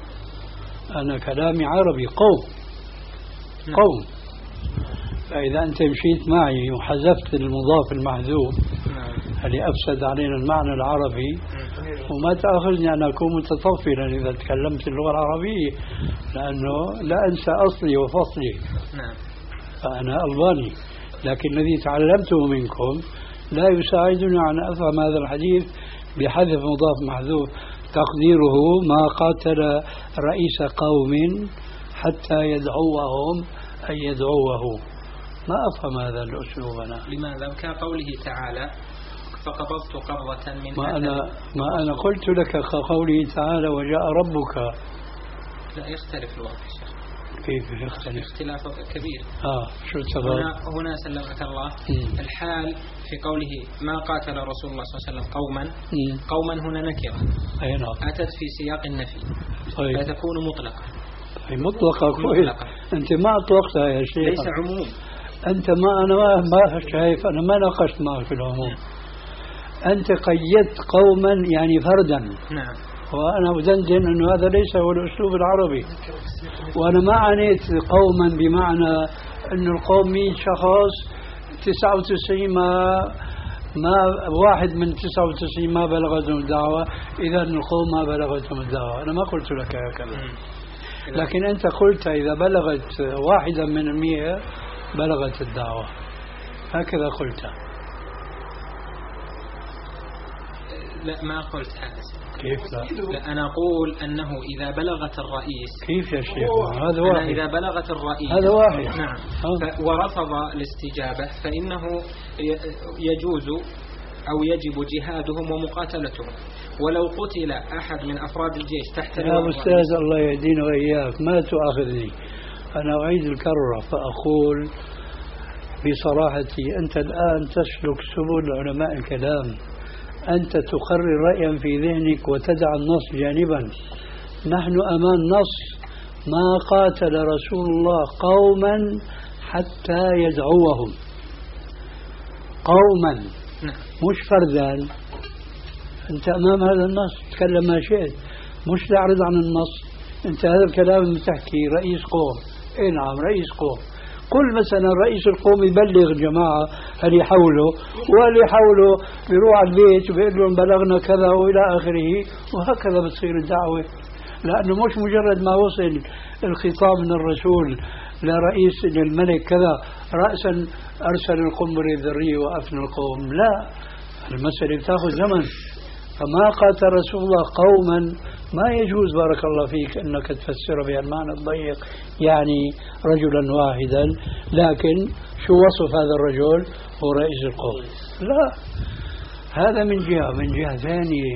أنا كلامي عربي، قوم قوم. فإذا أنت مشيت معي وحذفت المضاف المحذوف اللي أفسد علينا المعنى العربي، وما تأخذني أن أكون متطفلا إذا تكلمت اللغة العربية، لأنه لا أنسى أصلي وفصلي. فأنا ألباني، لكن الذي تعلمته منكم لا يساعدني أن أفهم هذا الحديث بحذف مضاف محذوف، تقديره ما قاتل رئيس قوم حتى يدعوهم أن يدعوه. ما أفهم هذا الأسلوب أنا. لماذا؟ كقوله تعالى فقبضت قبضة من ما أنا ما أنا قلت لك كقوله تعالى وجاء ربك. لا يختلف الوضع الشيخ. كيف يختلف؟ اختلاف كبير. آه شو السبب؟ هنا هنا سلمك الله م. الحال في قوله ما قاتل رسول الله صلى الله عليه وسلم قوما م. قوما هنا نكرة. أي نعم. أتت في سياق النفي. طيب. فتكون مطلقة. أي مطلقة كويس. أنت ما أطلقتها يا شيخ. ليس عموم. أنت ما أنا ما ما شايف، أنا ما ناقشت معك في العموم. أنت قيدت قوما يعني فردا. نعم. وأنا أدندن أنه هذا ليس هو الأسلوب العربي، وأنا ما عنيت قوما بمعنى أن القوم مئة شخص تسعة وتسعين ما ما واحد من تسعة وتسعين ما بلغتهم الدعوة، إذا القوم ما بلغتهم الدعوة. أنا ما قلت لك هكذا، لكن أنت قلت إذا بلغت واحدا من المئة بلغت الدعوة، هكذا قلت. لا ما قلت هذا. كيف لا؟ لا أنا أقول أنه إذا بلغت الرئيس. كيف يا شيخ؟ هذا واحد. إذا بلغت الرئيس هذا واحد. نعم. ورفض الاستجابة فإنه يجوز أو يجب جهادهم ومقاتلتهم، ولو قتل أحد من أفراد الجيش تحت يا أستاذ الله يهدينا وإياك ما تؤاخذني، أنا أعيد الكرة فأقول بصراحتي أنت الآن تسلك سبل علماء الكلام، أنت تقرر رأيا في ذهنك وتدع النص جانبا. نحن أمام نص ما قاتل رسول الله قوما حتى يدعوهم، قوما مش فردا. أنت أمام هذا النص تكلم ما شئت، مش تعرض عن النص. أنت هذا الكلام اللي تحكي رئيس قوم، إيه نعم رئيس قوم، كل مثلا رئيس القوم يبلغ الجماعة اللي حوله، واللي حوله بيروح على البيت وبيقول لهم بلغنا كذا وإلى آخره، وهكذا بتصير الدعوة. لأنه مش مجرد ما وصل الخطاب من الرسول لرئيس للملك كذا رأسا أرسل القنبلة الذرية وأفنى القوم، لا، المسألة بتاخذ زمن. فما قاتل رسول الله قوما ما يجوز بارك الله فيك أنك تفسر بها المعنى الضيق يعني رجلا واحدا، لكن شو وصف هذا الرجل؟ هو رئيس القوم. لا، هذا من جهة. من جهة ثانية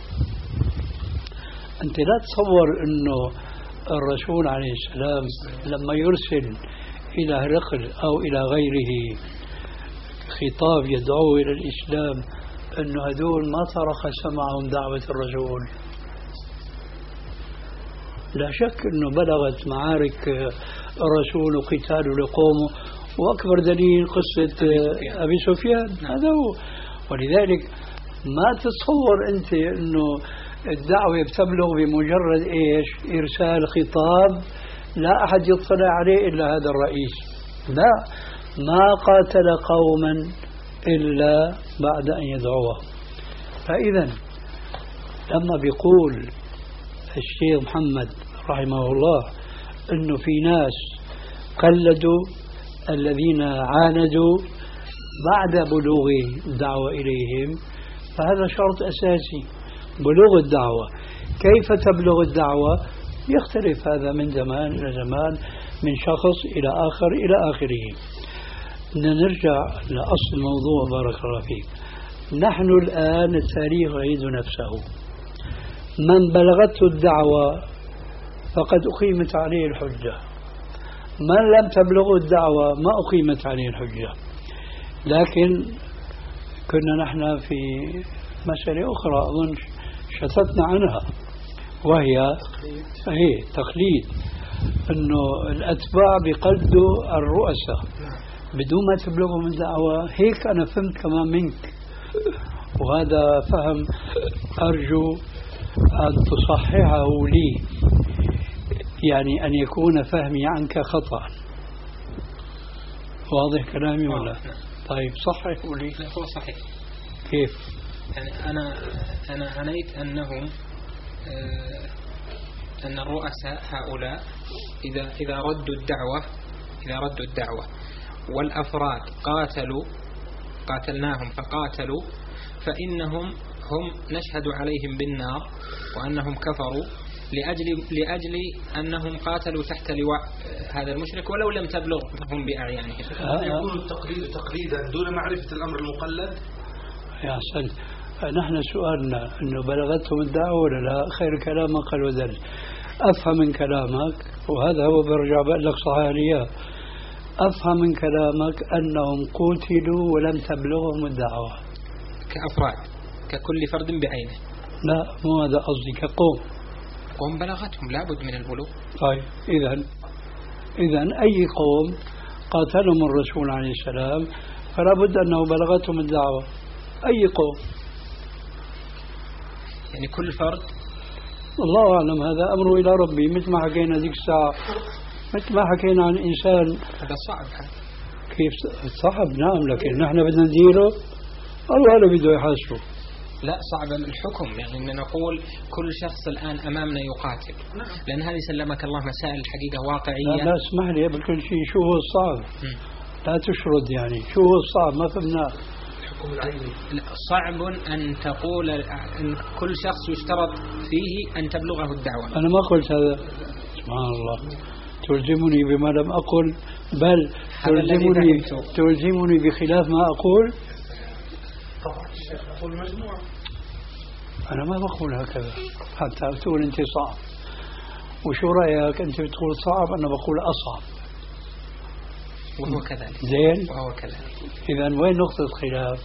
أنت لا تصور أنه الرسول عليه السلام لما يرسل إلى هرقل أو إلى غيره خطاب يدعوه إلى الإسلام أنه هدول ما طرق سمعهم دعوة الرسول. لا شك أنه بلغت معارك الرسول وقتاله لقومه، وأكبر دليل قصة أبي سفيان. هذا هو. ولذلك ما تتصور أنت أنه الدعوة بتبلغ بمجرد إيش؟ إرسال خطاب لا أحد يطلع عليه إلا هذا الرئيس. لا، ما قاتل قوما إلا بعد أن يدعوه. فإذا لما بيقول الشيخ محمد رحمه الله أنه في ناس قلدوا الذين عاندوا بعد بلوغ الدعوة إليهم، فهذا شرط أساسي، بلوغ الدعوة. كيف تبلغ الدعوة؟ يختلف هذا من زمان إلى زمان، من شخص إلى آخر إلى آخره. نرجع لأصل الموضوع بارك الله فيك. نحن الآن التاريخ يعيد نفسه. من بلغته الدعوة فقد أقيمت عليه الحجة، من لم تبلغه الدعوة ما أقيمت عليه الحجة. لكن كنا نحن في مسألة أخرى أظن شتتنا عنها، وهي هي تقليد، أنه الأتباع بيقلدوا الرؤساء بدون ما تبلغهم الدعوة. هيك أنا فهمت كمان منك، وهذا فهم أرجو أن تصححه لي، يعني أن يكون فهمي عنك خطأ. واضح كلامي ولا؟ طيب صححه لي. لا هو صحيح. كيف؟ يعني أنا أنا عنيت أنهم آه أن الرؤساء هؤلاء إذا إذا ردوا الدعوة إذا ردوا الدعوة والأفراد قاتلوا قاتلناهم فقاتلوا، فإنهم هم نشهد عليهم بالنار وأنهم كفروا لأجل لأجل أنهم قاتلوا تحت لواء هذا المشرك ولو لم تبلغهم بأعيانهم. يكون التقليد تقليدا دون معرفة الأمر المقلد. يا سلام، نحن سؤالنا أنه بلغتهم الدعوة ولا لا؟ خير كلام قال ودل. أفهم من كلامك، وهذا هو برجع بقول لك صحيح، أفهم من كلامك أنهم قتلوا ولم تبلغهم الدعوة كأفراد، ككل فرد بعينه. لا مو هذا قصدي، كقوم. قوم بلغتهم لابد من البلوغ. طيب إذا إذا أي قوم قاتلهم الرسول عليه السلام فلا بد أنه بلغتهم الدعوة. أي قوم، يعني كل فرد. الله أعلم، هذا أمره إلى ربي. مثل ما حكينا ذيك الساعة، مثل ما حكينا عن إنسان. هذا صعب. كيف صعب؟ نعم، لكن نحن بدنا نديره، الله لا بده يحاسبه. لا صعب الحكم، يعني أن نقول كل شخص الآن أمامنا يقاتل، لأن هذه سلمك الله مسائل الحقيقة واقعية. لا, لا اسمح لي بكل شيء، شو هو الصعب؟ م. لا تشرد، يعني شو هو الصعب؟ ما فهمناه. صعب أن تقول أن كل شخص يشترط فيه أن تبلغه الدعوة. أنا ما قلت هذا، سبحان الله، تلزمني بما لم أقل، بل تلزمني, تلزمني بخلاف ما أقول. طبعا الشيخ أقول مجموعة. أنا ما بقول هكذا حتى تقول أنت صعب. وشو رأيك أنت بتقول صعب، أنا بقول أصعب. وهو كذلك. زين. وهو كذلك. إذن وين نقطة الخلاف؟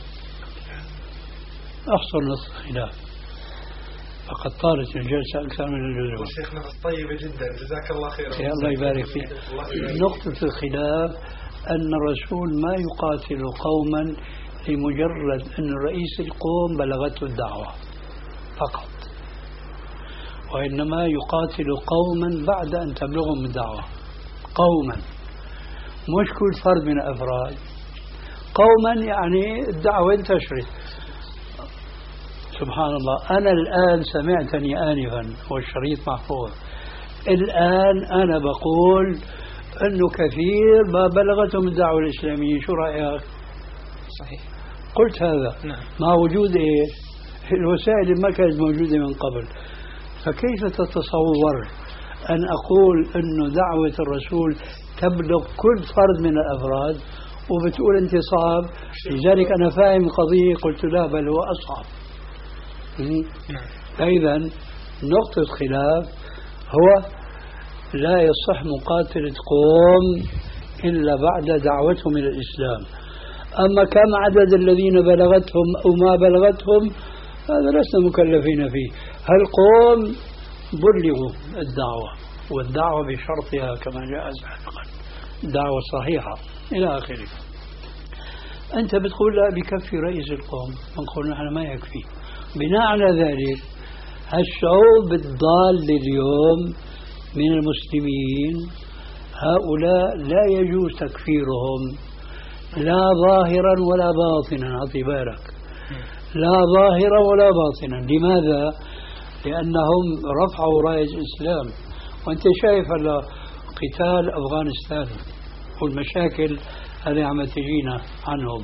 أحصل نقطة الخلاف، فقد طالت الجلسة أكثر من اللزوم. شيخنا طيبة جدا، جزاك الله خير. يا الله يبارك فيك. نقطة الخلاف أن الرسول ما يقاتل قوما لمجرد أن رئيس القوم بلغته الدعوة فقط، وإنما يقاتل قوما بعد أن تبلغهم الدعوة. قوما، مش كل فرد من الأفراد. قوما يعني الدعوة انتشرت. سبحان الله، أنا الآن سمعتني آنفا والشريط محفوظ، الآن أنا بقول أنه كثير ما بلغتهم الدعوة الإسلامية. شو رأيك؟ صحيح، قلت هذا. نعم. مع وجود إيه؟ الوسائل ما كانت موجودة من قبل. فكيف تتصور أن أقول أنه دعوة الرسول تبلغ كل فرد من الأفراد وبتقول أنت صعب؟ لذلك أنا فاهم قضية، قلت لا بل هو أصعب. فإذا نقطة خلاف هو لا يصح مقاتلة قوم إلا بعد دعوتهم إلى الإسلام. أما كم عدد الذين بلغتهم أو ما بلغتهم هذا لسنا مكلفين فيه. القوم بلغوا الدعوة، والدعوة بشرطها كما جاء سابقا دعوة صحيحة إلى آخره. أنت بتقول لا بكفي رئيس القوم، نقول نحن ما يكفي. بناء على ذلك الشعوب الضال اليوم من المسلمين هؤلاء لا يجوز تكفيرهم لا ظاهرا ولا باطنا. أعطي بالك، لا ظاهرا ولا باطنا. لماذا؟ لأنهم رفعوا راية الإسلام، وأنت شايف هلا قتال أفغانستان والمشاكل اللي عم تجينا عنهم،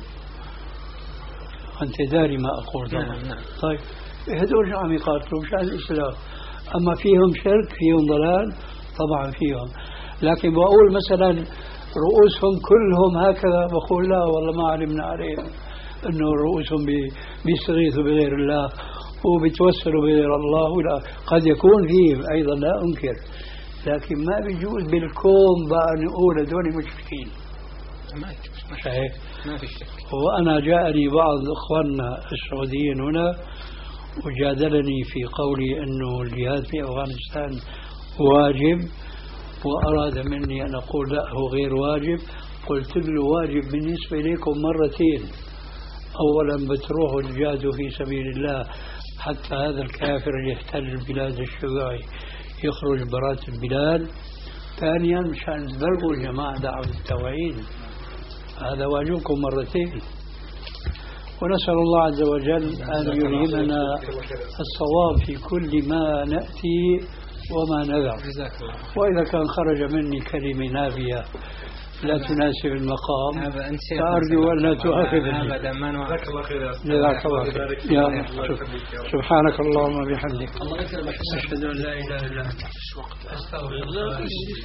أنت داري ما أقول طبعا. نعم. طيب هذول عم يقاتلوا مشان الإسلام، أما فيهم شرك فيهم ضلال طبعا فيهم، لكن بقول مثلا رؤوسهم كلهم هكذا، بقول لا والله ما علمنا عليهم أنه رؤوسهم بيستغيثوا بغير الله وبيتوسلوا بغير الله، ولا قد يكون فيهم أيضا لا أنكر، لكن ما بيجوز بالكون بقى نقول هذول مشركين. ما يجوز، صحيح، ما في شك. وأنا جاءني بعض إخواننا السعوديين هنا وجادلني في قولي أنه الجهاد في أفغانستان واجب، وأراد مني أن أقول لا هو غير واجب. قلت له واجب بالنسبة إليكم مرتين، أولا بتروحوا تجاهدوا في سبيل الله حتى هذا الكافر اللي يحتل البلاد الشيوعي يخرج برات البلاد، ثانيا مشان تبلغوا الجماعة دعوة التوحيد، هذا واجبكم مرتين. ونسأل الله عز وجل أن يلهمنا الصواب في كل ما نأتي وما نذر، وإذا كان خرج مني كلمة نافية لا تناسب المقام فأرجو أن لا تؤاخذني. أبدا ما نوافق. جزاك الله خير. يا سبحانك اللهم وبحمدك أشهد أن لا إله إلا أنت أستغفرك.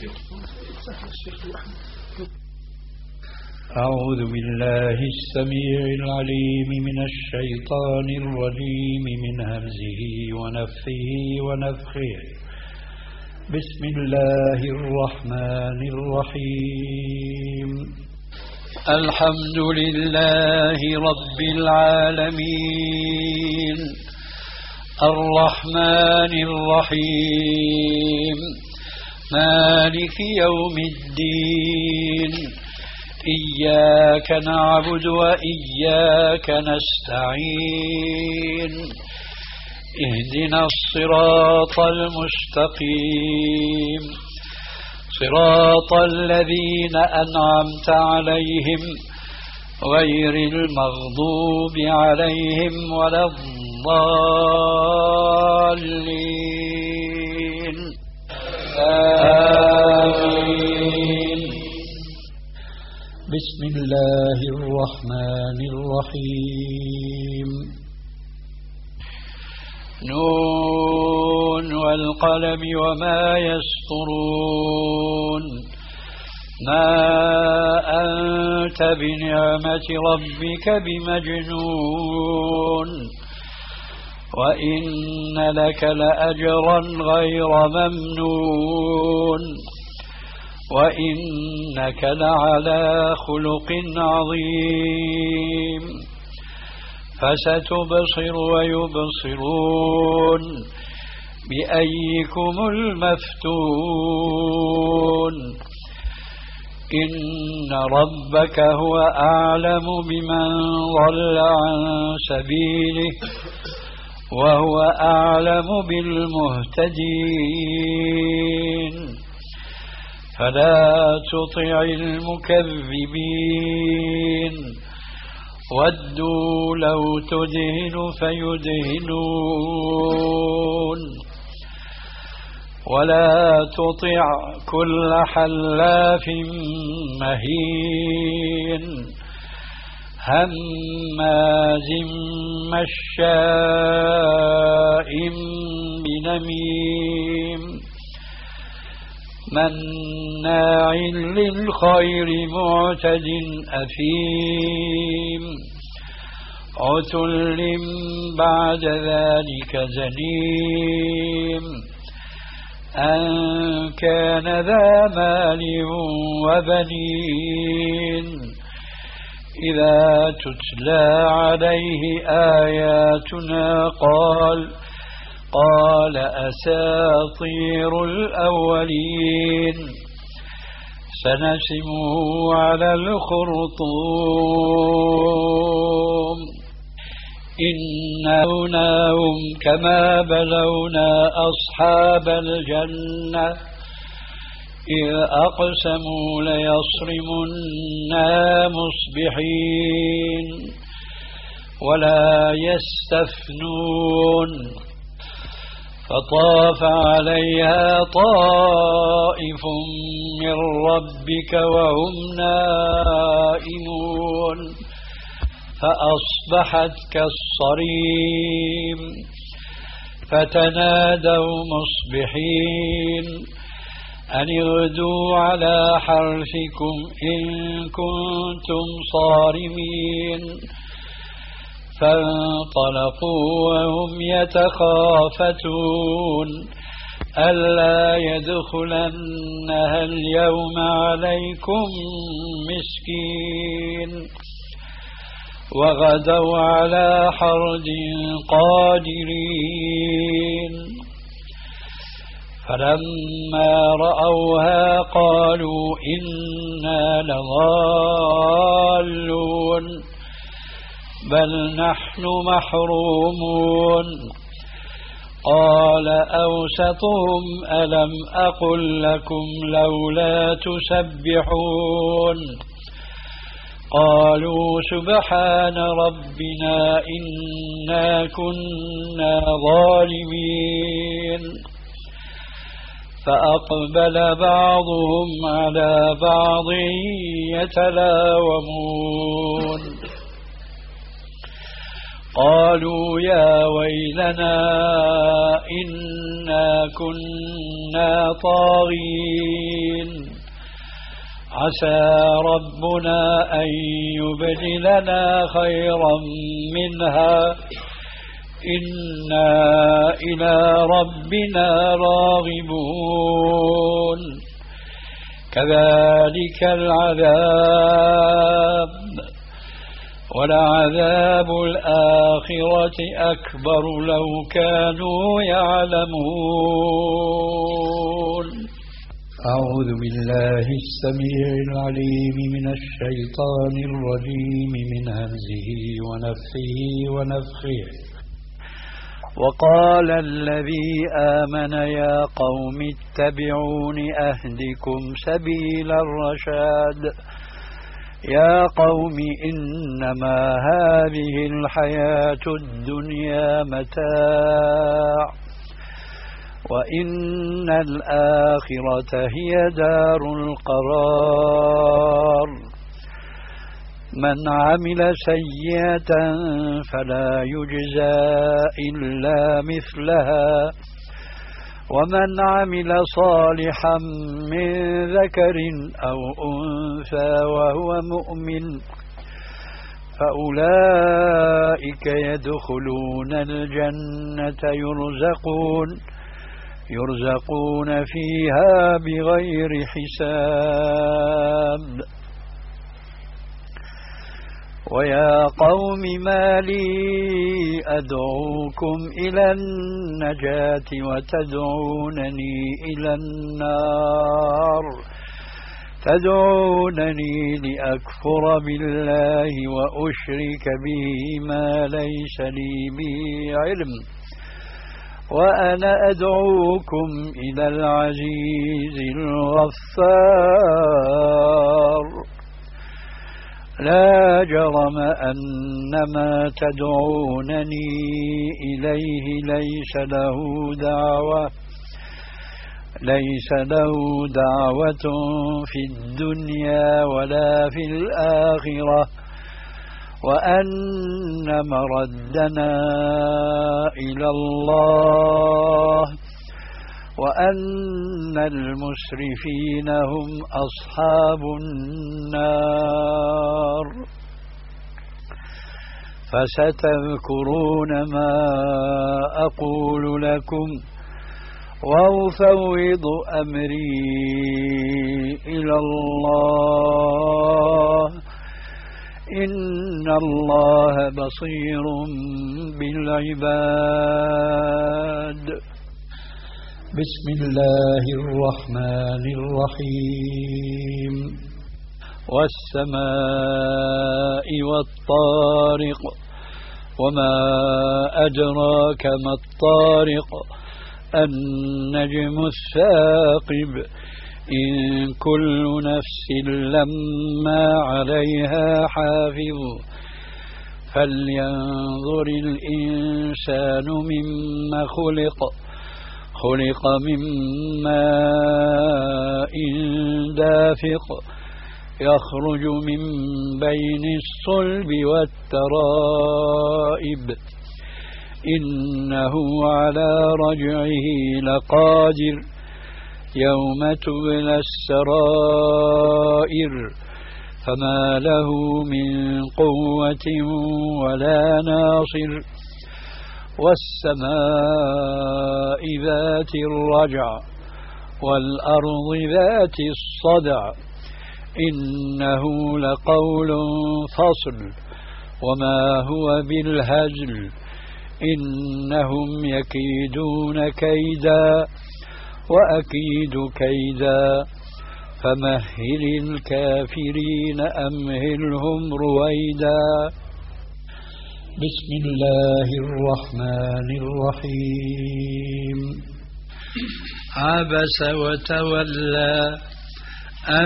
أعوذ بالله السميع العليم من الشيطان الرجيم من همزه ونفثه ونفخه. بسم الله الرحمن الرحيم. الحمد لله رب العالمين الرحمن الرحيم مالك يوم الدين إياك نعبد وإياك نستعين اهدنا الصراط المستقيم صراط الذين أنعمت عليهم غير المغضوب عليهم ولا الضالين آمين. بسم الله الرحمن الرحيم. نون والقلم وما يسطرون ما أنت بنعمة ربك بمجنون وإن لك لأجرا غير ممنون وإنك لعلى خلق عظيم فستبصر ويبصرون بأيكم المفتون إن ربك هو أعلم بمن ضل عن سبيله وهو أعلم بالمهتدين فلا تطع المكذبين ودوا لو تدهن فيدهنون ولا تطع كل حلاف مهين هماز مشاء بنميم مناع للخير معتد أثيم عتل بعد ذلك زنيم أن كان ذا مال وبنين إذا تتلى عليه آياتنا قال قال أساطير الأولين سنسمه على الخرطوم إنا بلوناهم كما بلونا أصحاب الجنة إذ أقسموا ليصرمنا مصبحين ولا يستثنون فطاف عليها طائف من ربك وهم نائمون فأصبحت كالصريم فتنادوا مصبحين أن اغدوا على حرثكم إن كنتم صارمين فانطلقوا وهم يتخافتون ألا يدخلنها اليوم عليكم مسكين وغدوا على حرد قادرين فلما رأوها قالوا إنا لضالون بل نحن محرومون قال أوسطهم ألم أقل لكم لولا تسبحون قالوا سبحان ربنا إنا كنا ظالمين فأقبل بعضهم على بعض يتلاومون قالوا يا ويلنا إنا كنا طاغين عسى ربنا أن يبدلنا خيرا منها إنا إلى ربنا راغبون كذلك العذاب ولعذاب الآخرة أكبر لو كانوا يعلمون أعوذ بالله السميع العليم من الشيطان الرجيم من همزه ونفخه ونفخه وقال الذي آمن يا قوم اتبعون أهدكم سبيل الرشاد يا قوم إنما هذه الحياة الدنيا متاع وإن الآخرة هي دار القرار من عمل سيئة فلا يجزى إلا مثلها ومن عمل صالحا من ذكر أو أنثى وهو مؤمن فأولئك يدخلون الجنة يرزقون يرزقون فيها بغير حساب ويا قوم ما لي أدعوكم إلى النجاة وتدعونني إلى النار تدعونني لأكفر بالله وأشرك به ما ليس لي به علم وأنا أدعوكم إلى العزيز الغفار لا جرم أن ما تدعونني إليه ليس له دعوة ليس له دعوة في الدنيا ولا في الآخرة وأن مردنا إلى الله وأن المسرفين هم أصحاب النار فستذكرون ما أقول لكم وأفوض أمري إلى الله إن الله بصير بالعباد. بسم الله الرحمن الرحيم. والسماء والطارق وما أدراك ما الطارق النجم الثاقب إن كل نفس لما عليها حافظ فلينظر الإنسان مما خلق خلق من ماء دافق يخرج من بين الصلب والترائب إنه على رجعه لقادر يوم تبلى السرائر فما له من قوة ولا ناصر. والسماء ذات الرجع والأرض ذات الصدع إنه لقول فصل وما هو بالهزل إنهم يكيدون كيدا وأكيد كيدا فمهل الكافرين أمهلهم رويدا. بسم الله الرحمن الرحيم. عبس وتولى أن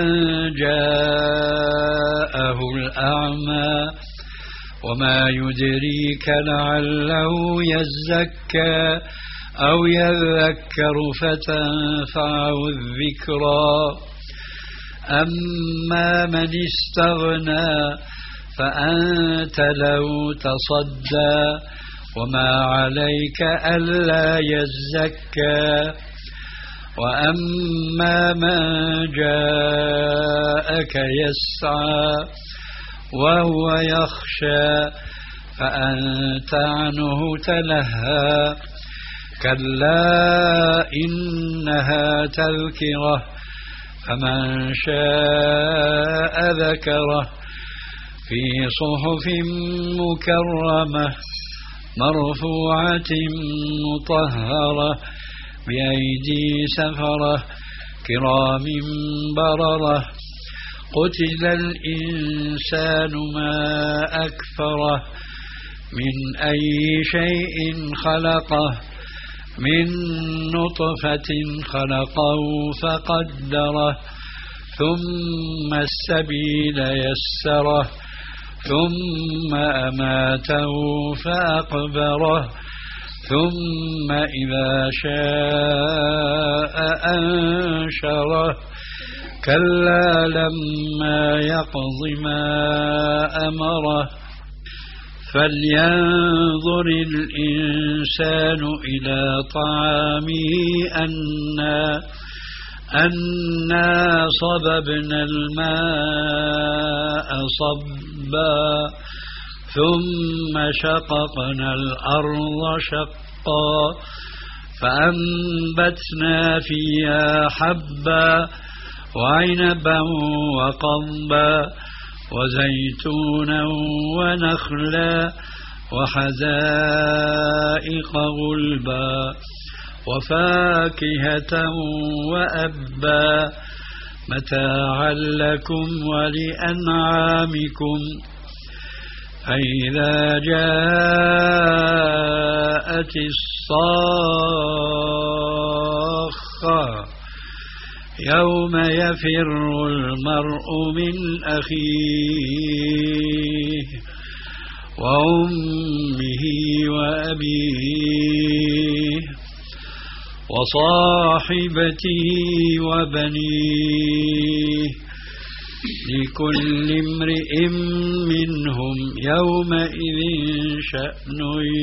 جاءه الأعمى وما يدريك لعله يزكى أو يذكر فتنفعه الذكرى أما من استغنى فأنت له تصدى وما عليك ألا يزكى وأما من جاءك يسعى وهو يخشى فأنت عنه تلهى كلا إنها تذكرة فمن شاء ذكره في صحف مكرمة مرفوعة مطهرة بأيدي سفرة كرام بررة قتل الإنسان ما أكفره من أي شيء خلقه من نطفة خلقه فقدره ثم السبيل يسره ثم أماته فأقبره ثم إذا شاء أنشره كلا لما يقض ما أمره فلينظر الإنسان إلى طعامه أنا أنا صببنا الماء صبا ثم شققنا الأرض شقا فأنبتنا فيها حبا وعنبا وقضبا وزيتونا ونخلا وحدائق غلبا وفاكهة وأبا متاعا لكم ولأنعامكم فإذا جاءت الصاخة يوم يفر المرء من أخيه وأمه وأبيه وصاحبته وبنيه لكل امرئ منهم يومئذ شأن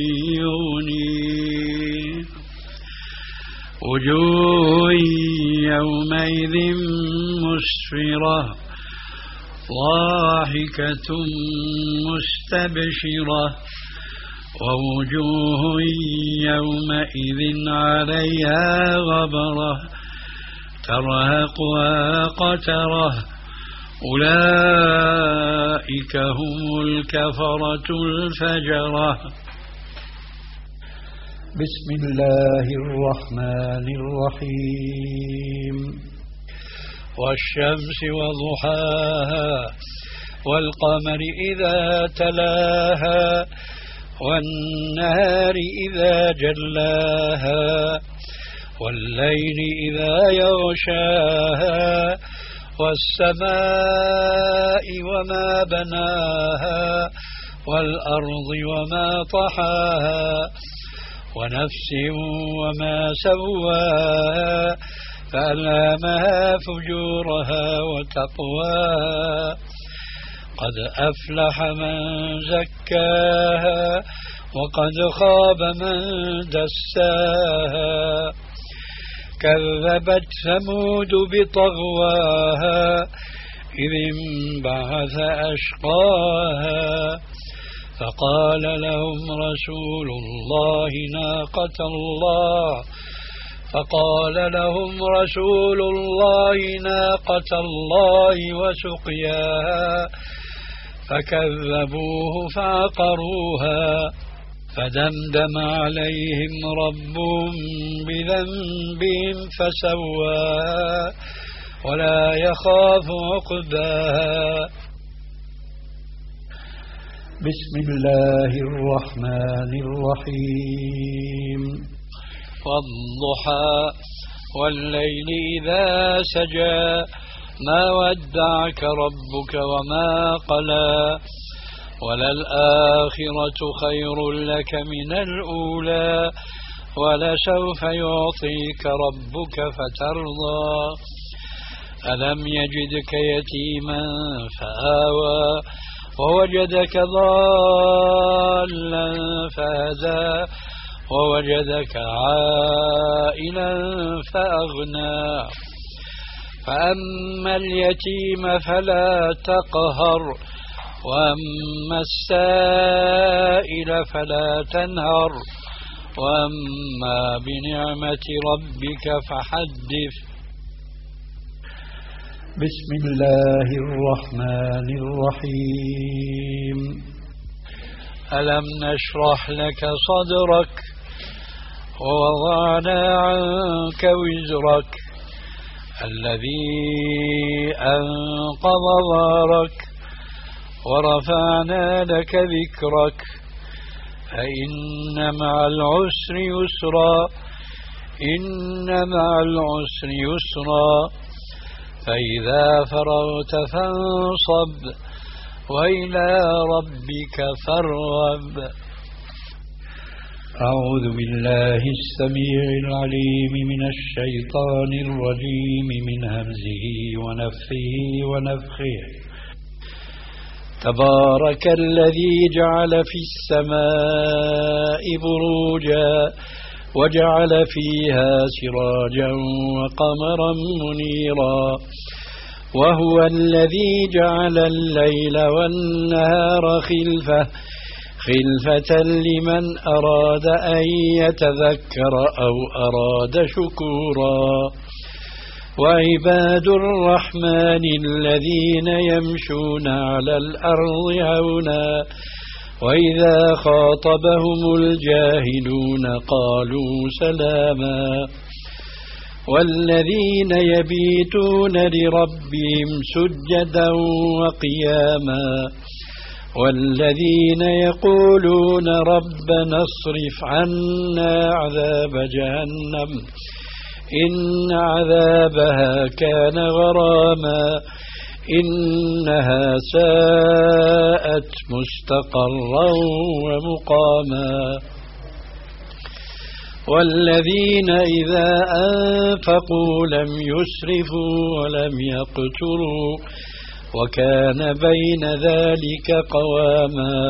يغنيه وجوه يومئذ مسفرة ضاحكة مستبشرة ووجوه يومئذ عليها غبرة ترهقها قترة أولئك هم الكفرة الفجرة. بسم الله الرحمن الرحيم. والشمس وضحاها والقمر إذا تلاها والنهار إذا جلاها والليل إذا يغشاها والسماء وما بناها والأرض وما طحاها ونفس وما سواها فألهمها فجورها وتقواها قد أفلح من زكاها وقد خاب من دساها كذبت ثمود بطغواها إذ انبعث أشقاها فقال لهم رسول الله ناقة الله فقال لهم رسول الله ناقة الله وسقياها فكذبوه فعقروها فدمدم عليهم ربهم بذنبهم فسواها ولا يخاف عقباها. بسم الله الرحمن الرحيم. والضحى والليل إذا سجى ما ودعك ربك وما قلى وللآخرة خير لك من الأولى ولسوف يعطيك ربك فترضى ألم يجدك يتيما فآوى ووجدك ضالا فهدى ووجدك عائلا فأغنى فأما اليتيم فلا تقهر وأما السائل فلا تنهر وأما بنعمة ربك فحدث. بسم الله الرحمن الرحيم. ألم نشرح لك صدرك ووضعنا عنك وزرك الذي أنقض ظهرك ورفعنا لك ذكرك فإن مع العسر يسرا إن مع العسر يسرا فإذا فرغت فانصب وإلى ربك فارغب. أعوذ بالله السميع العليم من الشيطان الرجيم من همزه ونفخه ونفخه. تبارك الذي جعل في السماء بروجا وجعل فيها سراجا وقمرا منيرا وهو الذي جعل الليل والنهار خلفة خلفة لمن أراد أن يتذكر أو أراد شكورا وعباد الرحمن الذين يمشون على الأرض هونا وإذا خاطبهم الجاهلون قالوا سلاما والذين يبيتون لربهم سجدا وقياما والذين يقولون ربنا اصرف عنا عذاب جهنم إن عذابها كان غراما إنها ساءت مستقرا ومقاما والذين إذا أنفقوا لم يسرفوا ولم يقتروا وكان بين ذلك قواما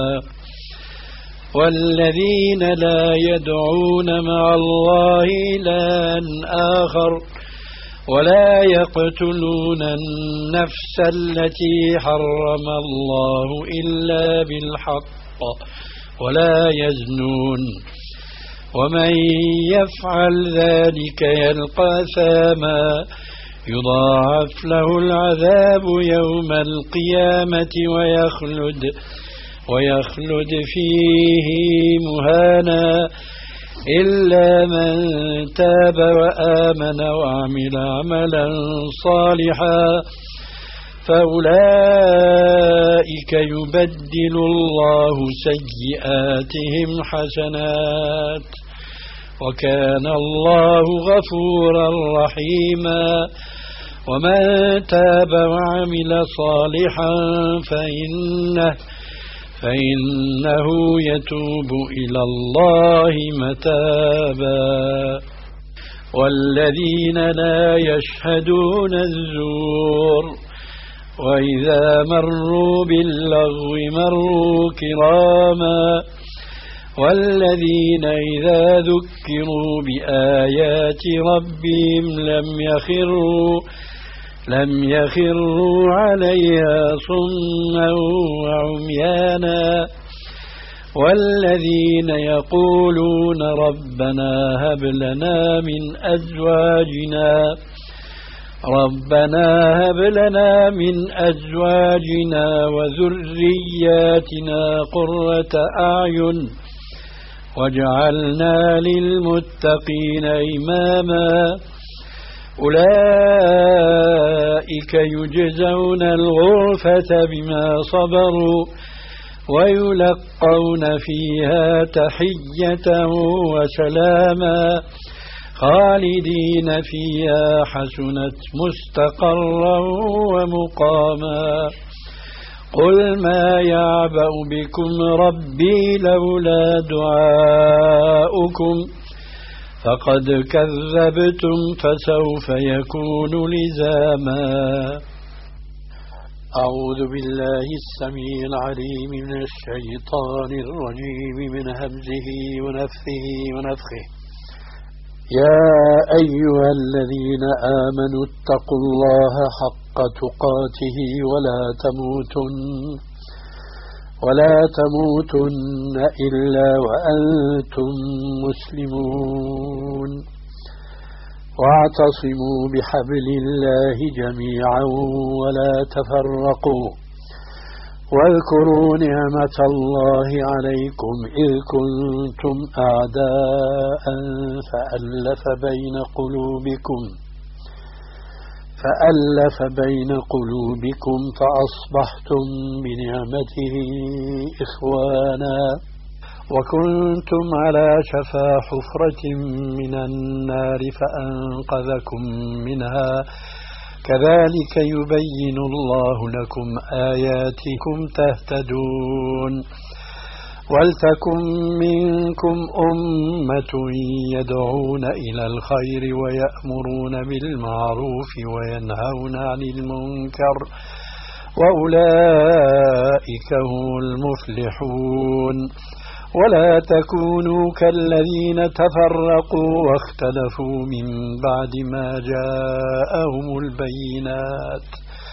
والذين لا يدعون مع الله إلها آخر ولا يقتلون النفس التي حرم الله إلا بالحق ولا يزنون ومن يفعل ذلك يلقى ثاما يضاعف له العذاب يوم القيامة ويخلد ويخلد فيه مهانا إلا من تاب وآمن وعمل عملا صالحا فأولئك يبدل الله سيئاتهم حسنات وكان الله غفورا رحيما ومن تاب وعمل صالحا فإنه فإنه يتوب إلى الله متابا والذين لا يشهدون الزور وإذا مروا باللغو مروا كراما والذين إذا ذكروا بآيات ربهم لم يخروا لم يخروا عليها صما وعميانا والذين يقولون ربنا هب لنا من أزواجنا ربنا هب لنا من أزواجنا وذرياتنا قرة أعين واجعلنا للمتقين إماما أولئك يجزون الغرفة بما صبروا ويلقون فيها تحية وسلاما خالدين فيها حسنت مستقرا ومقاما قل ما يعبأ بكم ربي لولا دعاؤكم فقد كذبتم فسوف يكون لزاما أعوذ بالله السميع العليم من الشيطان الرجيم من همزه ونفثه ونفخه يا أيها الذين آمنوا اتقوا الله حق تقاته ولا تموتن ولا تموتن إلا وأنتم مسلمون واعتصموا بحبل الله جميعا ولا تفرقوا واذكروا نعمة الله عليكم إذ كنتم أعداء فألف بين قلوبكم فألف بين قلوبكم فأصبحتم بنعمته إخوانا وكنتم على شفا حفرة من النار فأنقذكم منها كذلك يبين الله لكم آياتكم تهتدون ولتكن منكم أمة يدعون إلى الخير ويأمرون بالمعروف وينهون عن المنكر وأولئك هم المفلحون ولا تكونوا كالذين تفرقوا واختلفوا من بعد ما جاءهم البينات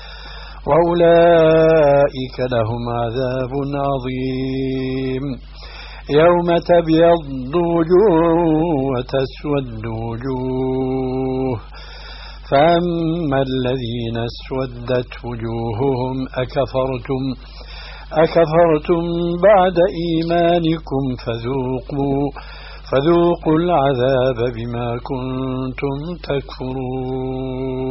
وأولئك لهم عذاب عظيم يوم تبيض وجوه وتسود وجوه فأما الذين اسودت وجوههم أكفرتم أكفرتم بعد إيمانكم فذوقوا فذوقوا العذاب بما كنتم تكفرون